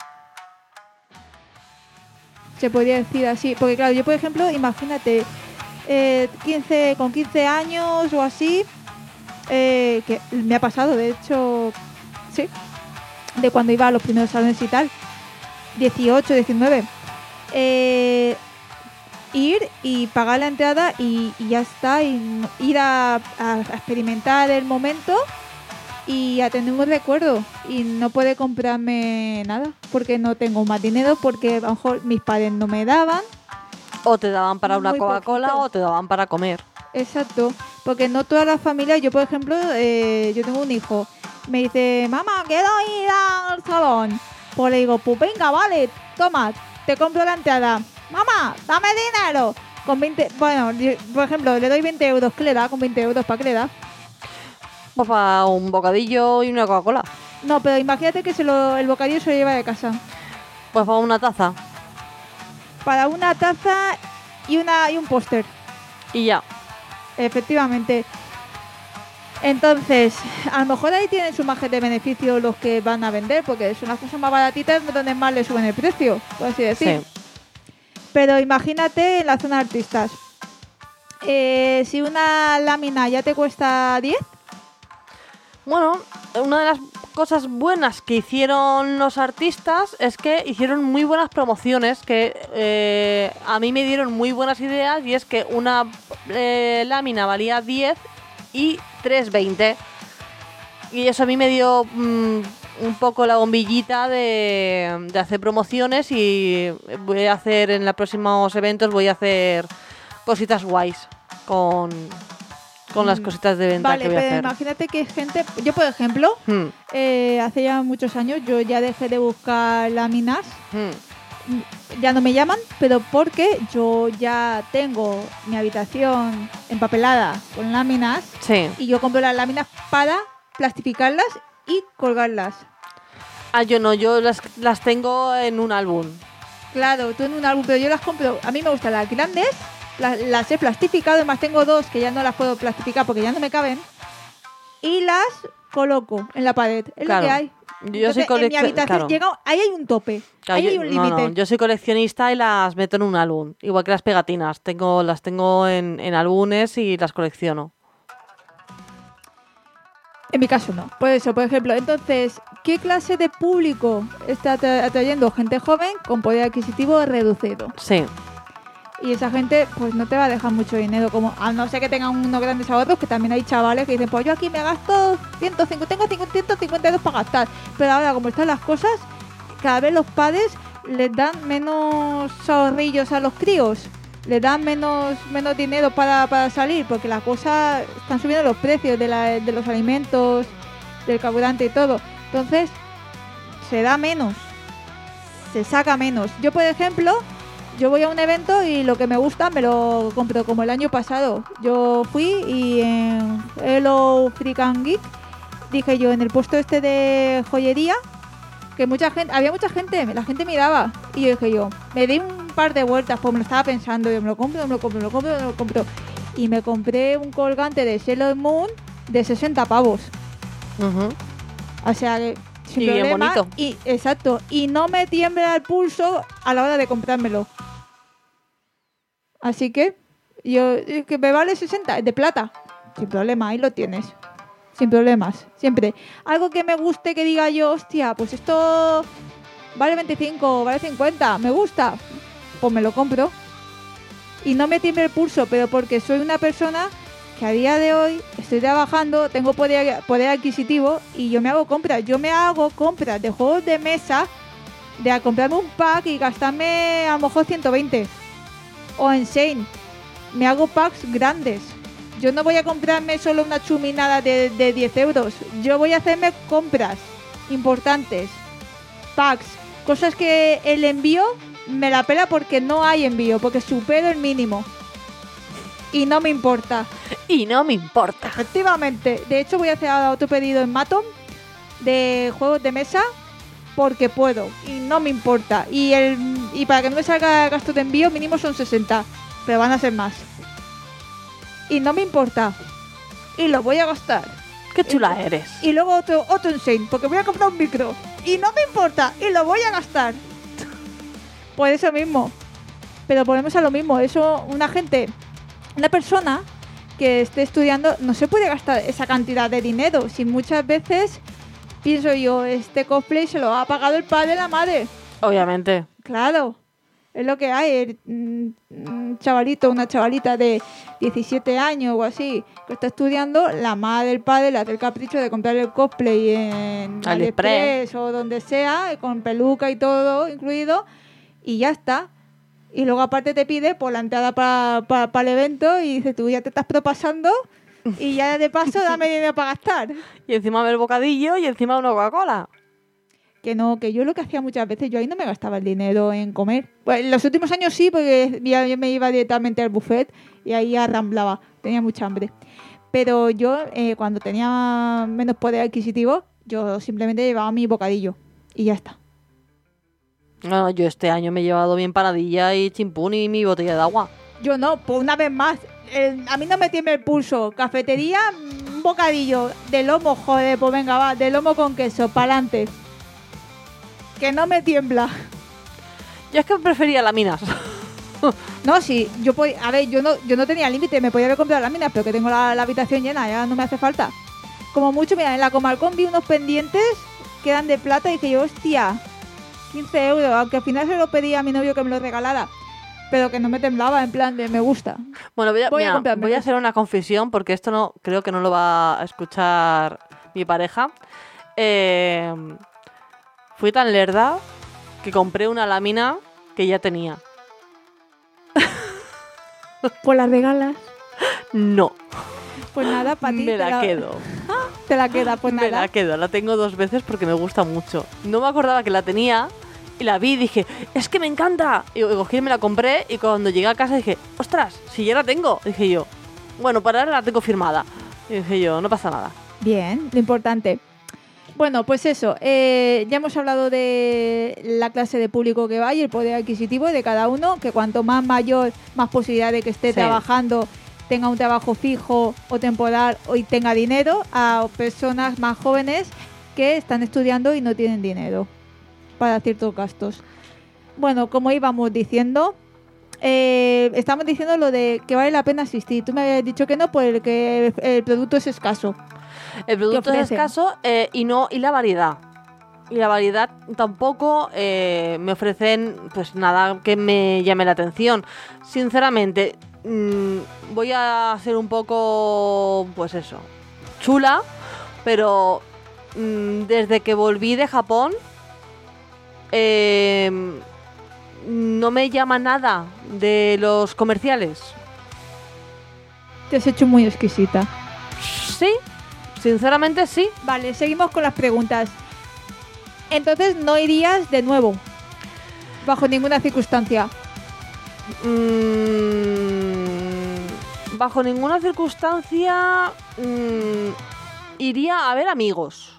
Se podría decir así. Porque claro, yo por ejemplo, imagínate, eh, quince, con quince años o así, eh, que me ha pasado, de hecho, sí, de cuando iba a los primeros salones y tal, dieciocho, diecinueve, eh, ir y pagar la entrada y, y ya está, y no- ir a, a experimentar el momento y a tener un recuerdo y no poder comprarme nada porque no tengo más dinero, porque a lo mejor mis padres no me daban. O te daban para una Muy Coca-Cola poquito. o te daban para comer. Exacto, porque no todas las familias, yo por ejemplo, eh, yo tengo un hijo, me dice, mamá, quiero ir al salón. Pues le digo, pues venga, vale, toma, te compro la entrada. Mamá, dame dinero. Con veinte, bueno, yo, por ejemplo, le doy veinte euros, ¿qué le da? Con veinte euros, ¿para qué le da? Pues para un bocadillo y una Coca-Cola. No, pero imagínate que se lo, el bocadillo se lo lleva de casa. Pues para una taza. Para una taza y, una, y un póster. Y ya. Efectivamente. Entonces, a lo mejor ahí tienen su margen de beneficio los que van a vender, porque son las cosas más baratitas donde más le suben el precio, por así decir. Sí. Pero imagínate en la zona de artistas. Eh, si una lámina ya te cuesta diez, Bueno, una de las cosas buenas que hicieron los artistas es que hicieron muy buenas promociones que eh, a mí me dieron muy buenas ideas, y es que una eh, lámina valía diez y tres veinte, y eso a mí me dio mm, un poco la bombillita de, de hacer promociones, y voy a hacer en los próximos eventos voy a hacer cositas guays con, con las Mm, cositas de venta vale, que voy a pero hacer. imagínate que gente, yo por ejemplo, Hmm, eh, hace ya muchos años yo ya dejé de buscar láminas, hmm. ya no me llaman, pero porque yo ya tengo mi habitación empapelada con láminas Sí. y yo compro las láminas para plastificarlas y colgarlas. Ah, yo no, yo las, las tengo en un álbum. Claro, tú en un álbum, pero yo las compro, a mí me gustan las grandes, las, las he plastificado, además tengo dos que ya no las puedo plastificar porque ya no me caben, y las coloco en la pared, es Claro. lo que hay. Yo soy Entonces, en mi coleccion- habitación claro. llega, ahí hay un tope, Claro, ahí yo- hay un no, límite. no, yo soy coleccionista y las meto en un álbum, igual que las pegatinas. Tengo, las tengo en, en álbumes y las colecciono. En mi caso no. Por eso, por ejemplo, entonces, ¿qué clase de público está atra- atrayendo? Gente joven con poder adquisitivo reducido. Sí, Y esa gente, pues no te va a dejar mucho dinero, como a no ser que tengan unos grandes ahorros, que también hay chavales que dicen, pues yo aquí me gasto ciento cincuenta, tengo ciento cincuenta euros para gastar. Pero ahora, como están las cosas, cada vez los padres les dan menos ahorrillos a los críos. Les dan menos menos dinero para, para salir, porque las cosas están subiendo los precios de, la- de los alimentos, del carburante y todo. Entonces, se da menos, se saca menos. Yo, por ejemplo, yo voy a un evento y lo que me gusta me lo compro, como el año pasado. Yo fui y en Hello Freak and Geek dije yo, en el puesto este de joyería, que mucha gente, había mucha gente, la gente miraba, y yo dije yo, me di un par de vueltas, pues me lo estaba pensando, yo me lo compro, me lo compro, me lo compro, me lo compro, y me compré un colgante de Sailor Moon de sesenta pavos, ujú. o sea que sin Y bien problema, bonito. y exacto, y no me tiembla el pulso a la hora de comprármelo, así que yo, que me vale sesenta, de plata, sin problema, ahí lo tienes. Sin problemas, siempre. Algo que me guste, que diga yo, hostia, pues esto vale veinticinco, vale cincuenta, me gusta, pues me lo compro. Y no me tiembla el pulso, pero porque soy una persona que a día de hoy estoy trabajando, tengo poder, poder adquisitivo y yo me hago compras. Yo me hago compras de juegos de mesa, de a comprarme un pack y gastarme a lo mejor ciento veinte. O en Shane, me hago packs grandes. Yo no voy a comprarme solo una chuminada de, de diez euros. Yo voy a hacerme compras importantes, packs, cosas que el envío me la pela porque no hay envío, porque supero el mínimo. Y no me importa. Y no me importa. Efectivamente. De hecho, voy a hacer ahora otro pedido en Maton de juegos de mesa porque puedo y no me importa. Y el y para que no me salga gasto de envío, mínimo son sesenta, pero van a ser más. Y no me importa. Y lo voy a gastar. Qué chula eres. Y luego otro, otro Insane, porque voy a comprar un micro. Y no me importa. Y lo voy a gastar. Por eso mismo. Pero volvemos a lo mismo. Eso, una gente, una persona que esté estudiando, no se puede gastar esa cantidad de dinero. Si muchas veces, pienso yo, este cosplay se lo ha pagado el padre de la madre. Obviamente. Claro. Es lo que hay. El, mm, un chavalito, una chavalita de diecisiete años o así, que está estudiando, la madre del padre le hace el capricho de comprar el cosplay en AliExpress o donde sea, con peluca y todo incluido, y ya está. Y luego aparte te pide por la entrada para pa, pa el evento y dices, tú ya te estás propasando y ya de paso dame dinero para gastar. Y encima ver bocadillo y encima una Coca-Cola. Que no, que yo lo que hacía muchas veces, yo ahí no me gastaba el dinero en comer. Pues en los últimos años sí, porque ya me iba directamente al buffet y ahí arramblaba, tenía mucha hambre. Pero yo, eh, cuando tenía menos poder adquisitivo, yo simplemente llevaba mi bocadillo y ya está. No, yo este año me he llevado bien paradilla y chimpún y mi botella de agua. Yo no, pues una vez más, eh, a mí no me tiembla el pulso. Cafetería, un bocadillo de lomo, joder, pues venga, va, de lomo con queso, pa'lante. Que no me tiembla. Yo es que prefería láminas. No, sí, yo podía, a ver, yo no, yo no tenía límite, me podía haber comprado láminas, pero que tengo la, la habitación llena, ya no me hace falta. Como mucho, mira, en la Comarcón vi unos pendientes que eran de plata y dije yo, hostia, quince euros, aunque al final se lo pedí a mi novio que me lo regalara, pero que no me temblaba, en plan de me gusta. Bueno, voy a, voy, mira, a voy a hacer una confesión porque esto no creo que no lo va a escuchar mi pareja. Eh... Fui tan lerda que compré una lámina que ya tenía. ¿Pues la regalas? No. Pues nada, para ti. Me la, la quedo. Te la queda, pues nada. Me la quedo, la tengo dos veces porque me gusta mucho. No me acordaba que la tenía y la vi y dije, es que me encanta. Y cogí y me la compré y cuando llegué a casa dije, ostras, si ya la tengo. Dije yo, bueno, para ahora la tengo firmada. Y dije yo, no pasa nada. Bien, lo importante. Bueno, pues eso, eh, ya hemos hablado de la clase de público que va y el poder adquisitivo de cada uno, que cuanto más mayor, más posibilidad de que esté sí. trabajando, tenga un trabajo fijo o temporal y tenga dinero, a personas más jóvenes que están estudiando y no tienen dinero para ciertos gastos. Bueno, como íbamos diciendo, eh, estamos diciendo lo de que vale la pena asistir. Tú me habías dicho que no, porque el, el producto es escaso. El producto es escaso eh, y no y la variedad. Y la variedad tampoco eh, me ofrecen pues nada que me llame la atención. Sinceramente, mmm, voy a ser un poco, pues eso, chula, pero mmm, desde que volví de Japón eh, no me llama nada de los comerciales. Te has hecho muy exquisita. Sí. Sinceramente sí. Vale, seguimos con las preguntas. Entonces no irías de nuevo, bajo ninguna circunstancia. Mm, bajo ninguna circunstancia mm, iría a ver amigos.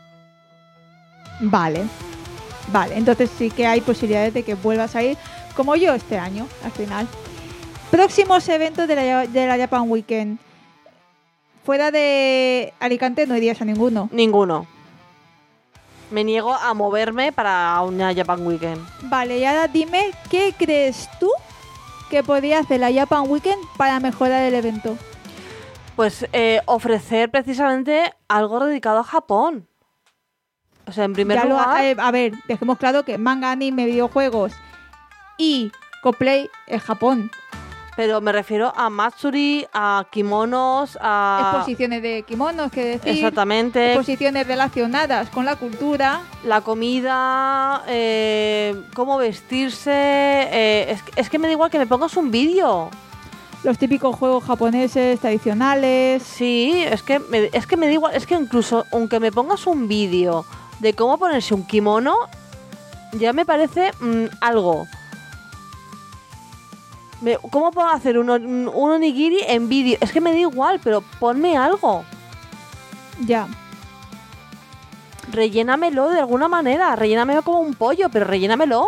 Vale, vale. Entonces sí que hay posibilidades de que vuelvas a ir, como yo este año, al final. Próximos eventos de la, de la Japan Weekend. Fuera de Alicante no irías a ninguno. Ninguno. Me niego a moverme para una Japan Weekend. Vale, y ahora dime, ¿qué crees tú que podría hacer la Japan Weekend para mejorar el evento? Pues eh, ofrecer precisamente algo dedicado a Japón. O sea, en primer ya lugar... Lo, eh, a ver, dejemos claro que manga, anime, videojuegos y cosplay es Japón. Pero me refiero a matsuri, a kimonos, a... exposiciones de kimonos, que decir. Exactamente. Exposiciones relacionadas con la cultura. La comida, eh, cómo vestirse... Eh, es, es que me da igual que me pongas un vídeo. los típicos juegos japoneses tradicionales. Sí, es que me, es que me da igual, es que incluso aunque me pongas un vídeo de cómo ponerse un kimono, ya me parece mmm, algo. Me, ¿Cómo puedo hacer un, un, un onigiri en vídeo? Es que me da igual, pero ponme algo. Ya. Rellénamelo de alguna manera, rellénamelo como un pollo, pero rellénamelo.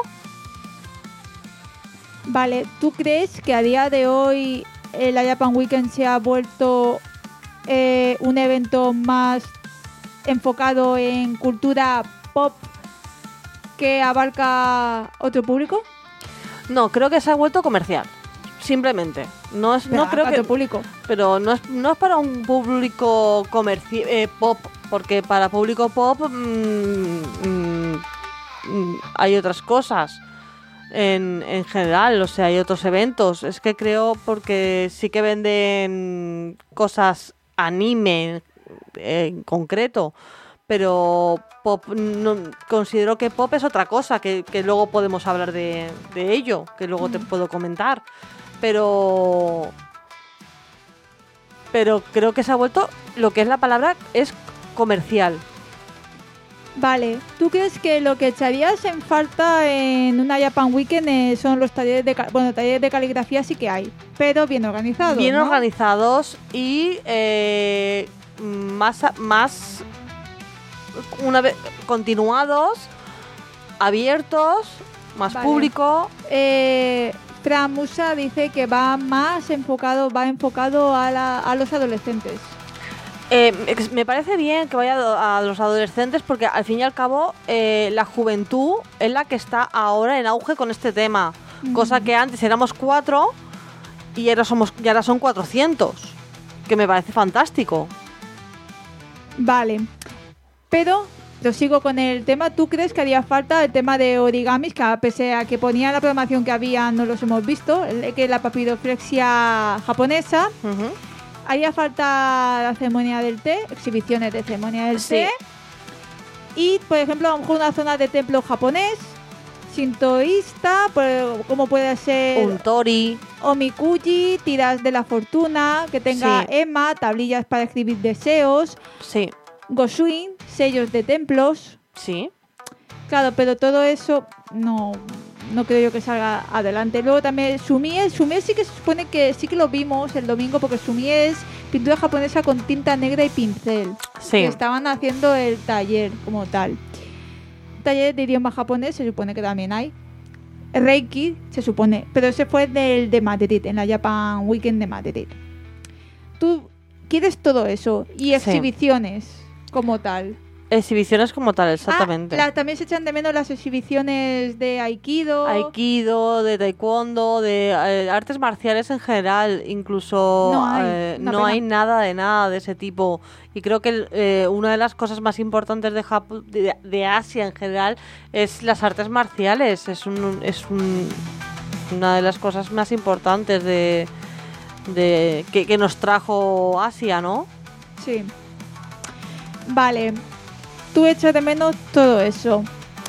Vale, ¿tú crees que a día de hoy eh, la Japan Weekend se ha vuelto eh, un evento más enfocado en cultura pop que abarca otro público? No, creo que se ha vuelto comercial. Simplemente. No es, no creo que. Otro público. Pero no es, no es para un público comerci eh, pop, porque para público pop mmm, mmm, mmm, hay otras cosas. En, en general, o sea, hay otros eventos. Es que creo porque sí que venden cosas anime eh, en concreto, pero pop no, considero que pop es otra cosa, que, que luego podemos hablar de, de ello, que luego te puedo comentar. Pero pero creo que se ha vuelto, lo que es la palabra, es comercial. Vale, ¿tú crees que lo que echarías en falta en una Japan Weekend eh, son los talleres de bueno, talleres de caligrafía sí que hay, pero bien organizados? Bien ¿no? organizados y eh, más más una vez continuados, abiertos, más vale. público. Eh, Fran Musa dice que va más enfocado, va enfocado a, la, a los adolescentes. Eh, me parece bien que vaya a los adolescentes porque al fin y al cabo eh, la juventud es la que está ahora en auge con este tema, mm. cosa que antes éramos cuatro y ahora somos, y ahora son cuatrocientos, que me parece fantástico. Vale, pero yo sigo con el tema. ¿Tú crees que haría falta el tema de origamis, que a pese a que ponía la programación que había no los hemos visto, que es la papiroflexia japonesa? Uh-huh. Haría falta la ceremonia del té, exhibiciones de ceremonia del sí. té. Y, por ejemplo, a lo mejor una zona de templo japonés, sintoísta, como puede ser un tori, omikuji, tiras de la fortuna, que tenga sí. ema, tablillas para escribir deseos, sí. goshuin, sellos de templos. Sí. Claro, pero todo eso no... no creo yo que salga adelante. Luego también Sumie, Sumie sí que se supone que sí que lo vimos el domingo, porque Sumie es pintura japonesa con tinta negra y pincel. Sí. Que estaban haciendo el taller como tal. Taller de idioma japonés se supone que también hay. Reiki se supone, pero ese fue del de Madrid, en la Japan Weekend de Madrid. Tú quieres todo eso y exhibiciones sí. como tal. Exhibiciones como tal, exactamente. Ah, la, también se echan de menos las exhibiciones de Aikido. Aikido, de Taekwondo, de eh, artes marciales en general. Incluso no hay, eh, no hay nada de nada de ese tipo. Y creo que eh, una de las cosas más importantes de, Jap- de, de Asia en general es las artes marciales. Es, un, es un, una de las cosas más importantes de, de que, que nos trajo Asia, ¿no? Sí. Vale. Tú echas de menos todo eso.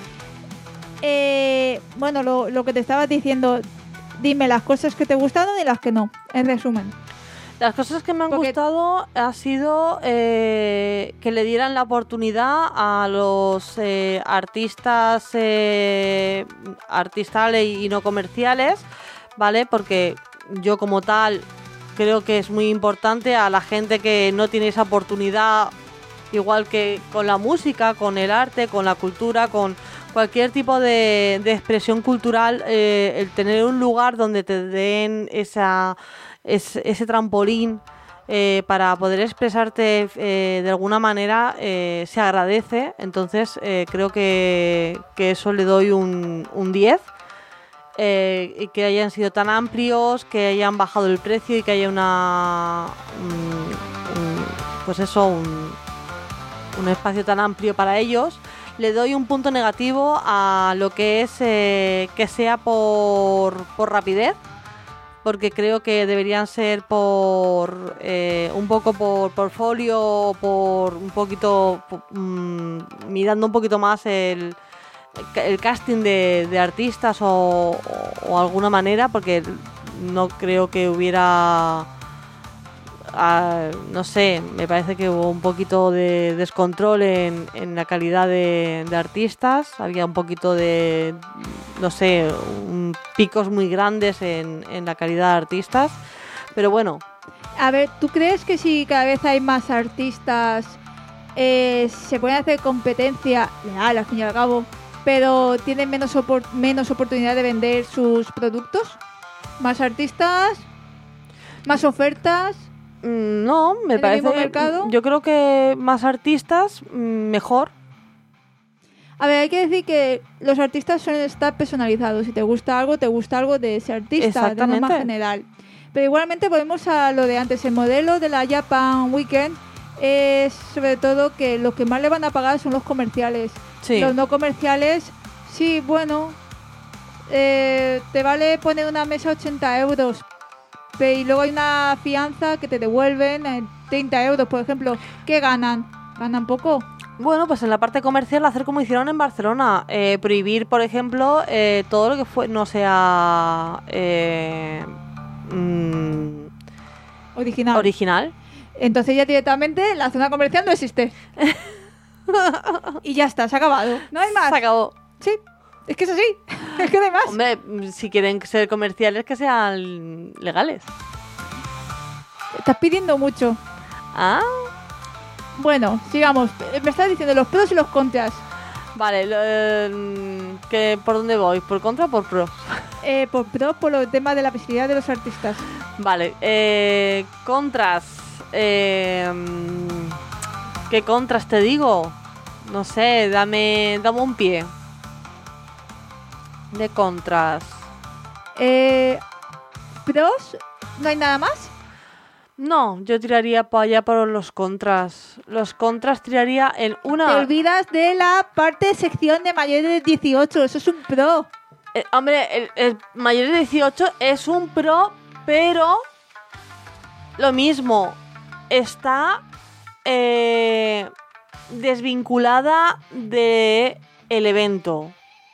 Eh, bueno, lo, lo que te estabas diciendo, dime las cosas que te gustaron y las que no, en resumen. Las cosas que me han Porque... gustado ha sido eh, que le dieran la oportunidad a los eh, artistas eh, artistales y no comerciales, ¿vale? Porque yo como tal creo que es muy importante a la gente que no tiene esa oportunidad. Igual que con la música, con el arte, con la cultura, con cualquier tipo de, de expresión cultural, eh, el tener un lugar donde te den esa, ese, ese trampolín eh, para poder expresarte eh, de alguna manera eh, se agradece. Entonces eh, creo que, que eso le doy un, un diez. Eh, y que hayan sido tan amplios, que hayan bajado el precio y que haya una... Un, un, pues eso, un... un espacio tan amplio para ellos. Le doy un punto negativo a lo que es eh, que sea por, por rapidez, porque creo que deberían ser por eh, un poco por portfolio, por un poquito por, mmm, mirando un poquito más el, el casting de, de artistas o, o, o alguna manera, porque no creo que hubiera... Uh, no sé, me parece que hubo un poquito de descontrol en, en la calidad de, de artistas, había un poquito de, no sé, un, picos muy grandes en, en la calidad de artistas, pero bueno. A ver, ¿tú crees que si cada vez hay más artistas eh, se pueden hacer competencia leal al fin y al cabo, pero tienen menos, opor- menos oportunidad de vender sus productos? ¿Más artistas? ¿Más ofertas? No, me ¿En el parece. mismo mercado? Yo creo que más artistas, mejor. A ver, hay que decir que los artistas suelen estar personalizados. Si te gusta algo, te gusta algo de ese artista, de norma general. Pero igualmente volvemos a lo de antes. El modelo de la Japan Weekend es sobre todo que lo que más le van a pagar son los comerciales. Sí. Los no comerciales, sí, bueno, eh, te vale poner una mesa ochenta euros. Y luego hay una fianza que te devuelven eh, treinta euros, por ejemplo. ¿Qué ganan? ¿Ganan poco? Bueno, pues en la parte comercial hacer como hicieron en Barcelona. Eh, prohibir, por ejemplo, eh, todo lo que fue no sea... Eh, mm, Original. Original. Entonces ya directamente la zona comercial no existe. Y ya está, se ha acabado. No hay más. Se acabó. Sí, es que es así. Es que no hay más. Hombre, si quieren ser comerciales, que sean legales. Estás pidiendo mucho. Ah, Bueno, sigamos. Me estás diciendo los pros y los contras. vale. Lo, eh, ¿qué, ¿Por dónde voy? ¿Por contra o por pro? Eh, por pros, por el tema de la visibilidad de los artistas. Vale. Eh, contras. Eh, ¿Qué contras te digo? No sé, dame, dame un pie. De contras. Eh, pros, ¿no hay nada más? No, yo tiraría para allá por los contras. Los contras tiraría en Te una... olvidas de la parte sección de mayores de dieciocho. Eso es un pro. Eh, hombre, el, el mayor de dieciocho es un pro, pero lo mismo, está eh, desvinculada de el evento.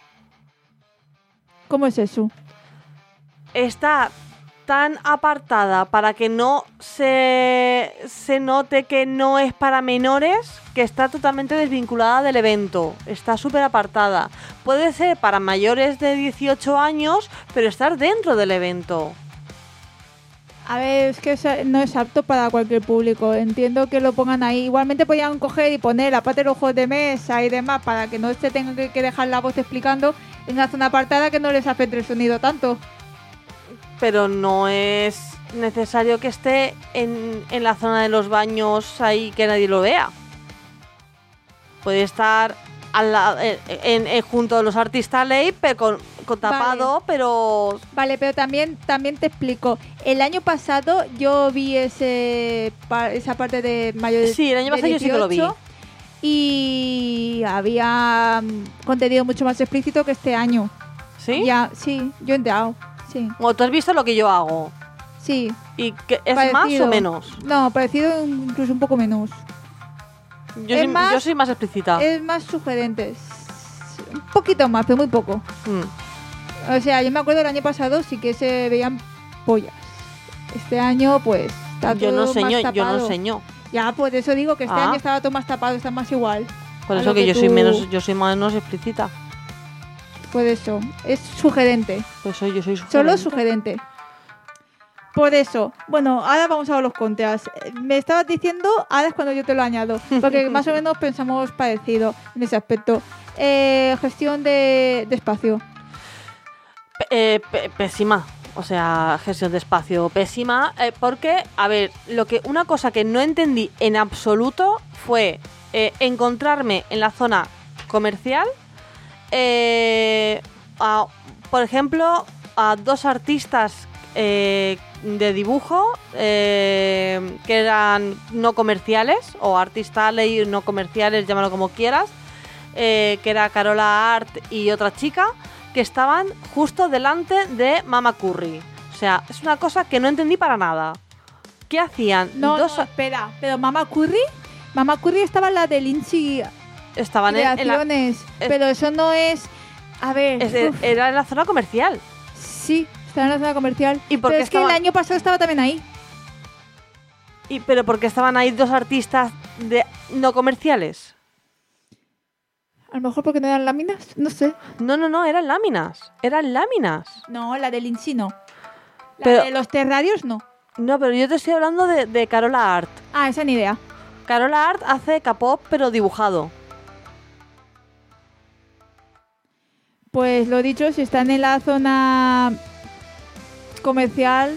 ¿Cómo es eso? Está tan apartada para que no se, se note que no es para menores, que está totalmente desvinculada del evento. Está súper apartada. Puede ser para mayores de dieciocho años, pero estar dentro del evento. A ver, es que eso no es apto para cualquier público. Entiendo que lo pongan ahí. Igualmente podían coger y poner, aparte de los juegos de mesa y demás, para que no se tengan que, que dejar la voz explicando en una zona apartada que no les afecte el sonido tanto. Pero no es necesario que esté en, en la zona de los baños ahí que nadie lo vea. Puede estar al lado, en, en, en, junto a los artistas ley, pero con, con tapado, vale. pero... Vale, pero también, también te explico. El año pasado yo vi ese esa parte de mayores. Sí, el año pasado yo sí que lo vi. Y había contenido mucho más explícito que este año. ¿Sí? Ya, sí, yo he entrado. Sí. Bueno, tú has visto lo que yo hago. Sí. ¿Y que es parecido. Más o menos? No, parecido incluso un poco menos. Yo, soy más, yo soy más explícita. Es más sugerente. Un poquito más, pero muy poco. Mm. O sea, yo me acuerdo el año pasado sí que se veían pollas. Este año, pues, está yo todo no enseño, más tapado. Yo no enseño. Ya, pues eso digo que este ah. año estaba todo más tapado, está más igual. Por eso que, que yo tú... soy menos, yo soy menos explícita. Pues eso, es sugerente. Pues eso, yo soy sugerente. Solo sugerente. Por eso, bueno, ahora vamos a ver los contras. Me estabas diciendo, ahora es cuando yo te lo añado, porque más o menos pensamos parecido en ese aspecto. Eh, gestión de, de espacio. P eh, pésima. O sea, gestión de espacio pésima. Eh, porque, a ver, lo que una cosa que no entendí en absoluto fue eh, encontrarme en la zona comercial, eh, a, por ejemplo, a dos artistas eh, de dibujo eh, que eran no comerciales, o artistales no comerciales, llámalo como quieras, eh, que era Carola Art y otra chica, que estaban justo delante de Mama Curry. O sea, es una cosa que no entendí para nada. ¿Qué hacían? No, Dos... no, espera, pero Mama Curry, Mama Curry estaba en la de Lindsay Estaban Creaciones, en la... pero eso no es... A ver... Es de, era en la zona comercial. Sí, Estaba en la zona comercial. ¿Y por Pero qué es que estaba- el año pasado estaba también ahí. ¿Y pero por qué estaban ahí dos artistas de no comerciales? A lo mejor porque no eran láminas, no sé. No, no, no, eran láminas. Eran láminas. No, la del Insi no. La Pero- de los terrarios no. No, pero yo te estoy hablando de, de Carola Art. Ah, esa ni idea. Carola Art hace K-pop, pero dibujado. Pues lo dicho, si están en la zona comercial,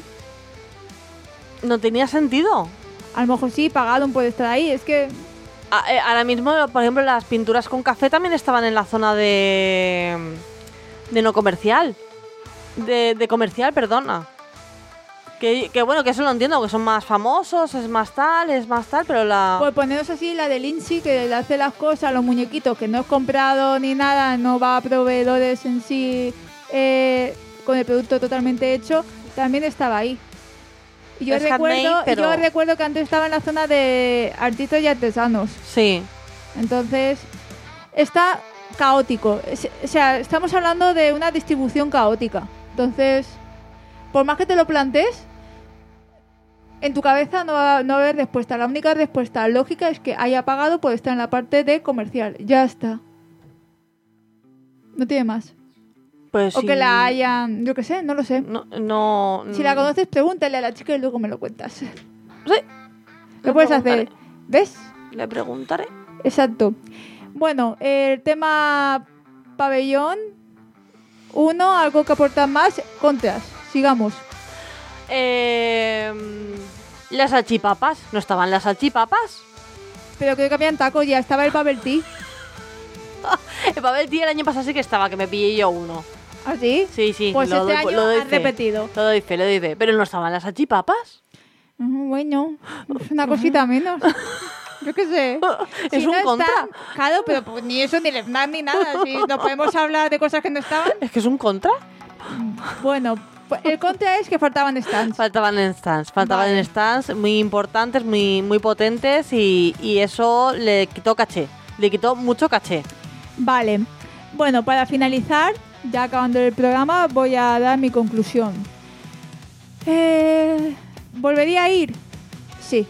No tenía sentido. a lo mejor sí, pagado puede estar ahí. Es que A- eh, ahora mismo, por ejemplo, las pinturas con café también estaban en la zona de... de no comercial. De, de comercial, perdona. Que, que bueno, que eso lo entiendo, que son más famosos, es más tal, es más tal, pero la... pues poneros así la del Insi, que le hace las cosas, los muñequitos, que no es comprado ni nada, no va a proveedores en sí eh, con el producto totalmente hecho, también estaba ahí. Y yo Es recuerdo, handmade, pero- yo recuerdo que antes estaba en la zona de artistas y artesanos. Sí. Entonces, está caótico. Es- O sea, estamos hablando de una distribución caótica. Entonces, por más que te lo plantees, en tu cabeza no va, no va a haber respuesta. La única respuesta lógica es que haya pagado por estar en la parte de comercial. Ya está. No tiene más. Pues O sí. que la hayan... Yo qué sé, no lo sé. No, no... Si la conoces, pregúntale a la chica y luego me lo cuentas. Sí. ¿Qué puedes hacer? ¿Ves? Le preguntaré. Exacto. Bueno, el tema pabellón. Uno, algo que aportar más. Contras. Sigamos. Eh, las salchipapas. ¿No estaban las salchipapas? Pero creo que habían tacos, ya estaba el bubble tea. El papel tea el año pasado sí que estaba, que me pillé yo uno. ¿Así? Sí, sí. Pues lo este doy- año lo doy has fe. repetido. Lo doy fe, lo doy fe. Pero no estaban las salchipapas. Ujú, bueno, es una cosita menos. Yo qué sé. Es Si un no contra. están- claro, pero pues ni eso, ni el snack, ni nada. Si no podemos hablar de cosas que no estaban. Es que es un contra. Bueno, pues el contra es que faltaban stands. Faltaban en stands, faltaban Vale. en stands muy importantes, muy, muy potentes y, y eso le quitó caché. Le quitó mucho caché. Vale. Bueno, para finalizar, ya acabando el programa, voy a dar mi conclusión. Eh, ¿Volvería a ir? Sí.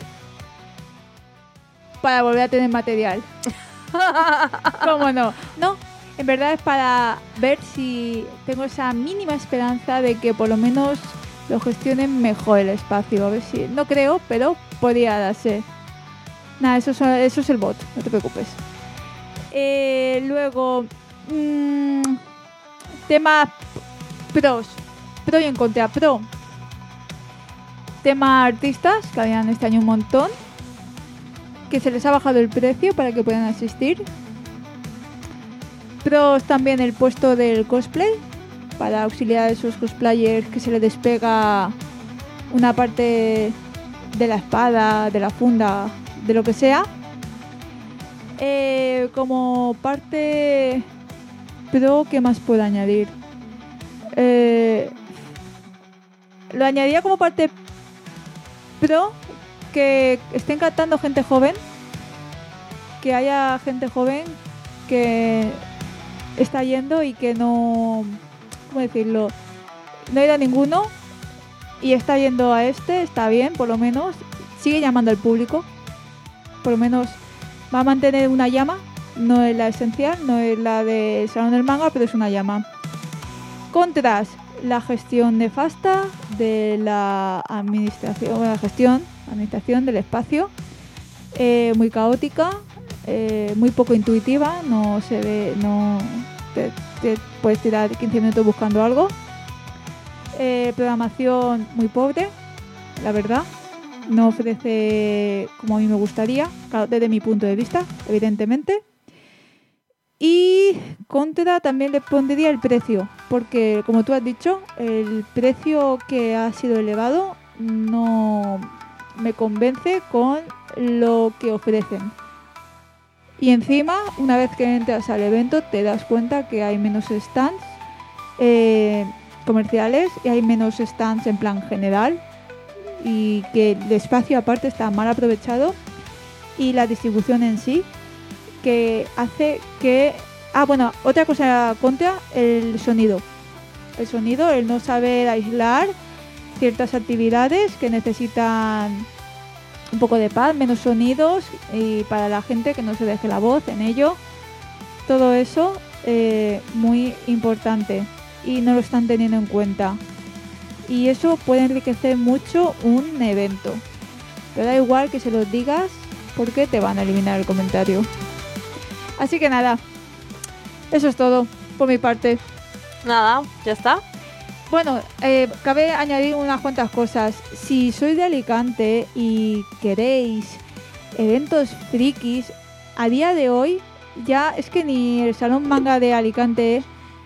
Para volver a tener material. ¿Cómo no? No, en verdad es para ver si tengo esa mínima esperanza de que por lo menos lo gestionen mejor el espacio. A ver si... No creo, pero podría darse. Nada, eso es, eso es el bot, no te preocupes. Eh, luego, mmm, tema pros, pro y en contra. Pro, tema artistas, que habían este año un montón, que se les ha bajado el precio para que puedan asistir. Pros también el puesto del cosplay, para auxiliar a esos cosplayers que se les despega una parte de la espada, de la funda, de lo que sea. Eh, como parte pro, ¿qué más puedo añadir? Eh, lo añadiría como parte pro, que estén captando gente joven, que haya gente joven que está yendo y que no, ¿cómo decirlo? No ha ido a ninguno y está yendo a este, está bien, por lo menos sigue llamando al público, por lo menos va a mantener una llama, no es la esencial, no es la del Salón del Manga, pero es una llama. Contras, la gestión nefasta de la administración, la gestión, administración del espacio, eh, muy caótica, eh, muy poco intuitiva, no se ve, no te, te puedes tirar quince minutos buscando algo. Eh, programación muy pobre, la verdad. No ofrece como a mí me gustaría, claro, desde mi punto de vista, evidentemente. Y contra también le pondría el precio, porque como tú has dicho, el precio que ha sido elevado no me convence con lo que ofrecen. Y encima, una vez que entras al evento, te das cuenta que hay menos stands eh, comerciales y hay menos stands en plan general, y que el espacio aparte está mal aprovechado, y la distribución en sí, que hace que... Ah, bueno, otra cosa contra, el sonido. el sonido, el no saber aislar ciertas actividades que necesitan un poco de paz, menos sonidos, y para la gente que no se deje la voz en ello. Todo eso eh, muy importante y no lo están teniendo en cuenta. Y eso puede enriquecer mucho un evento. Pero da igual que se los digas porque te van a eliminar el comentario. Así que nada, eso es todo por mi parte. Nada, ya está. Bueno, eh, cabe añadir unas cuantas cosas. Si sois de Alicante y queréis eventos frikis, a día de hoy ya es que ni el Salón Manga de Alicante,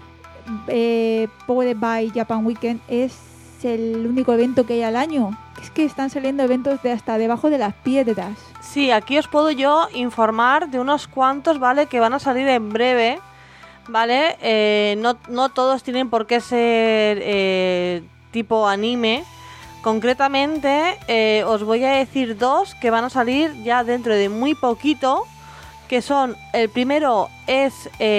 eh, Powered by Japan Weekend, es el único evento que hay al año. Es que están saliendo eventos de hasta debajo de las piedras. Sí, aquí os puedo yo informar de unos cuantos, ¿vale? Que van a salir en breve, ¿vale? Eh, no, no todos tienen por qué ser eh, tipo anime. Concretamente, eh, os voy a decir dos que van a salir ya dentro de muy poquito, que son, el primero es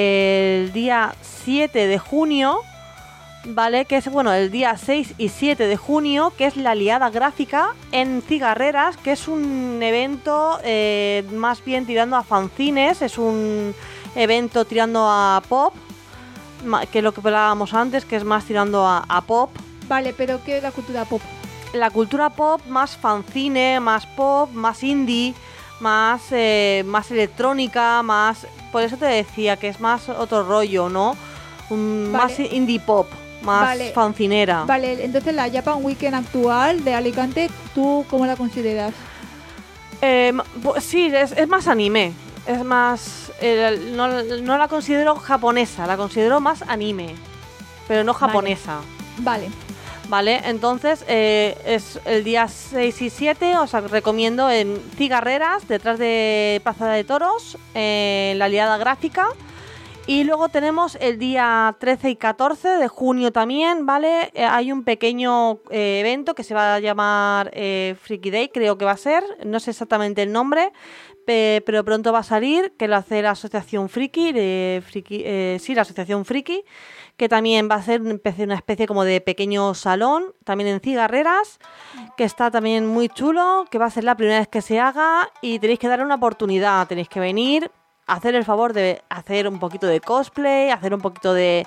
el día siete de junio, ¿vale? Que es, bueno, el día seis y siete de junio, que es la Liada Gráfica en Cigarreras, que es un evento eh, más bien tirando a fanzines, es un evento tirando a pop, que es lo que hablábamos antes, que es más tirando a, a pop. Vale, pero ¿qué es la cultura pop? La cultura pop más fanzine, más pop, más indie, más, eh, más electrónica, más... Por eso te decía que es más otro rollo, ¿no? Un, vale. Más indie pop, más vale. fancinera. Vale, entonces la Japan Weekend actual de Alicante, ¿tú cómo la consideras? Eh, sí, es, es más anime. Es más... Eh, no, no la considero japonesa, la considero más anime. Pero no japonesa. Vale. Vale, entonces eh, es el día seis y siete, os recomiendo en Cigarreras, detrás de Plaza de Toros, en la Liada Gráfica. Y luego tenemos el día trece y catorce de junio también, ¿vale? Eh, hay un pequeño eh, evento que se va a llamar eh, Freaky Day, creo que va a ser, no sé exactamente el nombre, pe- pero pronto va a salir, que lo hace la Asociación Friki, de Friki eh, sí, la Asociación Friki, que también va a ser una especie como de pequeño salón, también en Cigarreras, que está también muy chulo, que va a ser la primera vez que se haga y tenéis que darle una oportunidad, tenéis que venir, hacer el favor de hacer un poquito de cosplay, hacer un poquito de,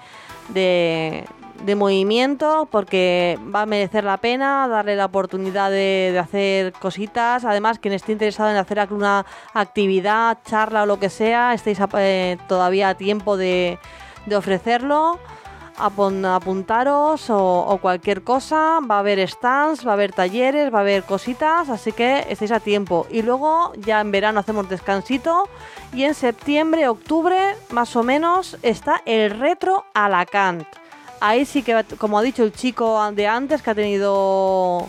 de, de movimiento, porque va a merecer la pena darle la oportunidad de, de hacer cositas. Además, quien esté interesado en hacer alguna actividad, charla o lo que sea, estáis eh, todavía a tiempo de, de ofrecerlo. Apuntaros o, o cualquier cosa, va a haber stands, va a haber talleres, va a haber cositas, así que estáis a tiempo. Y luego ya en verano hacemos descansito y en septiembre, octubre más o menos está el Retro Alacant. Ahí sí que, como ha dicho el chico de antes, que ha tenido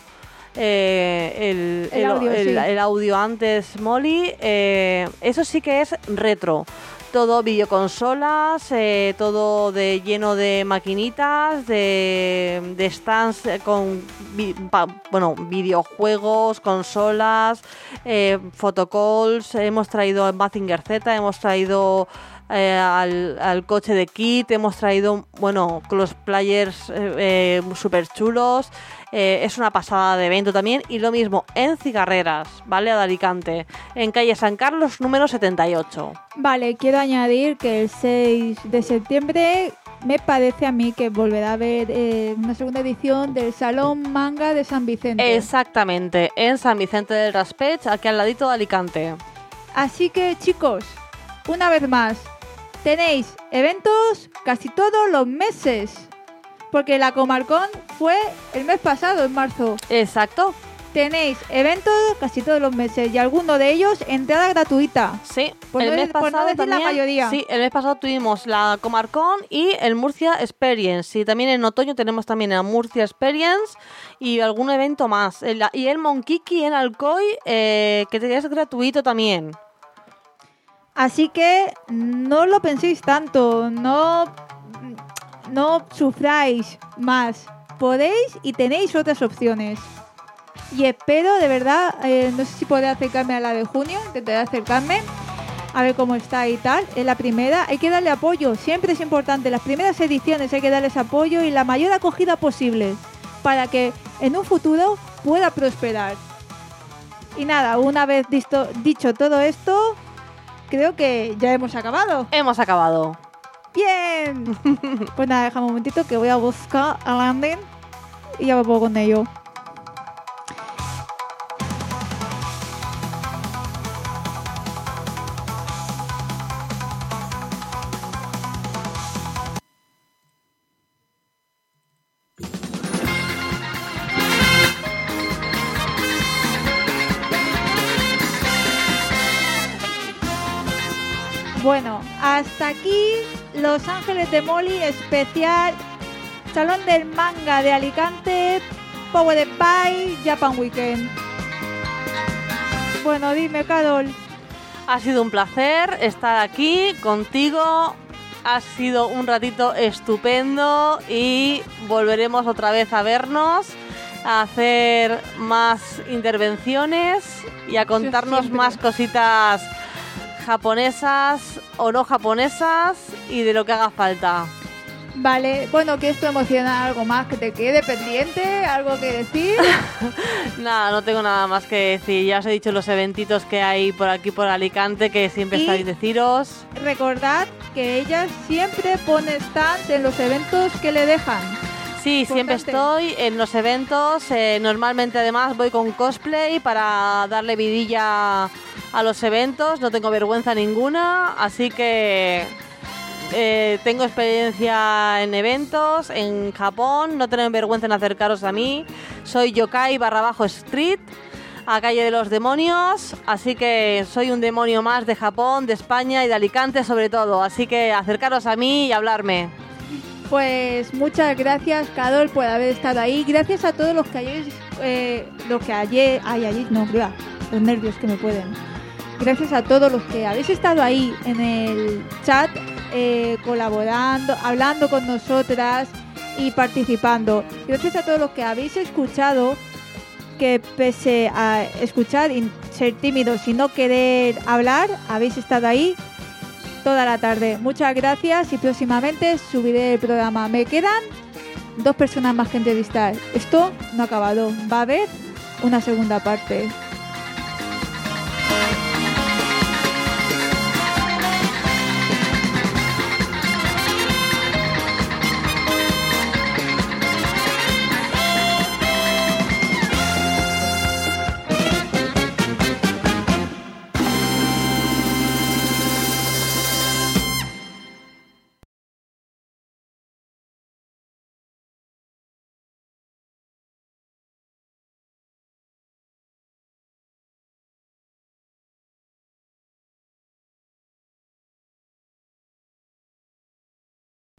eh, el, el, el, audio, el, sí. el audio antes, Molly, eh, eso sí que es retro. Todo videoconsolas, eh, todo de lleno de maquinitas, de, de stands con vi, pa, bueno, videojuegos, consolas, eh, photocalls. Hemos traído a Mazinger Z, hemos traído eh, al, al coche de Kit, hemos traído, bueno, los players eh, eh, súper chulos. Eh, es una pasada de evento también. Y lo mismo en Cigarreras, ¿vale? De Alicante, en calle San Carlos número setenta y ocho. Vale, quiero añadir que el seis de septiembre me parece a mí que volverá a haber eh, una segunda edición del Salón Manga de San Vicente. Exactamente, en San Vicente del Raspeig, aquí al ladito de Alicante. Así que, chicos, una vez más, tenéis eventos casi todos los meses. Porque la Comarcon fue el mes pasado, en marzo. Exacto. Tenéis eventos casi todos los meses y alguno de ellos entrada gratuita. Sí, Por el no, mes por pasado no decir también, la mayoría. Sí, el mes pasado tuvimos la Comarcon y el Murcia Experience. Y también en otoño tenemos también el Murcia Experience y algún evento más. El, y el Monkiki en Alcoy, eh, que es gratuito también. Así que no lo penséis tanto, no, no sufráis más. Podéis y tenéis otras opciones. Y espero, de verdad, eh, no sé si podré acercarme a la de junio, intentaré acercarme. a ver cómo está y tal. Es la primera, hay que darle apoyo, siempre es importante. Las primeras ediciones hay que darles apoyo y la mayor acogida posible para que en un futuro pueda prosperar. Y nada, una vez disto, dicho todo esto, creo que ya hemos acabado. Hemos acabado. ¡Bien! Pues nada, déjame un momentito que voy a buscar a Landon y ya me pongo con ello. Bueno, hasta aquí Los Ángeles de Molly especial Salón del Manga de Alicante Powered by Japan Weekend. Bueno, dime, Carol. Ha sido un placer estar aquí contigo. Ha sido un ratito estupendo y volveremos otra vez a vernos, a hacer más intervenciones y a contarnos más cositas japonesas o no japonesas y de lo que haga falta. Vale, bueno, ¿quieres tú emocionar algo más que te quede pendiente? ¿Algo que decir? Nada, no tengo nada más que decir. Ya os he dicho los eventitos que hay por aquí por Alicante, que siempre estáis deciros. Recordad que ella siempre pone stands en los eventos que le dejan. Sí, Importante. Siempre estoy en los eventos. Eh, normalmente además voy con cosplay para darle vidilla a los eventos. No tengo vergüenza ninguna, así que eh, tengo experiencia en eventos en Japón. No tenéis vergüenza en acercaros a mí. Soy Yokai barra bajo Street, a calle de los demonios. Así que soy un demonio más de Japón, de España y de Alicante sobre todo. Así que acercaros a mí y hablarme. Pues muchas gracias, Carol, por haber estado ahí. Gracias a todos los que ayer, eh, los que ayer, ay, ayer no, creo, los nervios que me pueden. Gracias a todos los que habéis estado ahí en el chat, eh, colaborando, hablando con nosotras y participando. Gracias a todos los que habéis escuchado, que pese a escuchar y ser tímidos y no querer hablar, habéis estado ahí toda la tarde. Muchas gracias y próximamente subiré el programa. Me quedan dos personas más que entrevistar. Esto no ha acabado. Va a haber una segunda parte.